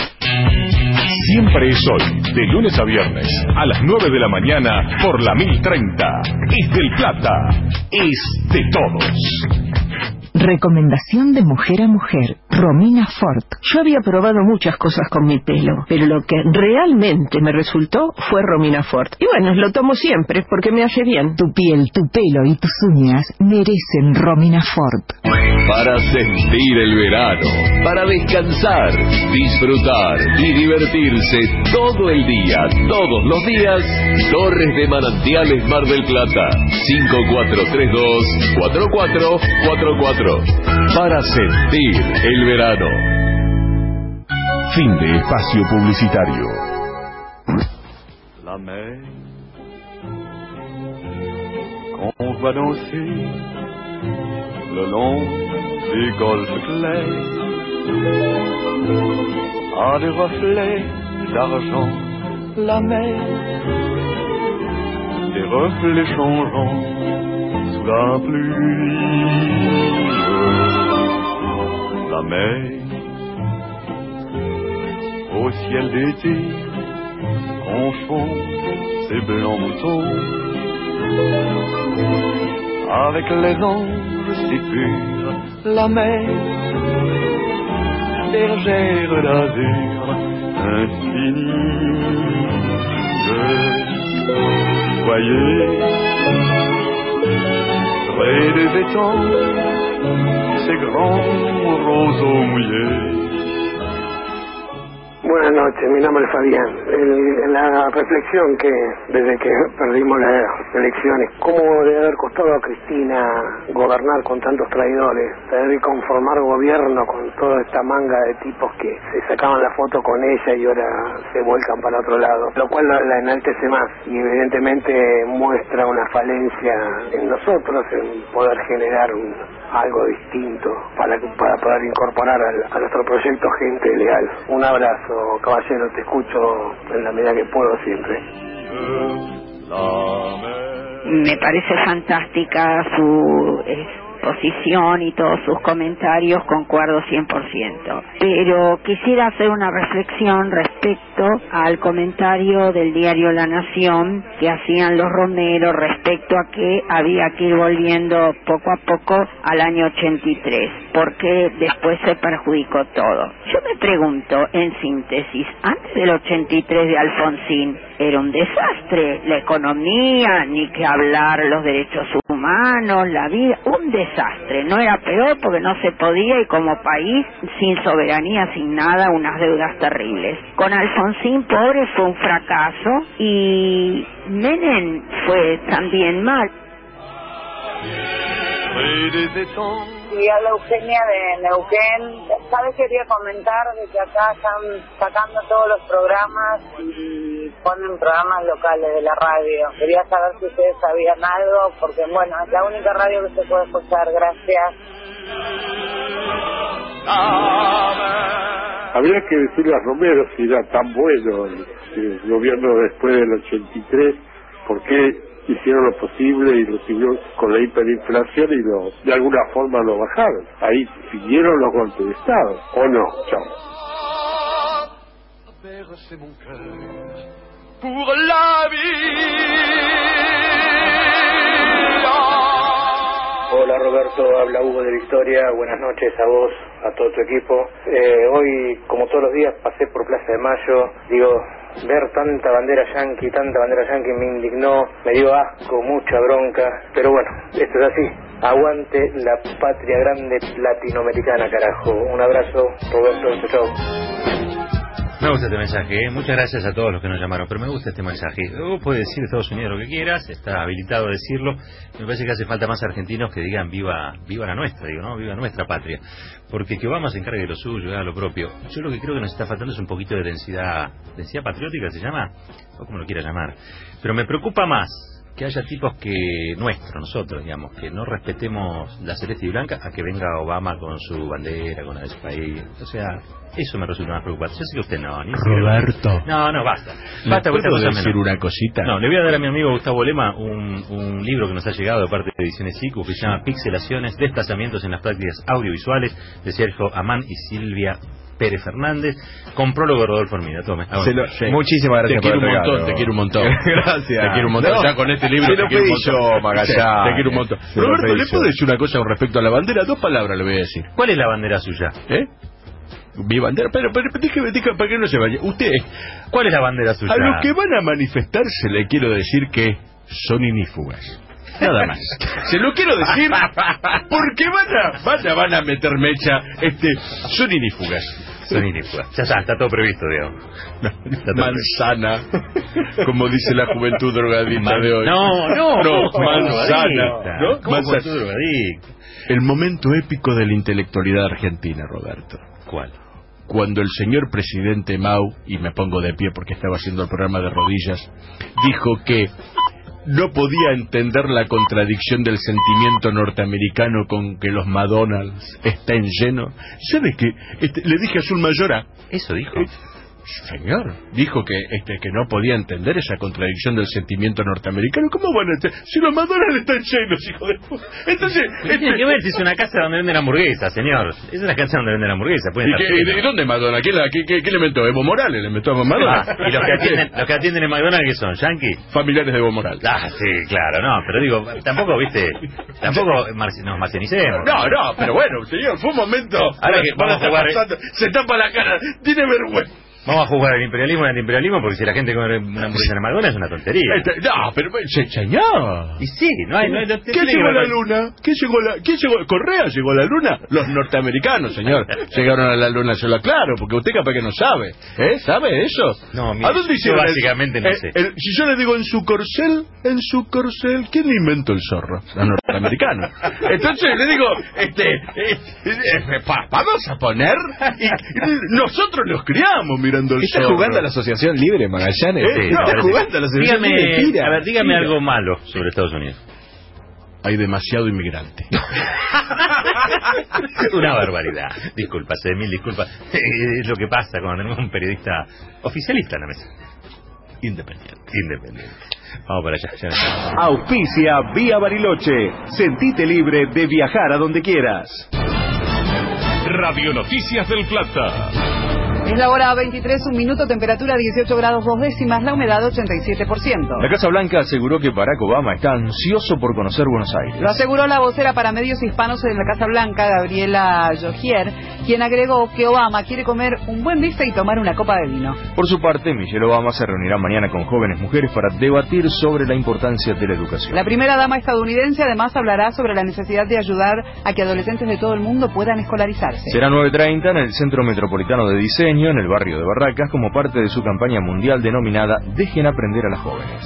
Siempre es hoy, de lunes a viernes, a las nueve de la mañana, por la mil treinta. Es del Plata, es de todos. Recomendación de mujer a mujer, Romina Ford. Yo había probado muchas cosas con mi pelo, pero lo que realmente me resultó fue Romina Ford. Y bueno, lo tomo siempre porque me hace bien. Tu piel, tu pelo y tus uñas merecen Romina Ford. Para sentir el verano, para descansar, disfrutar y divertirse todo el día, todos los días, Torres de Manantiales Mar del Plata, cinco cuatro tres dos, cuatro cuatro cuatro cuatro. Para sentir el verano. Fin de espacio publicitario. La mer, qu'on voit danser le long des golfes clairs, a des reflets d'argent. La mer, des reflets changeants sous la pluie. La mer, au ciel d'été, confond ses blancs moutons avec les anges si purs. La mer, bergère d'azur infinie. Voyez, près des étangs, ces grands roseaux mouillés. Buenas noches, mi nombre es Fabián. El, la reflexión que desde que perdimos las elecciones, cómo debe haber costado a Cristina gobernar con tantos traidores, debe conformar gobierno con toda esta manga de tipos que se sacaban la foto con ella y ahora se vuelcan para otro lado, lo cual la enaltece más y evidentemente muestra una falencia en nosotros en poder generar un, algo distinto para, para poder incorporar al, a nuestro proyecto gente leal. Un abrazo, caballero, te escucho en la medida que puedo siempre. Me parece fantástica su exposición y todos sus comentarios, concuerdo cien por ciento. Pero quisiera hacer una reflexión respecto al comentario del diario La Nación que hacían los Romero respecto a que había que ir volviendo poco a poco al año ochenta y tres, porque después se perjudicó todo. Yo me pregunto, en síntesis, antes del ochenta y tres de Alfonsín, era un desastre, la economía, ni que hablar los derechos humanos, la vida, un desastre, no era peor porque no se podía y como país, sin soberanía, sin nada, unas deudas terribles. Con Alfonsín, pobre, fue un fracaso y Menem fue también mal. Y a la Eugenia de Neuquén, ¿sabes? Quería comentar de que acá están sacando todos los programas y ponen programas locales de la radio. Quería saber si ustedes sabían algo, porque bueno, es la única radio que se puede escuchar. Gracias. Habría que decirle a Romero si era tan bueno el, el gobierno después del ochenta y tres, por qué hicieron lo posible y lo siguieron con la hiperinflación y lo, de alguna forma lo bajaron. Ahí siguieron los golpes de Estado, ¿o no? Chao. Hola Roberto, habla Hugo de Victoria, buenas noches a vos, a todo tu equipo. Eh, hoy, como todos los días, pasé por Plaza de Mayo, digo, ver tanta bandera yanqui, tanta bandera yanqui me indignó, me dio asco, mucha bronca, pero bueno, esto es así. Aguante la patria grande latinoamericana, carajo. Un abrazo, Roberto, chao. Me gusta este mensaje, ¿eh? Muchas gracias a todos los que nos llamaron, pero me gusta este mensaje. Vos podés decir Estados Unidos lo que quieras, está habilitado a decirlo. Me parece que hace falta más argentinos que digan viva viva la nuestra, digo, ¿no? Viva nuestra patria. Porque que Obama se encargue de lo suyo, haga lo propio. Yo lo que creo que nos está faltando es un poquito de densidad, densidad patriótica, ¿se llama? O como lo quiera llamar. Pero me preocupa más que haya tipos que nuestros, nosotros, digamos, que no respetemos la celeste y blanca a que venga Obama con su bandera, con la de su país. O sea, eso me resulta más preocupante. Yo sé que usted no, ni Roberto. No, no, basta. ¿Le Basta puedo cosa decir menos. una cosita? No, le voy a dar a mi amigo Gustavo Lema un, un libro que nos ha llegado de parte de Ediciones I C U que se llama Pixelaciones, desplazamientos en las prácticas audiovisuales, de Sergio Amán y Silvia Pérez Fernández, con prólogo de Rodolfo Hermida. Tome. Ah, bueno. Lo, sí. Muchísimas gracias te por quiero el un montón, regalo. te quiero un montón. Gracias. Te quiero un montón. No, ya con este libro se te lo quiero un pedí montón. yo, Magallanes. Te quiero un montón. Se lo Roberto, pedí ¿le yo. puedo decir una cosa con respecto a la bandera? Dos palabras le voy a decir. ¿Cuál es la bandera suya? ¿Eh? Mi bandera, pero, pero, pero dígame, dígame, para que no se vaya. Usted, ¿cuál es la bandera suya? A los que van a manifestarse le quiero decir que son inífugas. Nada más. Se lo quiero decir porque van a, van a, van a meter mecha. Este, son inífugas. Son inífugas. Ya está, está todo previsto, Diego. Manzana, como dice la juventud drogadita Man, de hoy. No, no, no, manzana. ¿No? ¿Cómo manzana. juventud drogadicta? El momento épico de la intelectualidad argentina, Roberto. ¿Cuál? Cuando el señor presidente Mau, y me pongo de pie porque estaba haciendo el programa de rodillas, dijo que no podía entender la contradicción del sentimiento norteamericano con que los McDonald's estén llenos. ¿Sabe qué? Este, le dije a Zulma Llora. ¿Eso dijo? Eh, Señor, dijo que este que no podía entender esa contradicción del sentimiento norteamericano. ¿Cómo van a entender? Si los McDonald's están llenos, hijo de puta. Entonces, ¿qué tiene que ver si es una casa donde venden hamburguesas, señor? Es una casa donde venden hamburguesas. ¿Y, qué, ¿Y de dónde McDonald's? ¿Qué, la, qué, qué, ¿Qué le inventó? ¿Evo Morales le inventó a McDonald's? Ah, ¿y los que atienden, los que atienden en McDonald's qué son? ¿Yankees? Familiares de Evo Morales. Ah, sí, claro, no, pero digo, tampoco, viste, tampoco marci nos marcianicemos. No, no, pero bueno, señor, fue un momento. Ahora que vamos a jugar, pasando, se tapa la cara, tiene vergüenza. Vamos a jugar al imperialismo y al antiimperialismo porque si la gente come una hamburguesa en McDonald's es una tontería. Este, no, pero señor. Y sí, no hay... No hay no, ¿Quién llegó a la luna? ¿Quién llegó a la, ¿Quién llegó? ¿Correa llegó a la luna? Los norteamericanos, señor. Llegaron a la luna, yo lo aclaro, porque usted capaz que no sabe. ¿Eh? ¿Sabe eso? No, mire, ¿A dónde hicieron básicamente el, no el, sé. El, si yo le digo en su corcel, en su corcel, ¿quién le inventó el zorro? Los norteamericanos. Entonces le digo, este, eh, eh, pa, vamos a poner, y, y nosotros los criamos mirando el ¿Está zorro. jugando a la Asociación Libre, Magallanes? ¿Eh? Sí, No, está jugando a la Asociación dígame, Libre. Tira, a ver, dígame tira. algo malo sobre Estados Unidos. Hay demasiado inmigrante. Una barbaridad. Disculpa, se mil disculpas. Es lo que pasa cuando tenemos un periodista oficialista en la mesa. Independiente. Independiente. Vamos para allá. Ya. Auspicia Vía Bariloche. Sentite libre de viajar a donde quieras. Radio Noticias del Plata. Es la hora veintitrés, un minuto, temperatura dieciocho grados dos décimas, la humedad ochenta y siete por ciento. La Casa Blanca aseguró que Barack Obama está ansioso por conocer Buenos Aires. Lo aseguró la vocera para medios hispanos de la Casa Blanca, Gabriela Jogier, quien agregó que Obama quiere comer un buen bife y tomar una copa de vino. Por su parte, Michelle Obama se reunirá mañana con jóvenes mujeres para debatir sobre la importancia de la educación. La primera dama estadounidense además hablará sobre la necesidad de ayudar a que adolescentes de todo el mundo puedan escolarizarse. Será nueve treinta en el Centro Metropolitano de Diseño, en el barrio de Barracas, como parte de su campaña mundial denominada Dejen aprender a las jóvenes.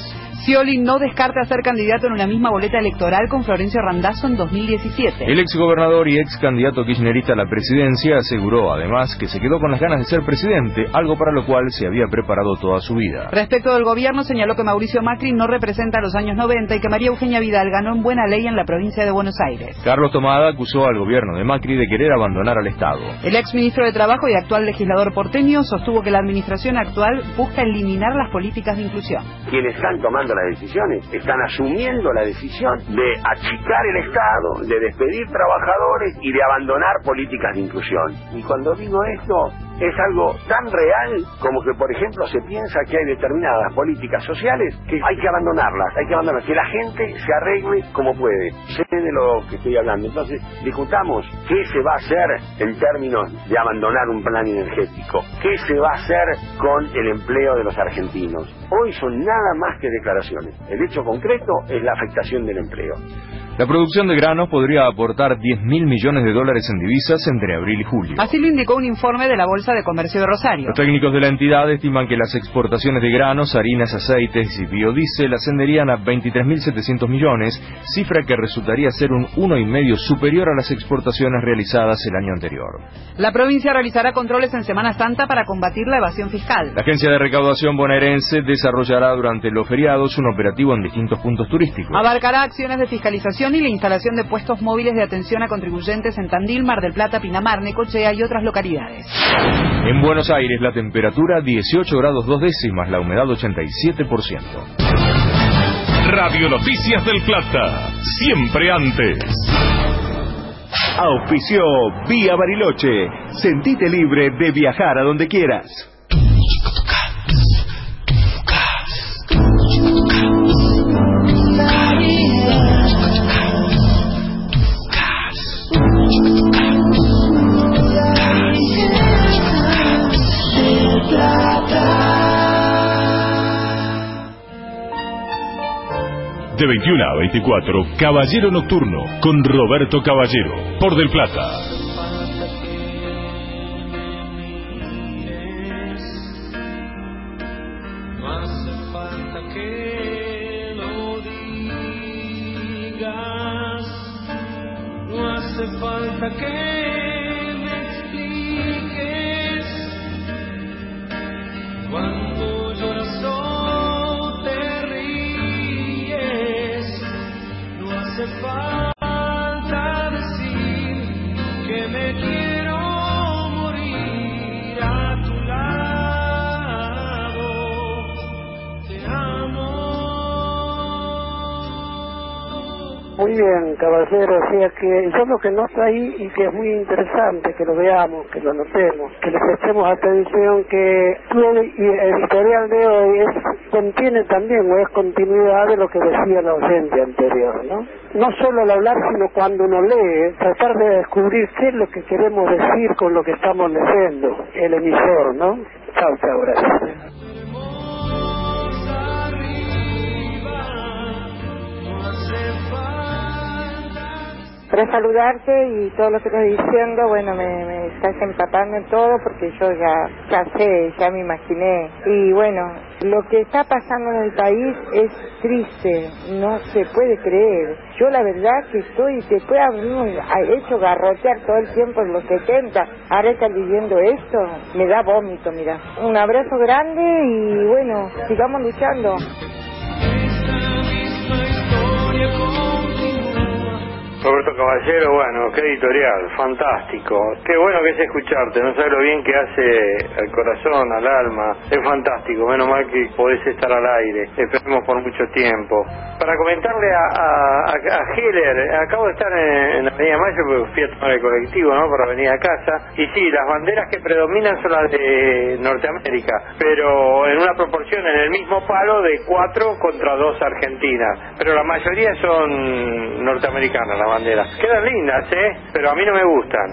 Scioli no descarta ser candidato en una misma boleta electoral con Florencio Randazzo en dos mil diecisiete. El exgobernador y ex candidato kirchnerista a la presidencia aseguró además que se quedó con las ganas de ser presidente, algo para lo cual se había preparado toda su vida. Respecto del gobierno, señaló que Mauricio Macri no representa a los años noventa y que María Eugenia Vidal ganó en buena ley en la provincia de Buenos Aires. Carlos Tomada acusó al gobierno de Macri de querer abandonar al Estado. El ex ministro de Trabajo y actual legislador porteño sostuvo que la administración actual busca eliminar las políticas de inclusión. Quienes están tomando las decisiones están asumiendo la decisión de achicar el Estado, de despedir trabajadores y de abandonar políticas de inclusión. Y cuando digo esto, es algo tan real como que, por ejemplo, se piensa que hay determinadas políticas sociales que hay que abandonarlas, hay que abandonarlas, que la gente se arregle como puede. Sé de lo que estoy hablando. Entonces, discutamos qué se va a hacer en términos de abandonar un plan energético, qué se va a hacer con el empleo de los argentinos. Hoy son nada más que declaraciones. El hecho concreto es la afectación del empleo. La producción de granos podría aportar diez mil millones de dólares en divisas entre abril y julio. Así lo indicó un informe de la Bolsa de Comercio de Rosario. Los técnicos de la entidad estiman que las exportaciones de granos, harinas, aceites y biodiesel ascenderían a veintitrés mil setecientos millones, cifra que resultaría ser un uno y medio superior a las exportaciones realizadas el año anterior. La provincia realizará controles en Semana Santa para combatir la evasión fiscal. La Agencia de Recaudación bonaerense desarrollará durante los feriados un operativo en distintos puntos turísticos. Abarcará acciones de fiscalización y la instalación de puestos móviles de atención a contribuyentes en Tandil, Mar del Plata, Pinamar, Necochea y otras localidades. En Buenos Aires la temperatura dieciocho grados dos décimas, la humedad ochenta y siete por ciento. Radio Noticias del Plata, siempre antes. Auspició Vía Bariloche. Sentite libre de viajar a donde quieras. De veintiuna a veinticuatro, Caballero Nocturno, con Roberto Caballero, por Del Plata. No hace falta que lo digas, no hace falta que me expliques cuando lloras o te ríes. No hace falta decir que me quiero morir a tu lado. Te amo. Muy bien, caballero, o sea que yo lo que noto ahí y que es muy interesante que lo veamos, que lo notemos, que le prestemos atención, que tu editorial de hoy es, contiene también o es continuidad de lo que decía la oyente anterior, ¿no? No solo al hablar, sino cuando uno lee, tratar de descubrir qué es lo que queremos decir con lo que estamos leyendo, el emisor, ¿no? Chao, chao, gracias. Para saludarte y todo lo que estás diciendo, bueno, me, me estás empapando en todo porque yo ya, ya sé, ya me imaginé. Y bueno, lo que está pasando en el país es triste, no se puede creer. Yo la verdad que estoy, te puede haber hecho garrotear todo el tiempo en los setenta, ahora estás viviendo esto, me da vómito, mira. Un abrazo grande y bueno, sigamos luchando. Roberto Caballero, bueno, qué editorial, fantástico. Qué bueno que es escucharte, no sabes lo bien que hace al corazón, al alma. Es fantástico, menos mal que podés estar al aire. Esperemos por mucho tiempo. Para comentarle a, a, a Heller, acabo de estar en, en la Avenida Mayo porque fui a tomar el colectivo, ¿no? Para venir a casa. Y sí, las banderas que predominan son las de Norteamérica, pero en una proporción, en el mismo palo de cuatro contra dos argentinas. Pero la mayoría son norteamericanas, las banderas. Quedan lindas, ¿eh? Pero a mí no me gustan.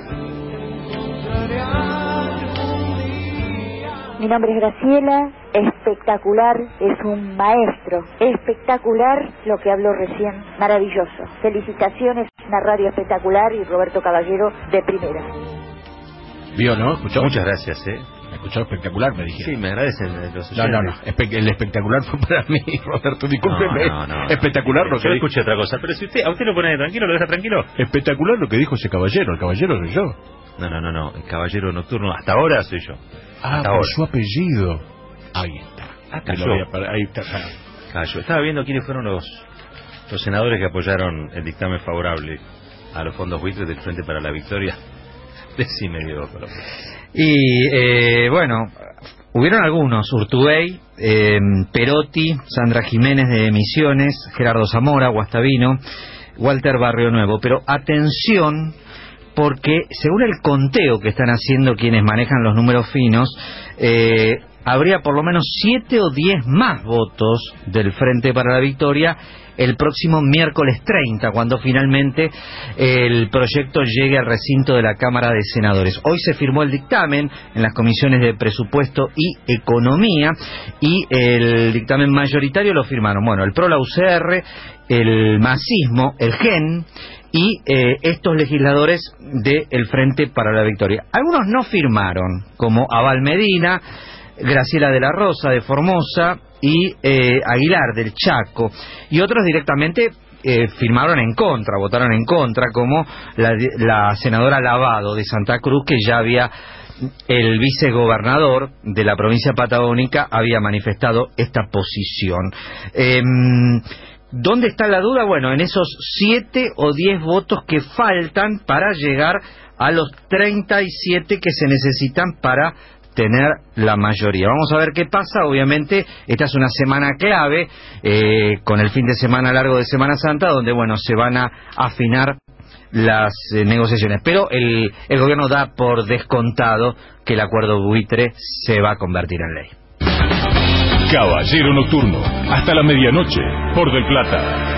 Mi nombre es Graciela, espectacular, es un maestro, espectacular lo que habló recién, maravilloso. Felicitaciones, una radio espectacular y Roberto Caballero de primera. ¿Vio, no? ¿Escuchó? Muchas gracias, ¿eh? escuchado espectacular, me dijeron. Sí, me agradecen los No, no, no, Espe el espectacular fue para mí, Roberto, discúlpeme. No, no, no, espectacular no, lo que yo dijo. escuché otra cosa, pero si usted, a usted lo pone tranquilo, lo deja tranquilo. Espectacular lo que dijo ese caballero, el caballero soy yo. No, no, no, no, el caballero nocturno, hasta ahora soy yo. Ah, hasta por ahora. su apellido. Ahí está. Ah, Me lo cayó. voy a parar, ahí está. Cayó. Estaba viendo quiénes fueron los, los senadores que apoyaron el dictamen favorable a los fondos buitres del Frente para la Victoria. Decime, Diego Colombia. Y, eh, bueno, hubieron algunos, Urtubey, eh, Perotti, Sandra Jiménez de Misiones, Gerardo Zamora, Guastavino, Walter Barrio Nuevo. Pero atención, porque según el conteo que están haciendo quienes manejan los números finos, eh, habría por lo menos siete o diez más votos del Frente para la Victoria el próximo miércoles treinta, cuando finalmente el proyecto llegue al recinto de la Cámara de Senadores. Hoy se firmó el dictamen en las comisiones de Presupuesto y Economía, y el dictamen mayoritario lo firmaron, bueno, el P R O, la U C R, el Masismo, el G E N y eh, estos legisladores del Frente para la Victoria. Algunos no firmaron, como Abal Medina, Graciela de la Rosa de Formosa y eh, Aguilar del Chaco, y otros directamente eh, firmaron en contra, votaron en contra, como la, la senadora Lavado de Santa Cruz, que ya había, el vicegobernador de la provincia patagónica había manifestado esta posición. Eh, ¿Dónde está la duda? Bueno, en esos siete o diez votos que faltan para llegar a los treinta y siete que se necesitan para tener la mayoría. Vamos a ver qué pasa. Obviamente esta es una semana clave, eh, con el fin de semana largo de Semana Santa, donde bueno, se van a afinar las eh, negociaciones, pero el, el gobierno da por descontado que el acuerdo buitre se va a convertir en ley. Caballero Nocturno, hasta la medianoche, por Del Plata.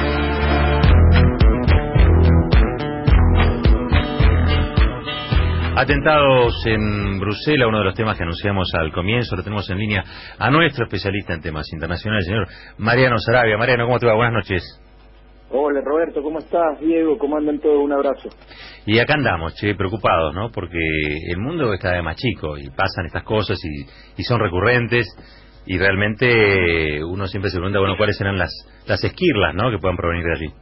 Atentados en Bruselas, uno de los temas que anunciamos al comienzo. Lo tenemos en línea a nuestro especialista en temas internacionales, el señor Mariano Sarabia. Mariano, ¿cómo te va? Buenas noches. Hola Roberto, ¿cómo estás? Diego, ¿cómo andan todos? Un abrazo. Y acá andamos, che, preocupados, ¿no? Porque el mundo es cada vez más chico y pasan estas cosas y, y son recurrentes, y realmente uno siempre se pregunta, bueno, ¿cuáles serán las, las esquirlas, ¿no?, que puedan provenir de allí?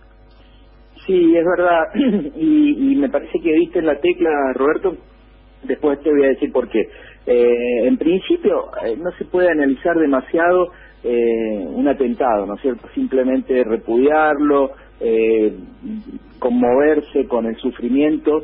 Sí, es verdad, y, y me parece que diste en la tecla, Roberto. Después te voy a decir por qué. Eh, en principio, eh, no se puede analizar demasiado eh, un atentado, ¿no es cierto? Simplemente repudiarlo, eh, conmoverse con el sufrimiento,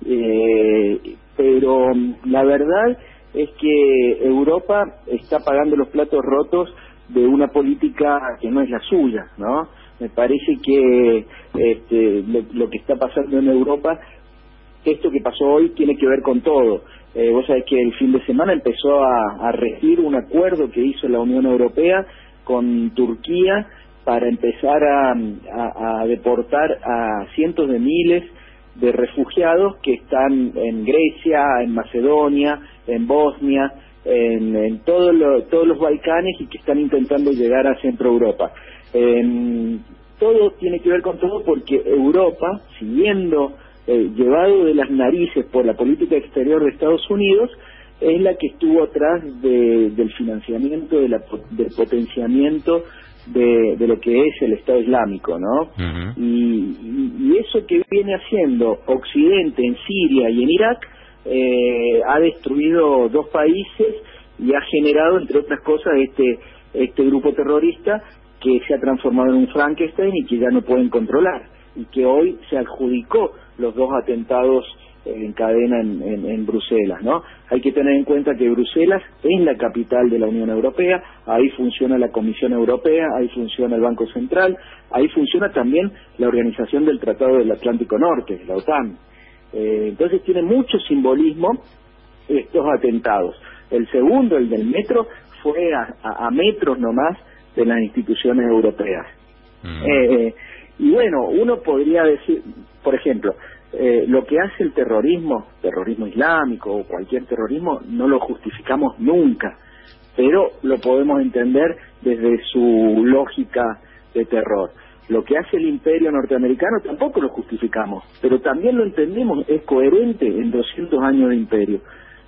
eh, pero la verdad es que Europa está pagando los platos rotos de una política que no es la suya, ¿no? Me parece que este, lo, lo que está pasando en Europa, esto que pasó hoy tiene que ver con todo. Eh, vos sabés que el fin de semana empezó a, a regir un acuerdo que hizo la Unión Europea con Turquía para empezar a, a, a deportar a cientos de miles de refugiados que están en Grecia, en Macedonia, en Bosnia, en, en todo lo, todos los Balcanes, y que están intentando llegar a Centro Europa. Eh, todo tiene que ver con todo, porque Europa, siguiendo eh, llevado de las narices por la política exterior de Estados Unidos, es la que estuvo atrás de, del financiamiento, de la, del potenciamiento de, de lo que es el Estado Islámico, ¿no? Uh-huh. y, y, y eso que viene haciendo Occidente en Siria y en Irak eh, ha destruido dos países y ha generado, entre otras cosas, este este grupo terrorista que se ha transformado en un Frankenstein y que ya no pueden controlar, y que hoy se adjudicó los dos atentados en cadena en, en, en Bruselas, ¿no? Hay que tener en cuenta que Bruselas es la capital de la Unión Europea, ahí funciona la Comisión Europea, ahí funciona el Banco Central, ahí funciona también la Organización del Tratado del Atlántico Norte, la OTAN. Eh, entonces tiene mucho simbolismo estos atentados. El segundo, el del metro, fue a, a, a metros nomás de las instituciones europeas. Mm. Eh, y bueno, uno podría decir, por ejemplo, eh, lo que hace el terrorismo, terrorismo islámico o cualquier terrorismo, no lo justificamos nunca, pero lo podemos entender desde su lógica de terror. Lo que hace el imperio norteamericano tampoco lo justificamos, pero también lo entendemos, es coherente en doscientos años de imperio.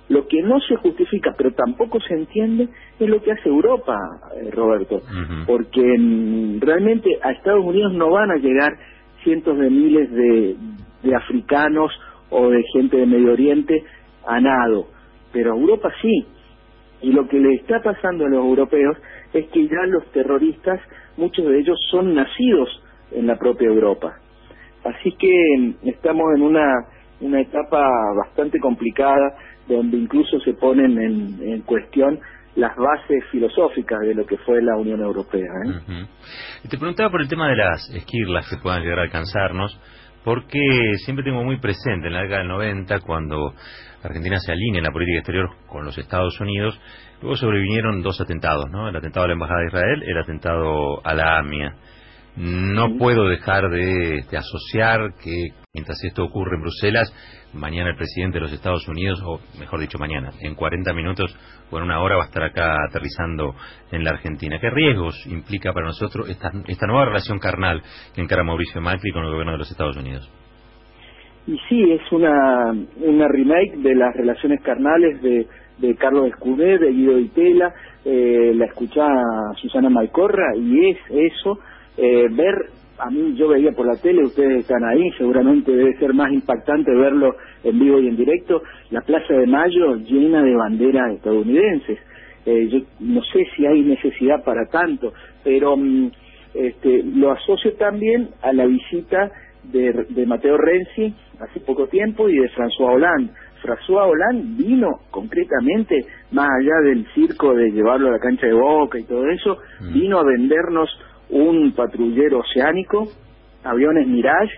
Lo que no se justifica, pero tampoco se entiende, es lo que hace Europa, eh, Roberto, uh-huh. porque mm, realmente a Estados Unidos no van a llegar cientos de miles de, de africanos o de gente de Medio Oriente a nado, pero a Europa sí. Y lo que le está pasando a los europeos es que ya los terroristas, muchos de ellos son nacidos en la propia Europa. Así que estamos en una, una etapa bastante complicada, donde incluso se ponen en, en cuestión las bases filosóficas de lo que fue la Unión Europea. ¿eh? Uh-huh. Te preguntaba por el tema de las esquirlas que puedan llegar a alcanzarnos, porque siempre tengo muy presente en la década del noventa, cuando Argentina se alinea en la política exterior con los Estados Unidos, luego sobrevinieron dos atentados, ¿no? El atentado a la Embajada de Israel, el atentado a la AMIA. No puedo dejar de, de asociar que mientras esto ocurre en Bruselas, mañana el presidente de los Estados Unidos, o mejor dicho mañana, en cuarenta minutos o en una hora va a estar acá aterrizando en la Argentina. ¿Qué riesgos implica para nosotros esta, esta nueva relación carnal que encara Mauricio Macri con el gobierno de los Estados Unidos? Y sí, es una, una remake de las relaciones carnales de, de Carlos Escudet, de Guido Di Tella, eh, la escuchaba Susana Malcorra, y es eso. Eh, ver, a mí yo veía por la tele, ustedes están ahí, seguramente debe ser más impactante verlo en vivo y en directo, la Plaza de Mayo llena de banderas estadounidenses. Eh, yo no sé si hay necesidad para tanto, pero um, este, lo asocio también a la visita de, de Matteo Renzi hace poco tiempo y de François Hollande. François Hollande vino concretamente, más allá del circo de llevarlo a la cancha de Boca y todo eso, mm. vino a vendernos un patrullero oceánico, aviones Mirage,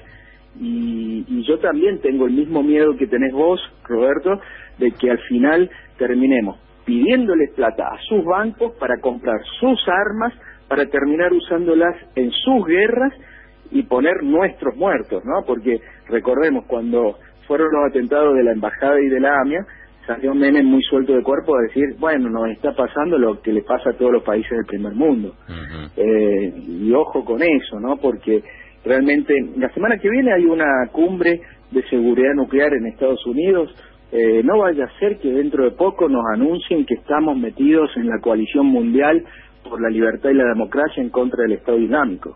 y, y yo también tengo el mismo miedo que tenés vos, Roberto, de que al final terminemos pidiéndoles plata a sus bancos para comprar sus armas, para terminar usándolas en sus guerras y poner nuestros muertos, ¿no? Porque recordemos, cuando fueron los atentados de la Embajada y de la AMIA, salió Menem muy suelto de cuerpo a decir, bueno, nos está pasando lo que le pasa a todos los países del primer mundo. Uh-huh. eh, y ojo con eso, ¿no? Porque realmente la semana que viene hay una cumbre de seguridad nuclear en Estados Unidos. Eh, no vaya a ser que dentro de poco nos anuncien que estamos metidos en la coalición mundial por la libertad y la democracia en contra del Estado Islámico.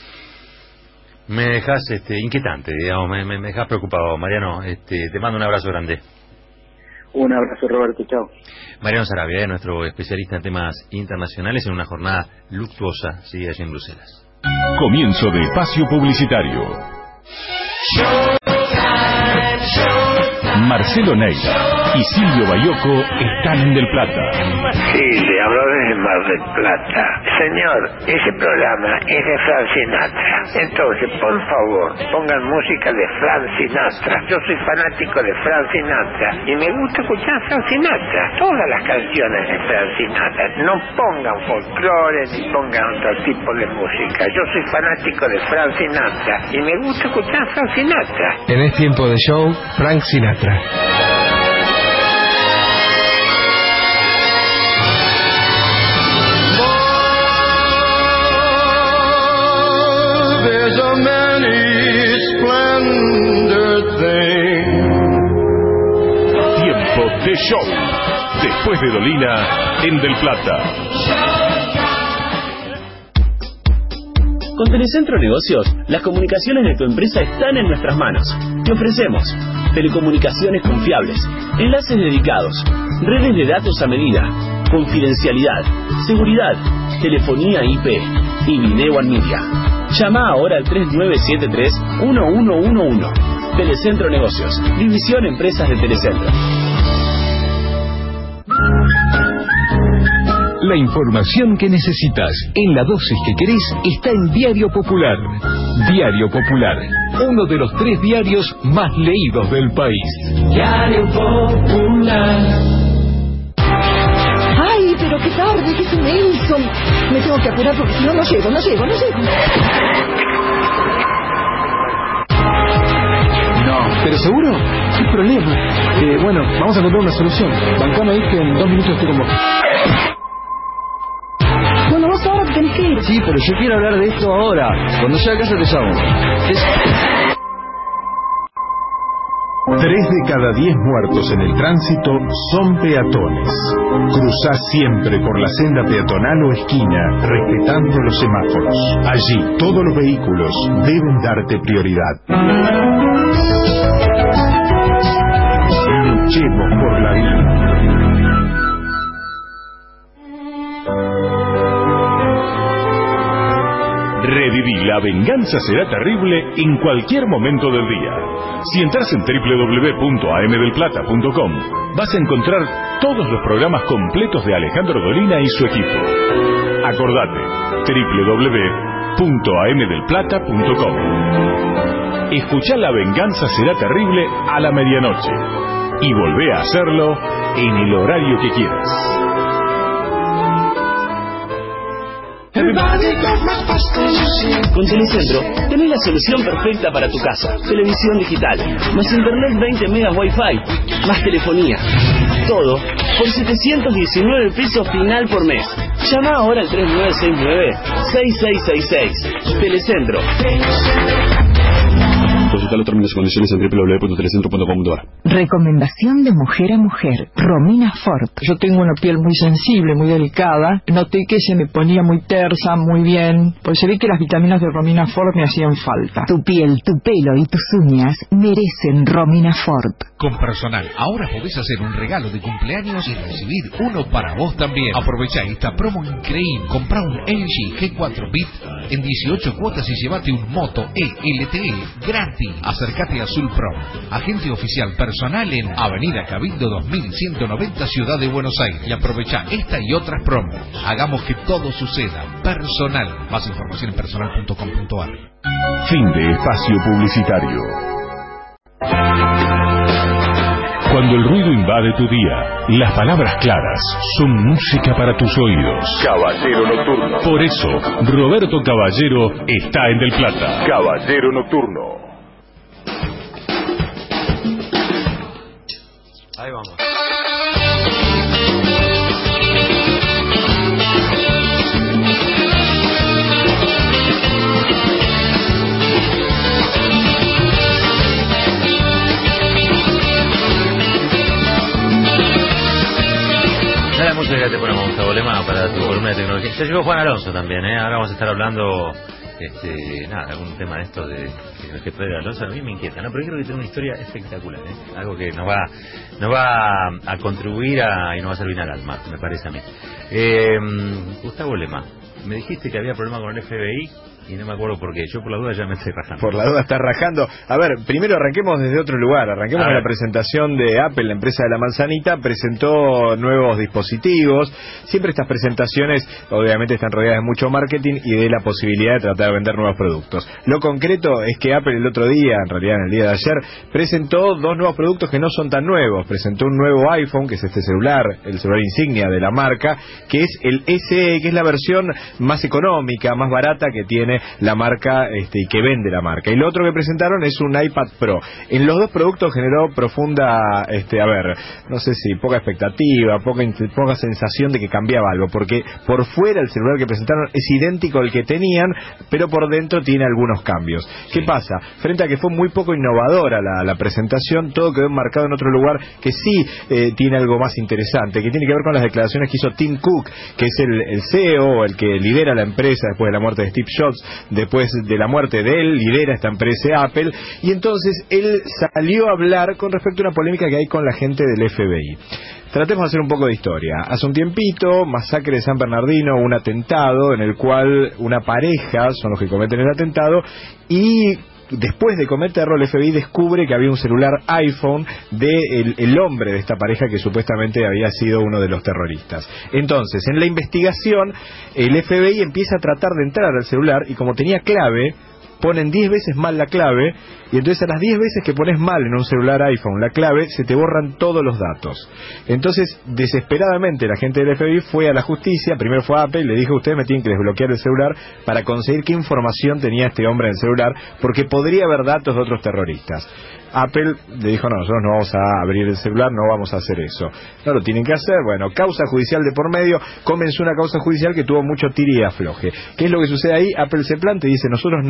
Me dejas este, inquietante, digamos, me, me, me dejas preocupado, Mariano. Este, te mando un abrazo grande. Un abrazo, Roberto, chao. Mariano Sarabia, nuestro especialista en temas internacionales, en una jornada luctuosa, sí, allí en Bruselas. Comienzo de espacio publicitario. Marcelo Ney y Silvio Bayoco están en Del Plata. Sí, le hablo desde Mar del Plata. Señor, ese programa es de Frank Sinatra. Entonces, por favor, pongan música de Frank Sinatra. Yo soy fanático de Frank Sinatra y me gusta escuchar Frank Sinatra. Todas las canciones de Frank Sinatra. No pongan folclore ni pongan otro tipo de música. Yo soy fanático de Frank Sinatra y me gusta escuchar Frank Sinatra. En este tiempo de show, Frank Sinatra. There's a many splendid thing. Tiempo de show. Después de Dolina, en Del Plata. Con Telecentro Negocios, las comunicaciones de tu empresa están en nuestras manos. Te ofrecemos telecomunicaciones confiables, enlaces dedicados, redes de datos a medida, confidencialidad, seguridad, telefonía I P y video en media. Llama ahora al tres nueve siete tres, uno uno uno uno. Telecentro Negocios, División Empresas de Telecentro. La información que necesitas en la dosis que querés está en Diario Popular. Diario Popular, uno de los tres diarios más leídos del país. Diario Popular. Ay, pero qué tarde, que es un Nelson. Me tengo que apurar porque si no, no llego, no llego, no llego. No, pero seguro, ¿qué problema? Eh, bueno, vamos a encontrar una solución. Bancame ahí que en dos minutos estoy con vos. Bueno, vos ahora te tenés que ir. Sí, pero yo quiero hablar de esto ahora. Cuando llegue a casa te llamo. Es... Tres de cada diez muertos en el tránsito son peatones. Cruzá siempre por la senda peatonal o esquina, respetando los semáforos. Allí, todos los vehículos deben darte prioridad. Luchemos por la vida. Reviví La Venganza Será Terrible en cualquier momento del día. Si entras en doble u doble u doble u punto a m del plata punto com, vas a encontrar todos los programas completos de Alejandro Dolina y su equipo. Acordate, doble u doble u doble u punto a m del plata punto com. Escuchá La Venganza Será Terrible a la medianoche y volvé a hacerlo en el horario que quieras. Con Telecentro tenés la solución perfecta para tu casa. Televisión digital, más internet veinte megas Wi-Fi, más telefonía. Todo por setecientos diecinueve pesos final por mes. Llama ahora al tres nueve seis nueve, seis seis seis seis. Telecentro. Consulta los términos y condiciones en doble u doble u doble u punto telecentro punto com punto a r. Recomendación de mujer a mujer. Romina Ford. Yo tengo una piel muy sensible, muy delicada. Noté que se me ponía muy tersa, muy bien. Pues se ve que las vitaminas de Romina Ford me hacían falta. Tu piel, tu pelo y tus uñas merecen Romina Ford. Con Personal, ahora podés hacer un regalo de cumpleaños y recibir uno para vos también. Aprovechá esta promo increíble. Comprá un L G G cuatro Bit en dieciocho cuotas y llévate un Moto E L T E gratis. Acércate a Azul Pro, agente oficial Personal en Avenida Cabildo dos mil ciento noventa, Ciudad de Buenos Aires. Y aprovecha esta y otras promos. Hagamos que todo suceda. Personal. Más información en personal punto com punto a r. Fin de espacio publicitario. Cuando el ruido invade tu día, las palabras claras son música para tus oídos. Caballero Nocturno. Por eso, Roberto Caballero está en Del Plata. Caballero Nocturno. Ahí vamos. La música que te ponemos, Gustavo Lema, para tu columna de tecnología. Ya llegó Juan Alonso también, ¿eh? Ahora vamos a estar hablando, este, nada, algún tema de esto de, de que Pedro Alonso a mí me inquieta, ¿no? Pero yo creo que tiene una historia espectacular, ¿eh? Algo que nos va, nos va a contribuir a, y nos va a servir al alma, me parece a mí. Eh, Gustavo Lema, me dijiste que había problema con el F B I. Y no me acuerdo por qué. Yo por la duda ya me estoy rajando. Por la duda está rajando. A ver, primero arranquemos desde otro lugar. Arranquemos de la presentación de Apple, la empresa de la manzanita. Presentó nuevos dispositivos. Siempre estas presentaciones obviamente están rodeadas de mucho marketing y de la posibilidad de tratar de vender nuevos productos. Lo concreto es que Apple el otro día, en realidad en el día de ayer, presentó dos nuevos productos que no son tan nuevos. Presentó un nuevo iPhone, que es este celular, el celular insignia de la marca, que es el S E, que es la versión más económica, más barata que tiene la marca este, y que vende la marca. Y lo otro que presentaron es un iPad Pro. En los dos productos generó profunda, este, a ver, no sé si poca expectativa, poca, poca sensación de que cambiaba algo, porque por fuera el celular que presentaron es idéntico al que tenían, pero por dentro tiene algunos cambios. ¿Qué sí. pasa? Frente a que fue muy poco innovadora la, la presentación, todo quedó enmarcado en otro lugar que sí eh, tiene algo más interesante, que tiene que ver con las declaraciones que hizo Tim Cook, que es el, el C E O, el que lidera la empresa después de la muerte de Steve Jobs. Después de la muerte de él, lidera esta empresa Apple, y entonces él salió a hablar con respecto a una polémica que hay con la gente del F B I. Tratemos de hacer un poco de historia. Hace un tiempito, masacre de San Bernardino, un atentado en el cual una pareja son los que cometen el atentado, y después de cometerlo, el F B I descubre que había un celular iPhone del el hombre de esta pareja que supuestamente había sido uno de los terroristas. Entonces, en la investigación, el F B I empieza a tratar de entrar al celular y como tenía clave, ponen diez veces mal la clave, y entonces a las diez veces que pones mal en un celular iPhone la clave, se te borran todos los datos. Entonces, desesperadamente, la gente del F B I fue a la justicia, primero fue a Apple y le dijo: ustedes me tienen que desbloquear el celular para conseguir qué información tenía este hombre en el celular, porque podría haber datos de otros terroristas. Apple le dijo: no, nosotros no vamos a abrir el celular, no vamos a hacer eso. No lo tienen que hacer. Bueno, causa judicial de por medio, comenzó una causa judicial que tuvo mucho tira y afloje. ¿Qué es lo que sucede ahí? Apple se plantea y dice: nosotros no vamos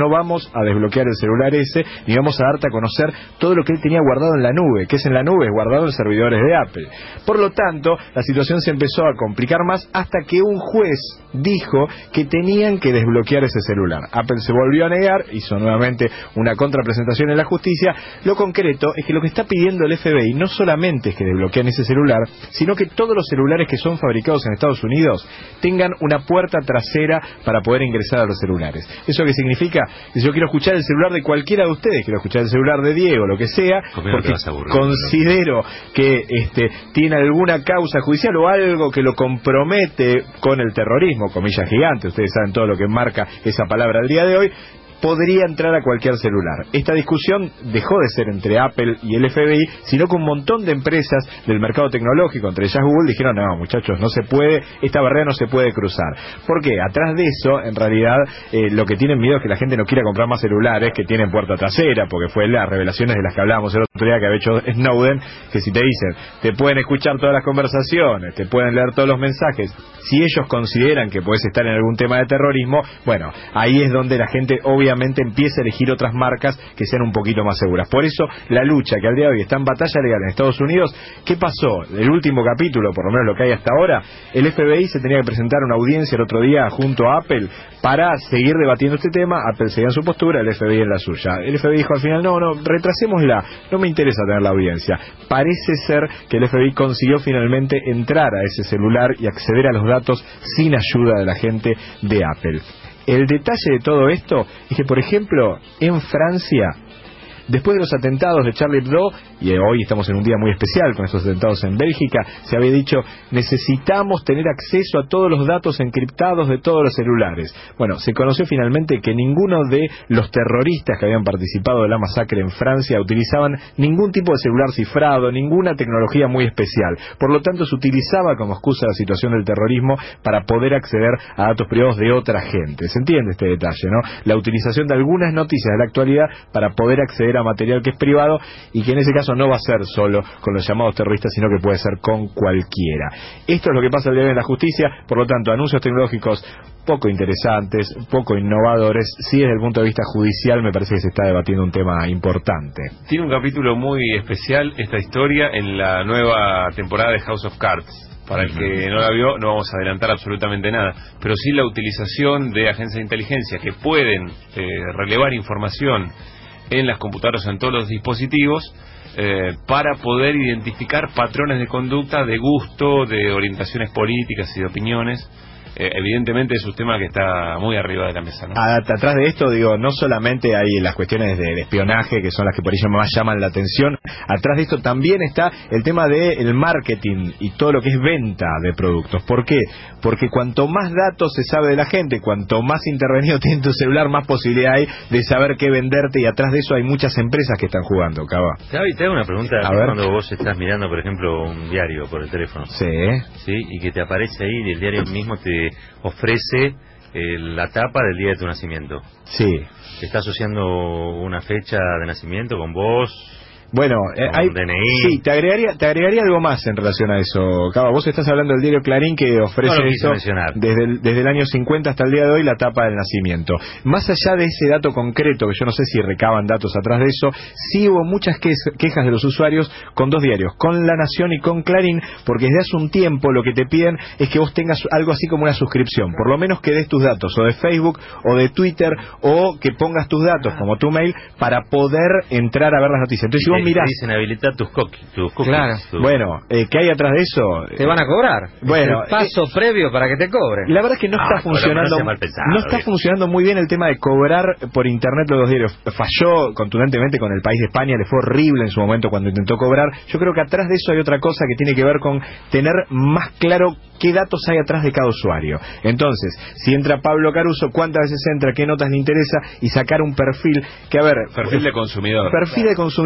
vamos a desbloquear el celular ese y vamos a darte a conocer todo lo que él tenía guardado en la nube, que es en la nube, guardado en servidores de Apple. Por lo tanto, la situación se empezó a complicar más hasta que un juez dijo que tenían que desbloquear ese celular. Apple se volvió a negar, hizo nuevamente una contrapresentación en la justicia. Lo concreto es que lo que está pidiendo el F B I no solamente es que desbloqueen ese celular, sino que todos los celulares que son fabricados en Estados Unidos tengan una puerta trasera para poder ingresar a los celulares. ¿Eso qué significa? Que si yo quiero escuchar el celular de cualquiera de ustedes, quiero escuchar el celular de Diego, lo que sea, porque considero que este, tiene alguna causa judicial o algo que lo compromete con el terrorismo, comillas gigantes, ustedes saben todo lo que marca esa palabra al día de hoy, podría entrar a cualquier celular. Esta discusión dejó de ser entre Apple y el F B I, sino que un montón de empresas del mercado tecnológico, entre ellas Google, dijeron, no, muchachos, no se puede, esta barrera no se puede cruzar. ¿Por qué? Atrás de eso, en realidad, eh, lo que tienen miedo es que la gente no quiera comprar más celulares que tienen puerta trasera, porque fue las revelaciones de las que hablábamos el otro día que había hecho Snowden, que si te dicen, te pueden escuchar todas las conversaciones, te pueden leer todos los mensajes, si ellos consideran que puedes estar en algún tema de terrorismo, bueno, ahí es donde la gente obviamente empieza a elegir otras marcas que sean un poquito más seguras. Por eso la lucha que al día de hoy está en batalla legal en Estados Unidos. ¿Qué pasó? El último capítulo, por lo menos lo que hay hasta ahora, el F B I se tenía que presentar una audiencia el otro día junto a Apple para seguir debatiendo este tema. Apple seguía en su postura, el F B I en la suya. El F B I dijo al final, no, no, retrasémosla, no me interesa tener la audiencia. Parece ser que el F B I consiguió finalmente entrar a ese celular y acceder a los datos sin ayuda de la gente de Apple. El detalle de todo esto es que, por ejemplo, en Francia, después de los atentados de Charlie Hebdo, y hoy estamos en un día muy especial con estos atentados en Bélgica, se había dicho, necesitamos tener acceso a todos los datos encriptados de todos los celulares. Bueno, se conoció finalmente que ninguno de los terroristas que habían participado de la masacre en Francia utilizaban ningún tipo de celular cifrado, ninguna tecnología muy especial. Por lo tanto, se utilizaba como excusa la situación del terrorismo para poder acceder a datos privados de otra gente. ¿Se entiende este detalle, no? La utilización de algunas noticias de la actualidad para poder acceder a material que es privado y que en ese caso no va a ser solo con los llamados terroristas, sino que puede ser con cualquiera. Esto es lo que pasa el día de hoy en la justicia. Por lo tanto, anuncios tecnológicos poco interesantes, poco innovadores. Sí, desde el punto de vista judicial me parece que se está debatiendo un tema importante. Tiene un capítulo muy especial esta historia en la nueva temporada de House of Cards. Para el que no la vio, no vamos a adelantar absolutamente nada, pero sí la utilización de agencias de inteligencia que pueden eh, relevar información en las computadoras, en todos los dispositivos, eh, para poder identificar patrones de conducta, de gusto, de orientaciones políticas y de opiniones. Eh, evidentemente es un tema que está muy arriba de la mesa, ¿no? Atrás de esto, digo, no solamente hay las cuestiones de, de espionaje, que son las que por ello más llaman la atención. Atrás de esto también está el tema del marketing y todo lo que es venta de productos. ¿Por qué? Porque cuanto más datos se sabe de la gente, cuanto más intervenido tiene tu celular, más posibilidad hay de saber qué venderte, y atrás de eso hay muchas empresas que están jugando, Cava. Javi, te hago una pregunta. A ver. Cuando vos estás mirando, por ejemplo, un diario por el teléfono, sí, sí, y que te aparece ahí y el diario mismo te ofrece eh, la tapa del día de tu nacimiento. Sí. ¿Te está asociando una fecha de nacimiento con vos? Bueno, eh, hay, D N I. sí, te agregaría, te agregaría algo más en relación a eso, Cava. Vos estás hablando del diario Clarín, que ofrece no eso desde el, desde el año cincuenta hasta el día de hoy, la tapa del nacimiento. Más allá de ese dato concreto, que yo no sé si recaban datos atrás de eso, sí hubo muchas que, quejas de los usuarios con dos diarios, con La Nación y con Clarín, porque desde hace un tiempo lo que te piden es que vos tengas algo así como una suscripción, por lo menos que des tus datos, o de Facebook, o de Twitter, o que pongas tus datos, como tu mail, para poder entrar a ver las noticias. Entonces, si vos mirás, dicen habilitar tus cookies, tus cookies. Claro. Tu... Bueno, eh, ¿qué hay atrás de eso? Te van a cobrar. Bueno, el paso eh, previo para que te cobren. La verdad es que no ah, está funcionando, no, pensado, no está funcionando muy bien el tema de cobrar por internet los diarios. Falló contundentemente con El País de España, le fue horrible en su momento cuando intentó cobrar. Yo creo que atrás de eso hay otra cosa que tiene que ver con tener más claro qué datos hay atrás de cada usuario. Entonces, si entra Pablo Caruso, cuántas veces entra, qué notas le interesa, y sacar un perfil que, a ver... Perfil de consumidor. Perfil de consumidor, tal cual.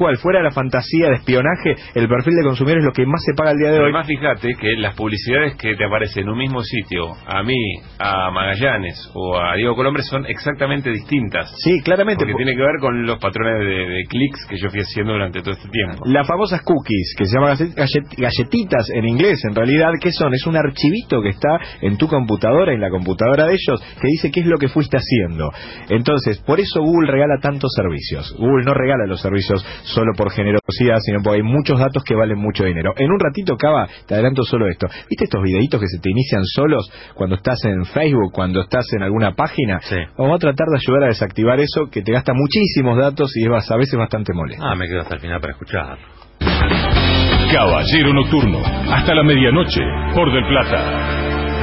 cual, fuera de la fantasía de espionaje, el perfil de consumidor es lo que más se paga el día de hoy. Además, fíjate que las publicidades que te aparecen en un mismo sitio, a mí, a Magallanes o a Diego Colombre, son exactamente distintas. Sí, claramente. Porque tiene que ver con los patrones de, de clics que yo fui haciendo durante todo este tiempo. Las famosas cookies, que se llaman gallet, galletitas en inglés, en realidad, ¿qué son? Es un archivito que está en tu computadora, en la computadora de ellos, que dice qué es lo que fuiste haciendo. Entonces, por eso Google regala tantos servicios. Google no regala los servicios solo por generosidad, sino porque hay muchos datos que valen mucho dinero. En un ratito, Cava, te adelanto solo esto. ¿Viste estos videitos que se te inician solos cuando estás en Facebook, cuando estás en alguna página? Sí. Vamos a tratar de ayudar a desactivar eso, que te gasta muchísimos datos y es a veces bastante molesto. Ah, me quedo hasta el final para escuchar. Caballero Nocturno, hasta la medianoche, por Del Plata.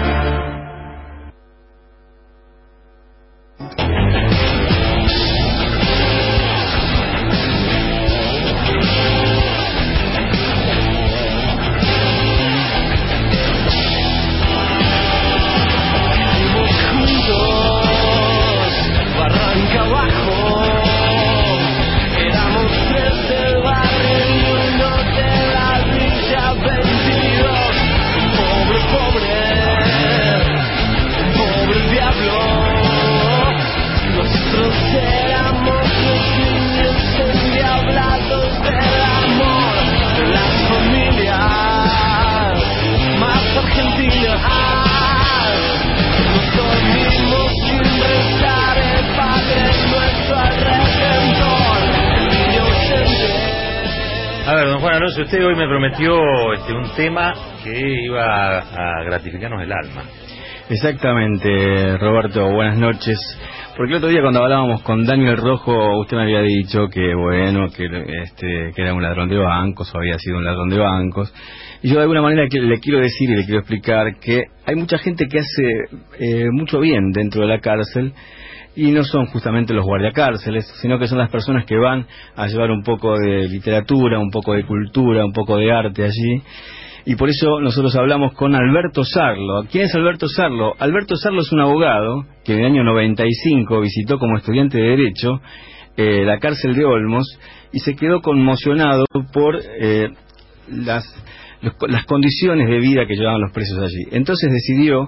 A ver, don Juan Alonso, usted hoy me prometió este, un tema que iba a gratificarnos el alma. Exactamente, Roberto, buenas noches. Porque el otro día cuando hablábamos con Daniel Rojo, usted me había dicho que, bueno, que, este, que era un ladrón de bancos, o había sido un ladrón de bancos. Y yo de alguna manera que le quiero decir y le quiero explicar que hay mucha gente que hace eh, mucho bien dentro de la cárcel, y no son justamente los guardiacárceles, sino que son las personas que van a llevar un poco de literatura, un poco de cultura, un poco de arte allí. Y por eso nosotros hablamos con Alberto Sarlo. ¿Quién es Alberto Sarlo? Alberto Sarlo es un abogado que en el año noventa y cinco visitó como estudiante de Derecho eh, la cárcel de Olmos y se quedó conmocionado por eh, las, los, las condiciones de vida que llevaban los presos allí. Entonces decidió,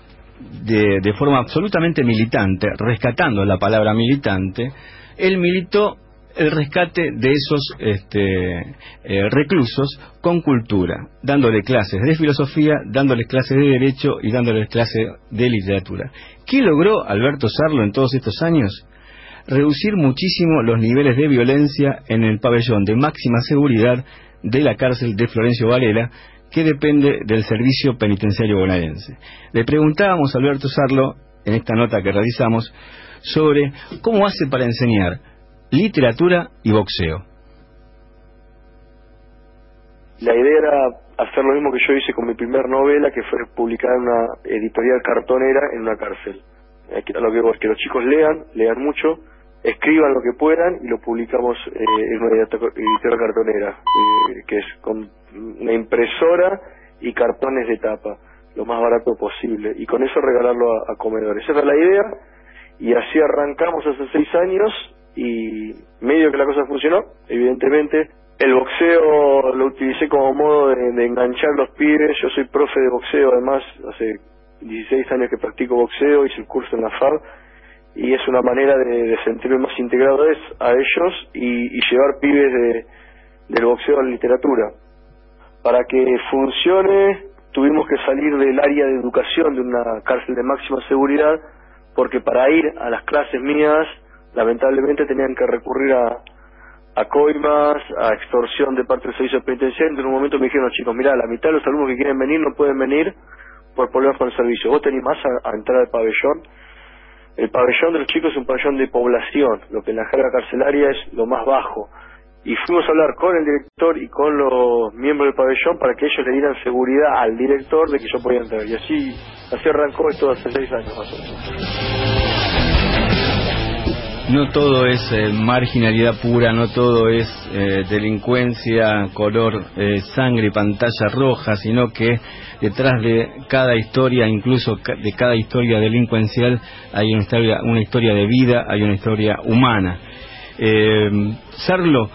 de, de forma absolutamente militante, rescatando la palabra militante, él militó el rescate de esos este, eh, reclusos con cultura, dándole clases de filosofía, dándoles clases de derecho y dándoles clases de literatura. ¿Qué logró Alberto Sarlo en todos estos años? Reducir muchísimo los niveles de violencia en el pabellón de máxima seguridad de la cárcel de Florencio Varela, que depende del Servicio Penitenciario Bonaerense. Le preguntábamos a Alberto Sarlo, en esta nota que realizamos, sobre cómo hace para enseñar literatura y boxeo. La idea era hacer lo mismo que yo hice con mi primer novela, que fue publicada en una editorial cartonera en una cárcel. Lo que es que los chicos lean, lean mucho, escriban lo que puedan y lo publicamos eh, en una editorial cartonera, eh, que es con una impresora y cartones de tapa, lo más barato posible, y con eso regalarlo a, a comedores. Esa era la idea, y así arrancamos hace seis años, y medio que la cosa funcionó, evidentemente. El boxeo lo utilicé como modo de, de enganchar los pibes. Yo soy profe de boxeo, además, hace dieciséis años que practico boxeo, hice el curso en la F A B, y es una manera de, de sentirme más integrado a ellos y, y llevar pibes de, del boxeo a la literatura. Para que funcione, tuvimos que salir del área de educación de una cárcel de máxima seguridad, porque para ir a las clases mías, lamentablemente tenían que recurrir a, a coimas, a extorsión de parte del servicio penitenciario. En un momento me dijeron, chicos, mirá, la mitad de los alumnos que quieren venir no pueden venir por problemas con el servicio. ¿Vos tenés más a, a entrar al pabellón? El pabellón de los chicos es un pabellón de población, lo que en la jerga carcelaria es lo más bajo. Y fuimos a hablar con el director y con los miembros del pabellón para que ellos le dieran seguridad al director de que yo podía entrar. Y así, así arrancó esto hace seis años más o menos. No todo es eh, marginalidad pura, no todo es eh, delincuencia, color, eh, sangre y pantalla roja, sino que detrás de cada historia, incluso de cada historia delincuencial, hay una historia, una historia de vida, hay una historia humana. Eh, Sarlo,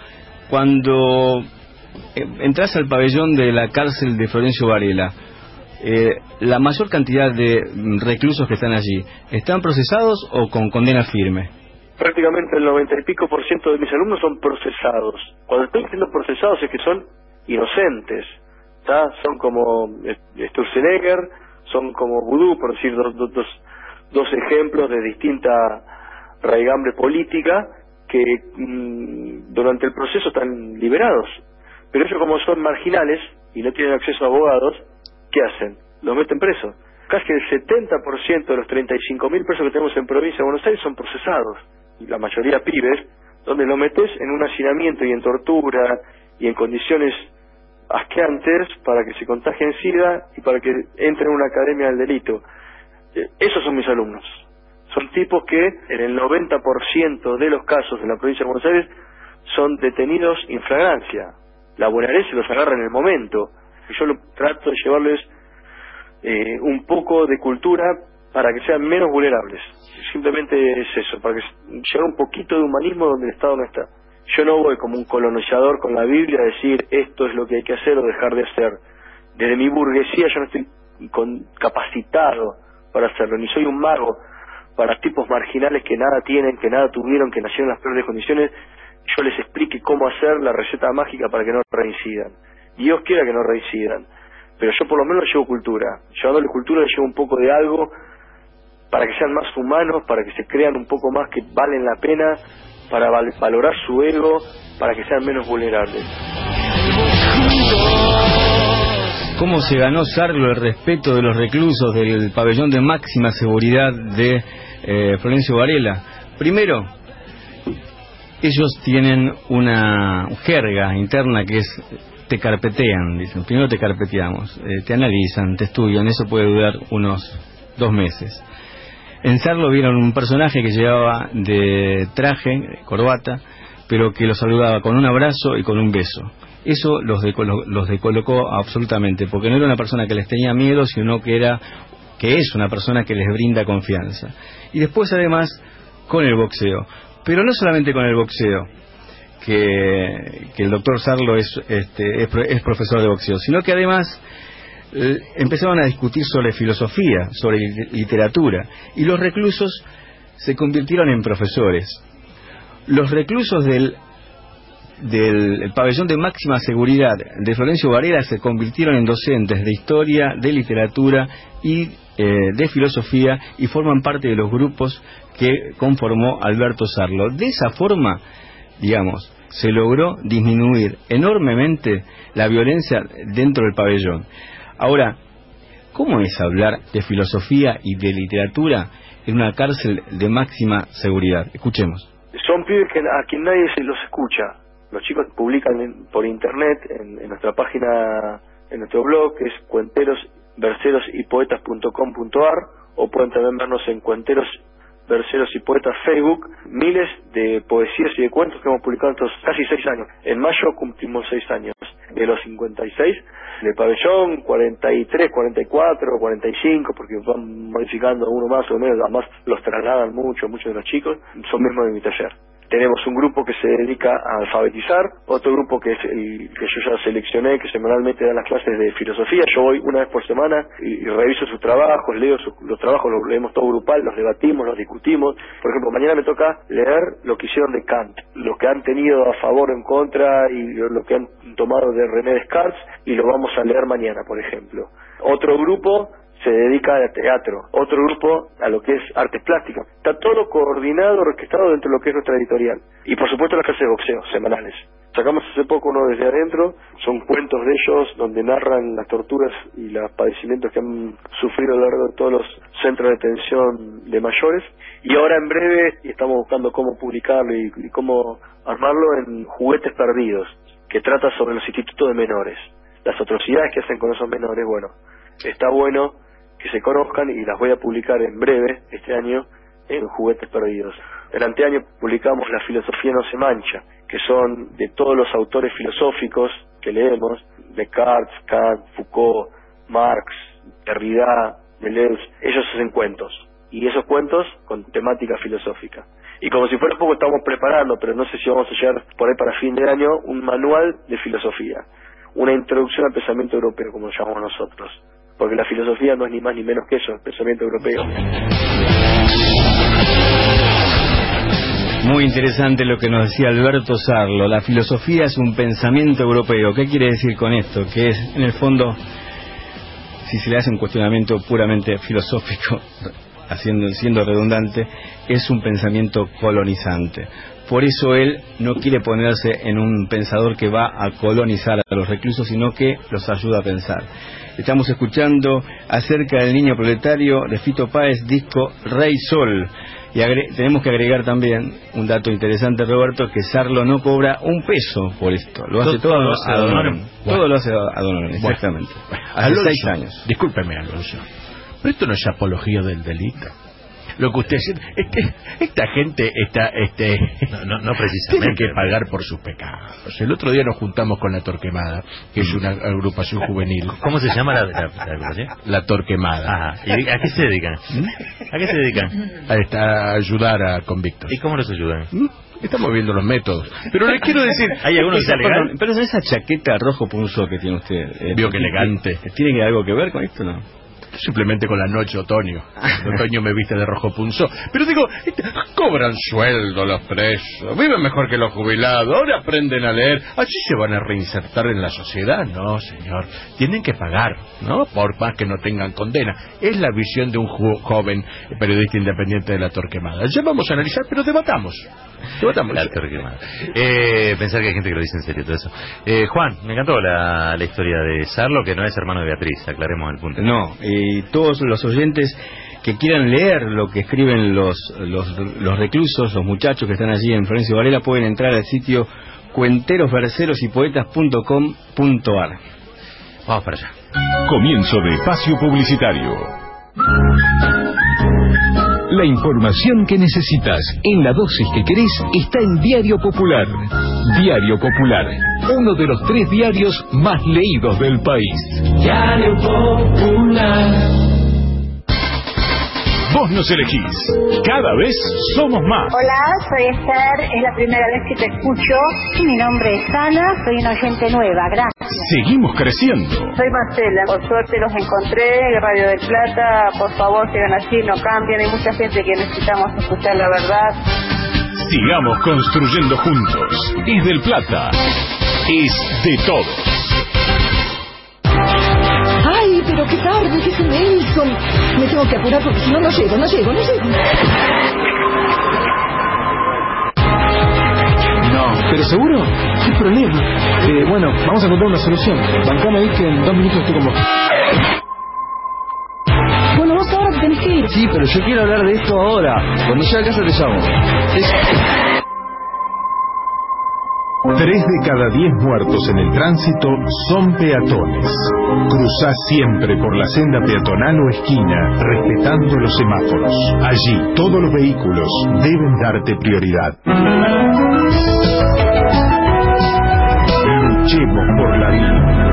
cuando entras al pabellón de la cárcel de Florencio Varela, eh, la mayor cantidad de reclusos que están allí, ¿están procesados o con condena firme? Prácticamente el noventa y pico por ciento de mis alumnos son procesados. Cuando estoy diciendo procesados es que son inocentes, ¿tá? Son como Sturzenegger, son como Vudú, por decir dos, dos, dos, dos ejemplos de distinta raigambre política que mmm, durante el proceso están liberados. Pero ellos, como son marginales y no tienen acceso a abogados, ¿qué hacen? Los meten presos. Casi el setenta por ciento de los treinta y cinco mil presos que tenemos en provincia de Buenos Aires son procesados, y la mayoría pibes, donde lo metes en un hacinamiento y en tortura y en condiciones asqueantes para que se contagien SIDA y para que entren en una academia del delito. Eh, esos son mis alumnos. Son tipos que en el noventa por ciento de los casos en la provincia de Buenos Aires son detenidos in flagrancia. La bonaerense los agarra en el momento. Y yo lo, trato de llevarles eh, un poco de cultura para que sean menos vulnerables. Simplemente es eso, para que llegue un poquito de humanismo donde el Estado no está. Yo no voy como un colonizador con la Biblia a decir esto es lo que hay que hacer o dejar de hacer. Desde mi burguesía yo no estoy con, capacitado para hacerlo, ni soy un mago para tipos marginales que nada tienen, que nada tuvieron, que nacieron en las peores condiciones. Yo les explique cómo hacer la receta mágica para que no reincidan. Dios quiera que no reincidan, pero yo por lo menos les llevo cultura. Llevándole cultura les llevo un poco de algo para que sean más humanos, para que se crean un poco más que valen la pena, para val valorar su ego, para que sean menos vulnerables. ¿Cómo se ganó Sarlo el respeto de los reclusos del pabellón de máxima seguridad de eh, Florencio Varela? Primero, ellos tienen una jerga interna que es te carpetean, dicen. Primero te carpeteamos, eh, te analizan, te estudian, eso puede durar unos dos meses. En Sarlo vieron un personaje que llevaba de traje, corbata, pero que los saludaba con un abrazo y con un beso. Eso los, decolo los decolocó absolutamente, porque no era una persona que les tenía miedo, sino que era que es una persona que les brinda confianza. Y después, además, con el boxeo. Pero no solamente con el boxeo, que, que el doctor Sarlo es, este, es, es profesor de boxeo, sino que además eh, empezaron a discutir sobre filosofía, sobre literatura, y los reclusos se convirtieron en profesores. Los reclusos del del el pabellón de máxima seguridad de Florencio Varela se convirtieron en docentes de historia, de literatura y eh, de filosofía, y forman parte de los grupos que conformó Alberto Sarlo. De esa forma, digamos, se logró disminuir enormemente la violencia dentro del pabellón. Ahora, ¿cómo es hablar de filosofía y de literatura en una cárcel de máxima seguridad? Escuchemos. Son pibes que a quien nadie se los escucha. Los chicos publican en, por internet en, en nuestra página, en nuestro blog, que es cuenteros verseros y poetas punto com punto ar, o pueden también vernos en Cuenteros, Verseros y Poetas Facebook. Miles de poesías y de cuentos que hemos publicado estos casi seis años. En mayo cumplimos seis años. De los cincuenta y seis, de pabellón, cuarenta y tres, cuarenta y cuatro, cuarenta y cinco, porque van modificando uno más o menos, además los trasladan mucho, muchos de los chicos, son mismos de mi taller. Tenemos un grupo que se dedica a alfabetizar, otro grupo que es el que yo ya seleccioné, que semanalmente da las clases de filosofía. Yo voy una vez por semana y, y reviso sus trabajos, leo sus, los trabajos, los leemos todo grupal, los debatimos, los discutimos. Por ejemplo, mañana me toca leer lo que hicieron de Kant, lo que han tenido a favor o en contra y lo, lo que han tomado de René Descartes, y lo vamos a leer mañana, por ejemplo. Otro grupo se dedica al teatro, otro grupo a lo que es artes plásticas. Está todo coordinado, orquestado dentro de lo que es nuestra editorial. Y por supuesto las clases de boxeo semanales. Sacamos hace poco uno desde adentro, son cuentos de ellos donde narran las torturas y los padecimientos que han sufrido a lo largo de todos los centros de detención de mayores. Y ahora en breve estamos buscando cómo publicarlo y, y cómo armarlo en Juguetes Perdidos, que trata sobre los institutos de menores. Las atrocidades que hacen con esos menores, bueno, está bueno que se conozcan, y las voy a publicar en breve este año en Juguetes Perdidos. El anteaño publicamos La filosofía no se mancha, que son de todos los autores filosóficos que leemos, Descartes, Kant, Foucault, Marx, Derrida, Deleuze. Ellos hacen cuentos, y esos cuentos con temática filosófica. Y como si fuera poco, estamos preparando, pero no sé si vamos a llegar por ahí para fin de año, un manual de filosofía, una introducción al pensamiento europeo, como lo llamamos nosotros, porque la filosofía no es ni más ni menos que eso, el pensamiento europeo. Muy interesante lo que nos decía Alberto Sarlo. La filosofía es un pensamiento europeo. ¿Qué quiere decir con esto? Que es, en el fondo, si se le hace un cuestionamiento puramente filosófico, haciendo, siendo redundante, es un pensamiento colonizante. Por eso él no quiere ponerse en un pensador que va a colonizar a los reclusos, sino que los ayuda a pensar. Estamos escuchando acerca del niño proletario de Fito Páez, disco Rey Sol. Y agre- tenemos que agregar también un dato interesante, Roberto, que Sarlo no cobra un peso por esto. Lo hace todo, todo a don Honorem. Bueno. Todo lo hace a don Honorem, exactamente. Bueno. Hace Alonso, seis años. Discúlpeme, Alonso, pero esto no es apología del delito. Lo que usted dice es que esta gente está, este, no, no, no precisamente, tiene que pagar por sus pecados. El otro día nos juntamos con la Torquemada, que es una agrupación juvenil. ¿Cómo se llama la, la, la agrupación? La Torquemada. Ah, ¿y a qué se dedican? ¿A qué se dedican? A, esta, a ayudar a convictos. ¿Y cómo los ayudan? Estamos viendo los métodos. Pero le quiero decir... ¿Hay alguno que sea legal? Pero esa chaqueta rojo punzó que tiene usted... Eh, Vio que elegante. ¿Tiene algo que ver con esto, no? Simplemente con la noche otoño. El otoño me viste de rojo punzó. Pero digo, cobran sueldo los presos, viven mejor que los jubilados, ahora aprenden a leer, así se van a reinsertar en la sociedad. No, señor, tienen que pagar, ¿no? Por más que no tengan condena. Es la visión de un jo- joven periodista independiente de la Torquemada. Ya vamos a analizar, pero debatamos. Debatamos. La Torquemada. Eh, pensar que hay gente que lo dice en serio todo eso. Eh, Juan, me encantó la, la historia de Sarlo, que no es hermano de Beatriz, aclaremos el punto. No, y todos los oyentes que quieran leer lo que escriben los, los, los reclusos, los muchachos que están allí en Florencio Varela, pueden entrar al sitio cuenteros verseros y poetas punto com punto ar. Vamos para allá. Comienzo de espacio publicitario. La información que necesitas en la dosis que querés está en Diario Popular. Diario Popular, uno de los tres diarios más leídos del país. Diario Popular. Vos nos elegís. Cada vez somos más. Hola, soy Esther, es la primera vez que te escucho. Mi nombre es Ana, soy una oyente nueva, gracias. Seguimos creciendo. Soy Marcela, por suerte los encontré, Radio del Plata, por favor sigan así, no cambien, hay mucha gente que necesitamos escuchar la verdad. Sigamos construyendo juntos. Es del Plata. Es de todos. Ay, pero qué tarde, qué se me hizo. Me tengo que apurar porque si no, no llego, no llego, no llego. No, pero seguro, ¿qué problema? Eh, bueno, vamos a encontrar una solución. Bancame ahí que en dos minutos estoy con vos. Bueno, vos ahora te tenés que ir. Sí, pero yo quiero hablar de esto ahora. Cuando llegue a casa te llamo. Es... Tres de cada diez muertos en el tránsito son peatones. Cruzá siempre por la senda peatonal o esquina, respetando los semáforos. Allí, todos los vehículos deben darte prioridad. Luchemos por la vida.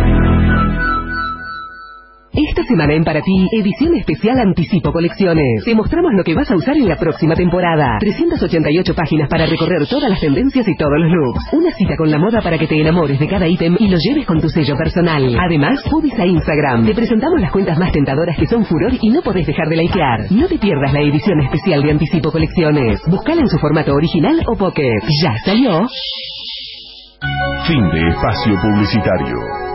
Esta semana en Para Ti, edición especial Anticipo Colecciones. Te mostramos lo que vas a usar en la próxima temporada. trescientas ochenta y ocho páginas para recorrer todas las tendencias y todos los looks. Una cita con la moda para que te enamores de cada ítem y lo lleves con tu sello personal. Además, subís a Instagram. Te presentamos las cuentas más tentadoras que son furor y no podés dejar de likear. No te pierdas la edición especial de Anticipo Colecciones. Búscala en su formato original o pocket. ¿Ya salió? Fin de espacio publicitario.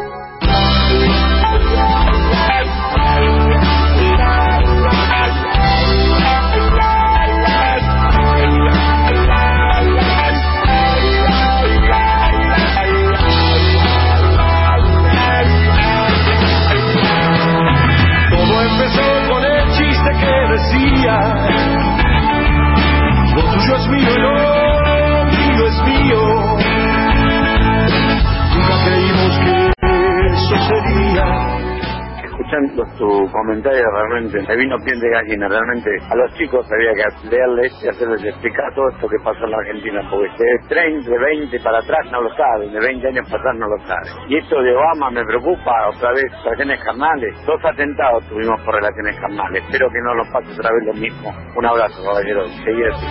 Lo tuyo es mío y lo mío es mío. Nunca creímos que eso sería escuchando tu comentario realmente me vino piel de gallina. Realmente a los chicos había que leerles y hacerles explicar todo esto que pasó en la Argentina, porque de treinta, de veinte para atrás no lo saben, de veinte años para atrás no lo saben. Y esto de Obama me preocupa, otra vez, relaciones carnales. Dos atentados tuvimos por relaciones carnales. Espero que no nos pase otra vez lo mismo. Un abrazo, caballero. Seguí así.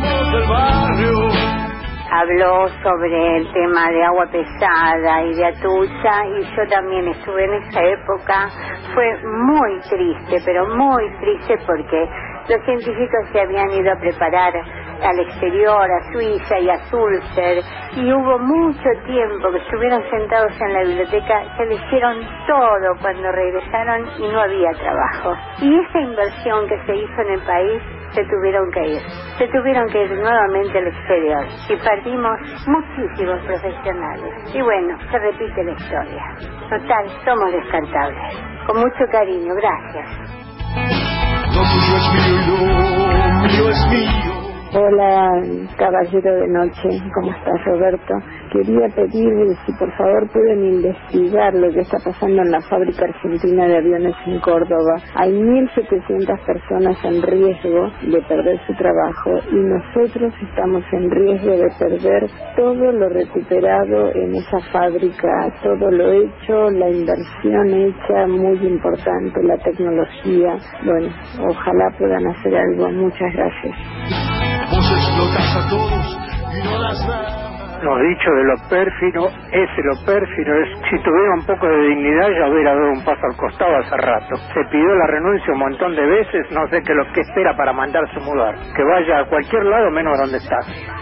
Habló sobre el tema de agua pesada y de Atucha, y yo también estuve en esa época. Fue muy triste, pero muy triste, porque los científicos se habían ido a preparar al exterior, a Suiza y a Sulzer, y hubo mucho tiempo que estuvieron sentados en la biblioteca, se leyeron todo cuando regresaron y no había trabajo. Y esa inversión que se hizo en el país, se tuvieron que ir, se tuvieron que ir nuevamente al exterior, y perdimos muchísimos profesionales. Y bueno, se repite la historia. Total, somos descartables. Con mucho cariño, gracias. Lo tuyo es mío y lo mío es mío. Hola, caballero de noche, ¿cómo estás, Roberto? Quería pedir si por favor pueden investigar lo que está pasando en la fábrica argentina de aviones en Córdoba. Hay mil setecientas personas en riesgo de perder su trabajo, y nosotros estamos en riesgo de perder todo lo recuperado en esa fábrica, todo lo hecho, la inversión hecha, muy importante, la tecnología. Bueno, ojalá puedan hacer algo. Muchas gracias. Vos explotás a todos y no das nada. Lo dicho de lo pérfido, ese lo pérfido es, si tuviera un poco de dignidad ya hubiera dado un paso al costado hace rato. Se pidió la renuncia un montón de veces, no sé qué es lo que espera para mandarse mudar. Que vaya a cualquier lado menos a donde está.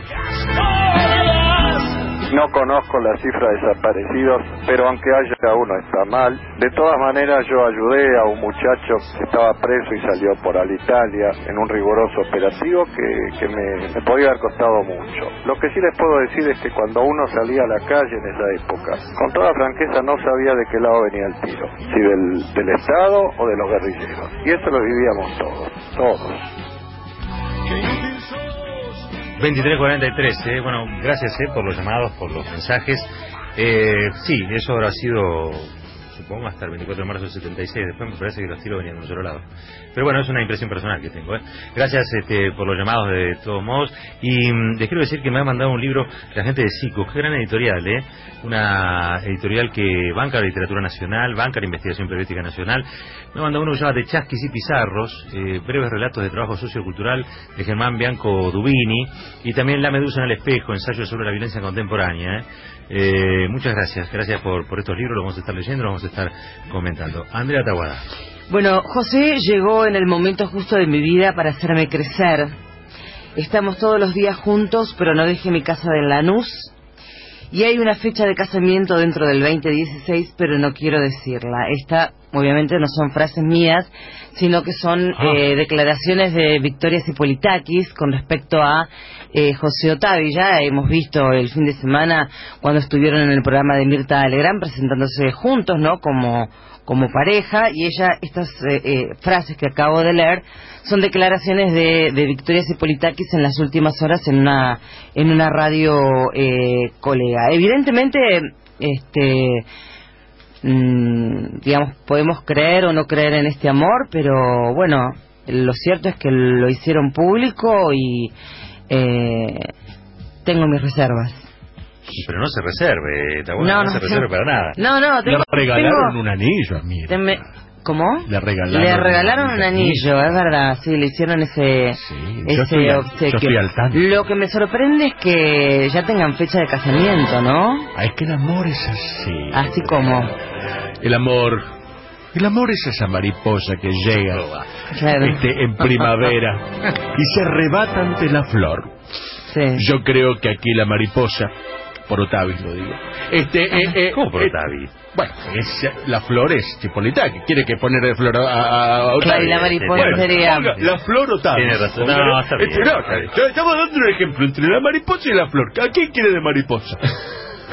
No conozco la cifra de desaparecidos, pero aunque haya uno está mal. De todas maneras, yo ayudé a un muchacho que estaba preso y salió por Alitalia en un riguroso operativo que, que me, me podía haber costado mucho. Lo que sí les puedo decir es que cuando uno salía a la calle en esa época, con toda franqueza no sabía de qué lado venía el tiro, si del, del Estado o de los guerrilleros. Y eso lo vivíamos todos, todos. veintitrés cuarenta y tres, eh. Bueno, gracias eh, por los llamados, por los mensajes. Eh, sí, eso habrá sido, supongo, hasta el veinticuatro de marzo del setenta y seis. Después me parece que los tiros venían de un solo lado. Pero bueno, es una impresión personal que tengo. ¿eh? Gracias este, por los llamados de todos modos. Y mmm, les quiero decir que me ha mandado un libro la gente de Sico. Qué gran editorial, ¿eh? Una editorial que banca la literatura nacional, banca la investigación periodística nacional. Me ha mandado uno que se llama De Chasquis y Pizarros, eh, breves relatos de trabajo sociocultural de Germán Bianco Dubini, y también La Medusa en el espejo, ensayo sobre la violencia contemporánea. ¿eh? Eh, muchas gracias, gracias por, por estos libros, los vamos a estar leyendo, los vamos a estar comentando. Andrea Taguada. Bueno, José llegó en el momento justo de mi vida para hacerme crecer. Estamos todos los días juntos, pero no dejé mi casa de Lanús. Y hay una fecha de casamiento dentro del veinte dieciséis, pero no quiero decirla. Esta, obviamente, no son frases mías, sino que son ah. eh, declaraciones de Victoria Zipolitakis con respecto a eh, José Otavi. Ya hemos visto el fin de semana cuando estuvieron en el programa de Mirta Alegrán presentándose juntos, ¿no? Como, como pareja, y ella, estas eh, eh, frases que acabo de leer son declaraciones de, de Victoria Zipolitakis en las últimas horas en una en una radio eh, colega. Evidentemente, este mmm, digamos, podemos creer o no creer en este amor, pero bueno, lo cierto es que lo hicieron público y eh, tengo mis reservas. Pero no se reserve, está bueno, no, no, no se reserve para nada. No, no, tengo, le regalaron tengo... un anillo a mí. Teme... ¿Cómo? Le regalaron, le regalaron un anillo, es verdad, sí, le hicieron ese, sí, ese yo obsequio. Yo estoy al tanto. Lo que me sorprende es que ya tengan fecha de casamiento, ¿no? Ah, es que el amor es así. Así como. El amor, el amor es esa mariposa que llega claro. este, en primavera y se arrebata ante la flor. Sí. Yo creo que aquí la mariposa, por Otavi lo digo. Este, eh, eh, ¿Cómo por eh, Otavi? Bueno, es, la flor es Zipolitakis, quiere que poner de flor a, a, a Otavi. Claro, y la mariposa bueno, sería... ponga, la flor Otavi. Tiene razón. No, no, está bien. Este, no, estamos dando un ejemplo entre la mariposa y la flor. ¿A quién quiere de mariposa?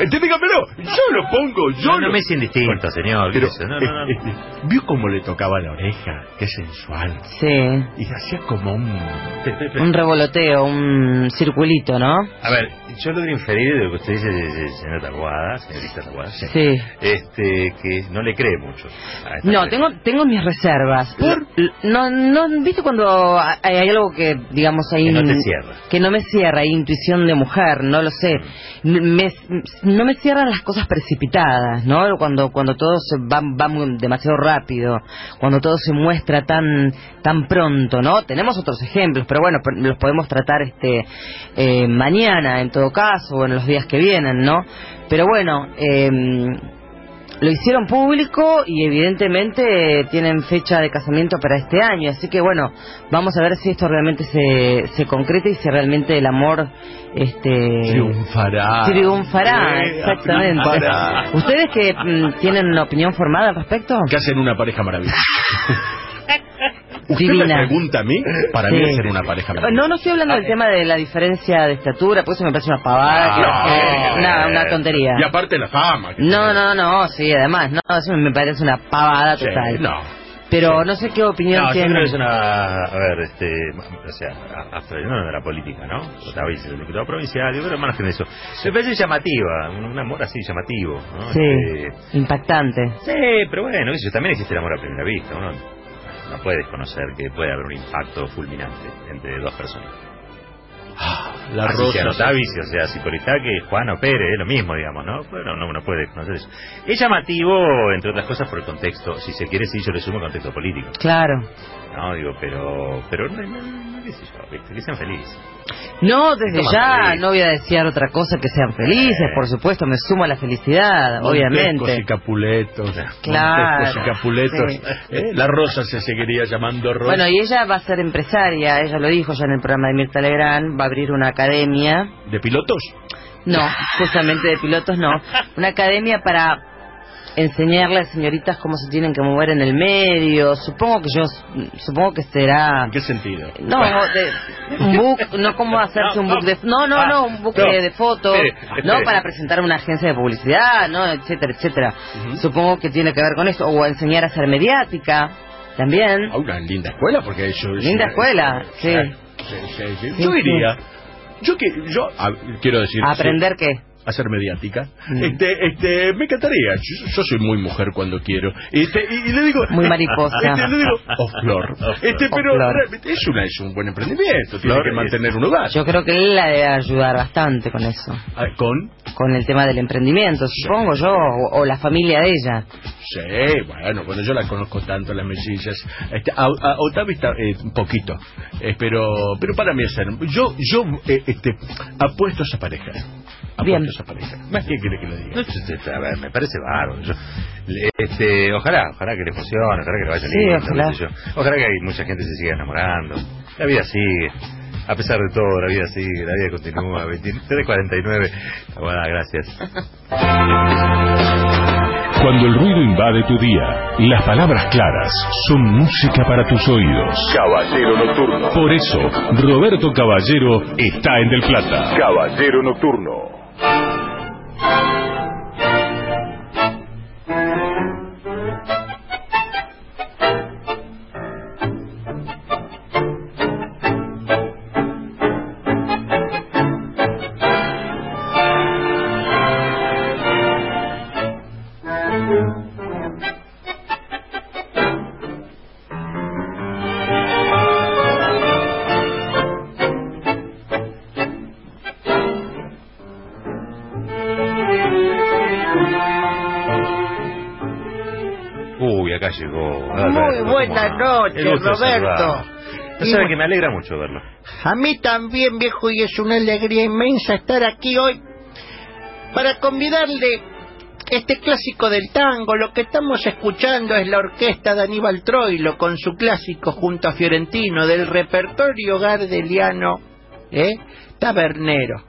Este, dígamelo, yo lo pongo, yo no, lo... no me es indistinto, señor. Pero, eso, no, no, no. este, ¿vio cómo le tocaba la oreja? Qué sensual. Sí. Y hacía como un... Un revoloteo, un circulito, ¿no? A ver, yo logro inferir de lo que usted dice, de, de, señora Taguada, señorita Taguada. Sí. Este, que no le cree mucho. a esta No, mujer. tengo tengo mis reservas. ¿Por? No, no, ¿viste cuando hay, hay algo que, digamos, ahí... Que no te cierra. Que no me cierra, hay intuición de mujer, no lo sé. Me, no me cierran las cosas precipitadas, ¿no? Cuando cuando todo se va, va muy, demasiado rápido, cuando todo se muestra tan tan pronto, ¿no? Tenemos otros ejemplos, pero bueno, los podemos tratar este eh, mañana, en todo caso, o en los días que vienen, ¿no? Pero bueno, eh, lo hicieron público y evidentemente tienen fecha de casamiento para este año, así que bueno, vamos a ver si esto realmente se, se concreta y si realmente el amor este triunfará. Triunfará, eh, exactamente. triunfará. ¿Ustedes que mm, tienen una opinión formada al respecto? Que hacen una pareja maravillosa. ¿Usted Divina. me pregunta a mí? Para Sí. mí es ser una pareja maravillosa. No, no estoy hablando del tema de la diferencia de estatura, porque eso me parece una pavada, que- Ah, una, una tontería. Y aparte la fama. que No, no, no, sí, además, no, eso me parece una pavada Sí, total. no. Pero no sé qué opinión No, yo tienen. creo que es una... A ver, este... O sea, hasta no de la política, ¿no? Otra vez, el diputado provincial, yo creo más que eso. Me parece llamativa, un, un amor así llamativo, ¿no? Sí, Este, impactante. sí, pero bueno, eso también existe el amor a primera vista, ¿no? No puedes conocer que puede haber un impacto fulminante entre dos personas. La Así rosa. sea Notavis, o sea, Cipolitaque, Juan o Pérez, es lo mismo, digamos, ¿no? Bueno, no uno puede conocer eso. Es llamativo, entre otras cosas, por el contexto, si se quiere, sí, yo le sumo el contexto político. Claro. No, digo, pero... Pero no, no, no, qué sé yo, ¿viste? Que sean felices. No, desde Toma ya feliz. no voy a desear otra cosa que sean felices, por supuesto, me sumo a la felicidad, Montescos obviamente. y Capuletos. Claro, Montescos y Capuletos. sí. Eh, La Rosa se seguiría llamando Rosa. Bueno, y ella va a ser empresaria, ella lo dijo ya en el programa de Mirta Legrand, va a abrir una academia. ¿De pilotos? No, justamente de pilotos no. Una academia para enseñarle a señoritas cómo se tienen que mover en el medio. Supongo que yo, supongo que será... ¿En qué sentido? No, de, un book, no cómo hacerse un book de... No, no, no, un book no. de, de fotos, Espere, no espere. para presentar una agencia de publicidad, no, etcétera, etcétera. Supongo que tiene que ver con esto. O a enseñar a ser mediática, también. A una linda escuela, porque eso es... Linda escuela, sí. Sí, sí, sí. Sí, Yo sí. iría... Yo que... Yo a- quiero decir... ¿Aprender sí, qué? a ser mediática. Este, este, me encantaría. Yo, yo soy muy mujer cuando quiero. Este, y, y le digo, Muy mariposa. Este, le digo, oh, Flor. Este, Oh, pero Flor. realmente es una, es un buen emprendimiento. Tiene Flor que es- mantener un hogar. Yo creo que él la debe ayudar bastante con eso. Ah, Con, Con el tema del emprendimiento, supongo yo, o, o la familia de ella. sí, bueno, cuando yo la conozco tanto las mesillas. Este, a, a Otavio está eh, un poquito. Eh, pero, pero para mí es ser. Yo, yo, eh, este, apuesto a esa pareja. Apuesto Bien. a esa pareja. Más que quiere que lo diga. No, yo- yo- a ver, me parece bárbaro. Yo, le- este, ojalá, ojalá que le funcione, ojalá que le vaya Sí, lindo, ojalá. qué sé yo. Ojalá que mucha gente se siga enamorando. La vida sigue. A pesar de todo, la vida sigue, la vida continúa. veintitrés cuarenta y nueve. Bueno, gracias. Cuando el ruido invade tu día, las palabras claras son música para tus oídos. Caballero Nocturno. Por eso, Roberto Caballero está en Del Plata. Caballero Nocturno. Uy, acá llegó. Muy buenas noches, Roberto. No sabe que me alegra mucho verlo. A mí también, viejo, y es una alegría inmensa estar aquí hoy para convidarle este clásico del tango. Lo que estamos escuchando es la orquesta de Aníbal Troilo con su clásico junto a Fiorentino del repertorio gardeliano, ¿eh? Tabernero.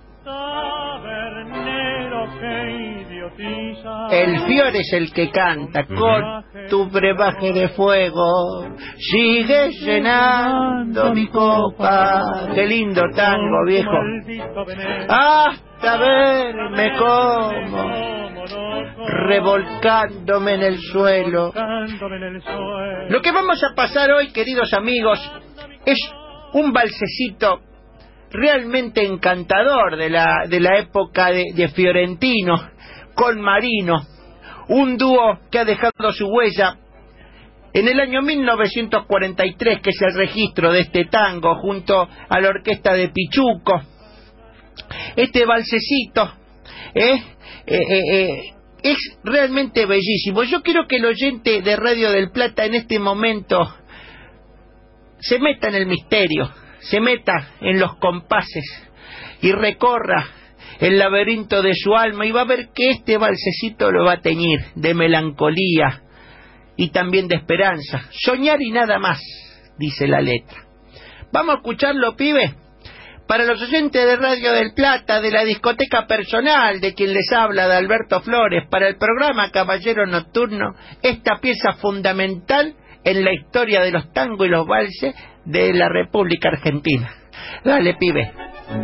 El Fiore es el que canta con tu brebaje de fuego sigue llenando mi copa. Qué lindo tango, viejo. Hasta verme como revolcándome en el suelo. Lo que vamos a pasar hoy, queridos amigos, es un valsecito realmente encantador de la, de la época de, de Fiorentino con Marino, un dúo que ha dejado su huella en el año mil novecientos cuarenta y tres, que es el registro de este tango, junto a la orquesta de Pichuco. Este valsecito ¿eh? Eh, eh, eh, es realmente bellísimo. Yo quiero que el oyente de Radio del Plata en este momento se meta en el misterio, se meta en los compases y recorra el laberinto de su alma, y va a ver que este valsecito lo va a teñir de melancolía y también de esperanza. Soñar y nada más, dice la letra. Vamos a escucharlo, pibe. Para los oyentes de Radio del Plata, de la discoteca personal de quien les habla, de Alberto Flores, para el programa Caballero Nocturno, esta pieza fundamental en la historia de los tangos y los valses de la República Argentina. Dale, pibe.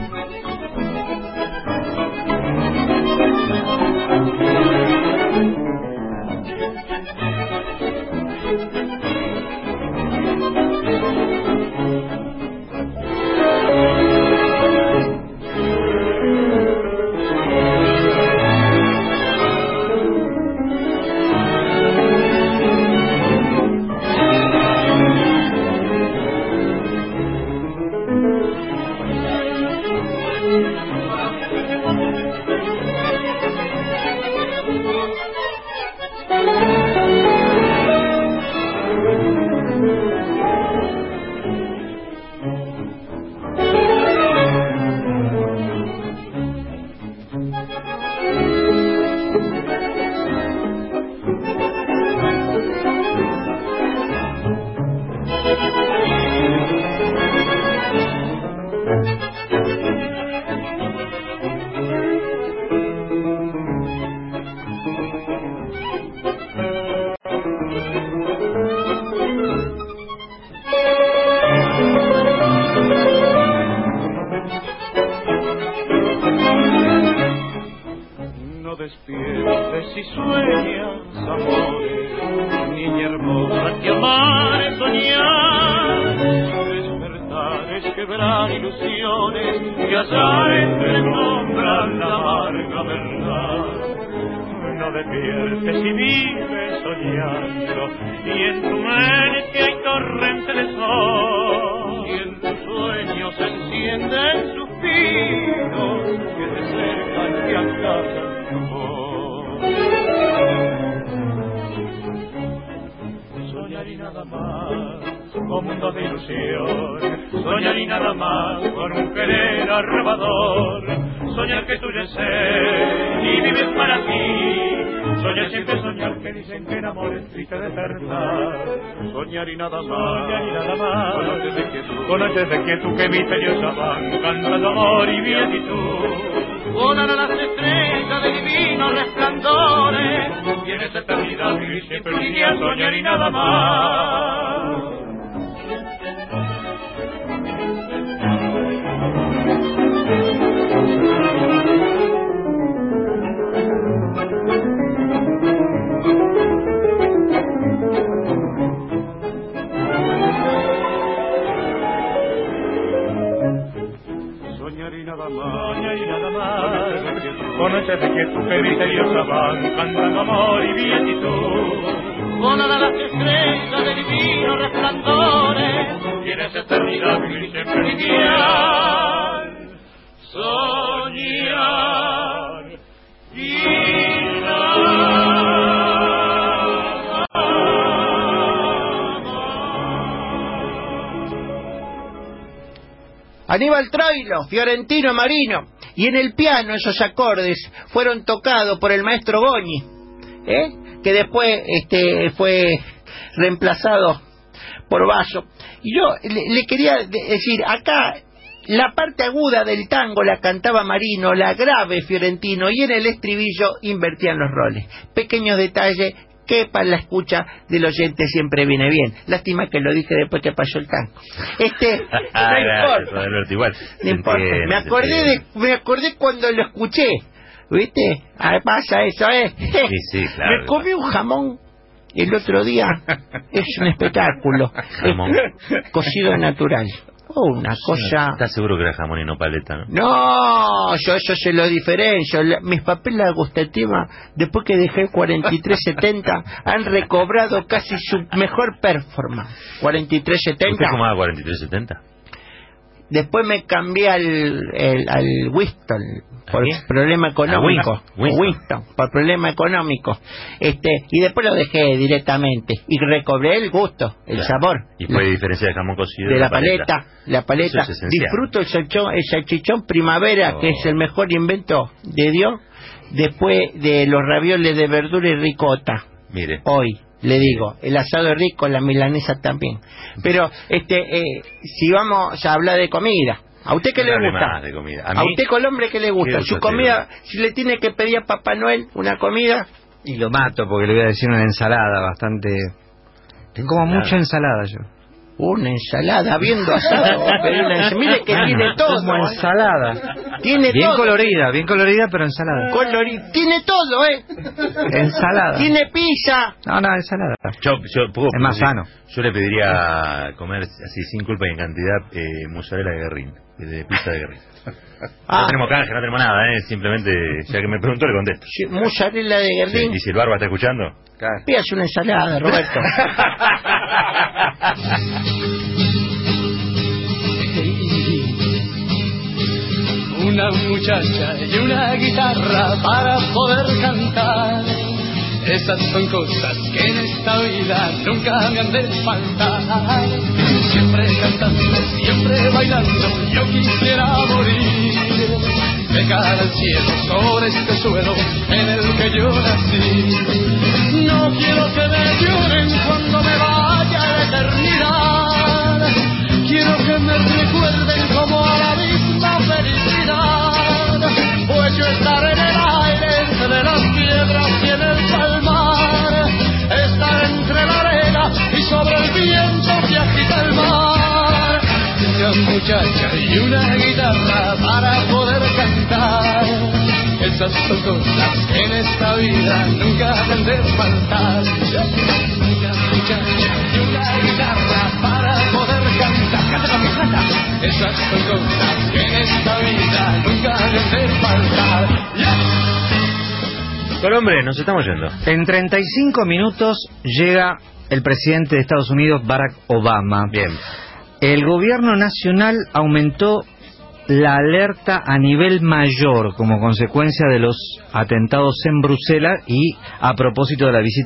Soñar y nada más, soñar y nada más, con noches de quietud, con noches de quietud que misteriosa van cantando amor y beatitud. Volan a las estrellas de divinos resplandores, y en esa eternidad vivir siempre un día, soñar y nada más. Con noches de quietud que misteriosa van cantando amor y beatitud. Volan a las estrellas de divinos resplandores, y en esa eternidad vivir siempre ideal. Soñar y nada. Aníbal Troilo, Fiorentino Marino. Y en el piano esos acordes fueron tocados por el maestro Goñi, ¿eh? que después este, fue reemplazado por Basso. Y yo le, le quería decir, acá la parte aguda del tango la cantaba Marino, la grave Fiorentino, y en el estribillo invertían los roles. Pequeños detalles que para la escucha del oyente siempre viene bien. Lástima que lo dije después que pasó el tango. Este, no importa. Igual. No importa. Me acordé de, me acordé cuando lo escuché. ¿Viste? Ah, pasa eso, ¿eh? Sí, sí, claro. Me comí un jamón el otro día. Es un espectáculo. Jamón. Es cocido natural. Oh, una cosa... ¿Estás seguro que era jamón y no paleta, no? No, yo eso se lo diferencio. La, mis papeles gustativas, después que dejé cuarenta y tres setenta, han recobrado casi su mejor performance. cuarenta y tres setenta. ¿Usted fumaba cuarenta y tres setenta? Después me cambié al, el, al Winston por problema económico. Winston. Winston, por problema económico. Este, y después lo dejé directamente. Y recobré el gusto, el claro. sabor. ¿Y puede la, diferenciar el jamón cocido de, de la la paleta? paleta? La paleta. Es Disfruto el salchichón, el salchichón primavera, oh. que es el mejor invento de Dios, después de los ravioles de verdura y ricota. Mire. Hoy. Le digo, el asado es rico, la milanesa también. Pero, este, eh, si vamos a hablar de comida, ¿a usted qué le gusta? De comida. ¿A, ¿A usted, Colombre, qué le gusta? Su comida, si le tiene que pedir a Papá Noel una comida... Y lo mato porque le voy a decir una ensalada bastante... Tengo como mucha ensalada yo. Una ensalada, habiendo asado. Pero una ensalada. Mire que tiene todo. Como ¿eh? ensalada. Tiene bien todo. colorida, bien colorida, pero ensalada. Colori... Tiene todo, ¿eh? Ensalada. Tiene pizza. No, no, ensalada. Yo, yo, ¿puedo, es más sano. Yo le pediría comer así sin culpa y en cantidad eh, mozzarella de guerrín, de pizza de guerrín. Ah. No tenemos canje, no tenemos nada, ¿eh? Simplemente, ya que me preguntó, le contesto. Sí, mozzarella de guerrín. Sí, ¿y si el barba está escuchando? Claro. Pídase una ensalada, Roberto. Una muchacha y una guitarra para poder cantar. Esas son cosas que en esta vida nunca me han de faltar. Siempre cantando, siempre bailando, yo quisiera morir. De cara al cielo, sobre este suelo en el que yo nací. No quiero que me lloren cuando me vaya a la eternidad. Quiero que me recuerden como a la misma felicidad. Pues yo estaré en el aire, entre las piedras y en el palmar. Estar entre la arena y sobre el viento que agita el mar. Una muchacha y una guitarra para poder cantar. Esas son cosas que en esta vida nunca han de faltar. Una muchacha y una guitarra para poder cantar. Canta con mi plata. Esas son cosas que en esta vida nunca han de faltar. Yeah. Colombre, nos estamos yendo. En treinta y cinco minutos llega el presidente de Estados Unidos, Barack Obama. Bien. El gobierno nacional aumentó la alerta a nivel mayor como consecuencia de los atentados en Bruselas y a propósito de la visita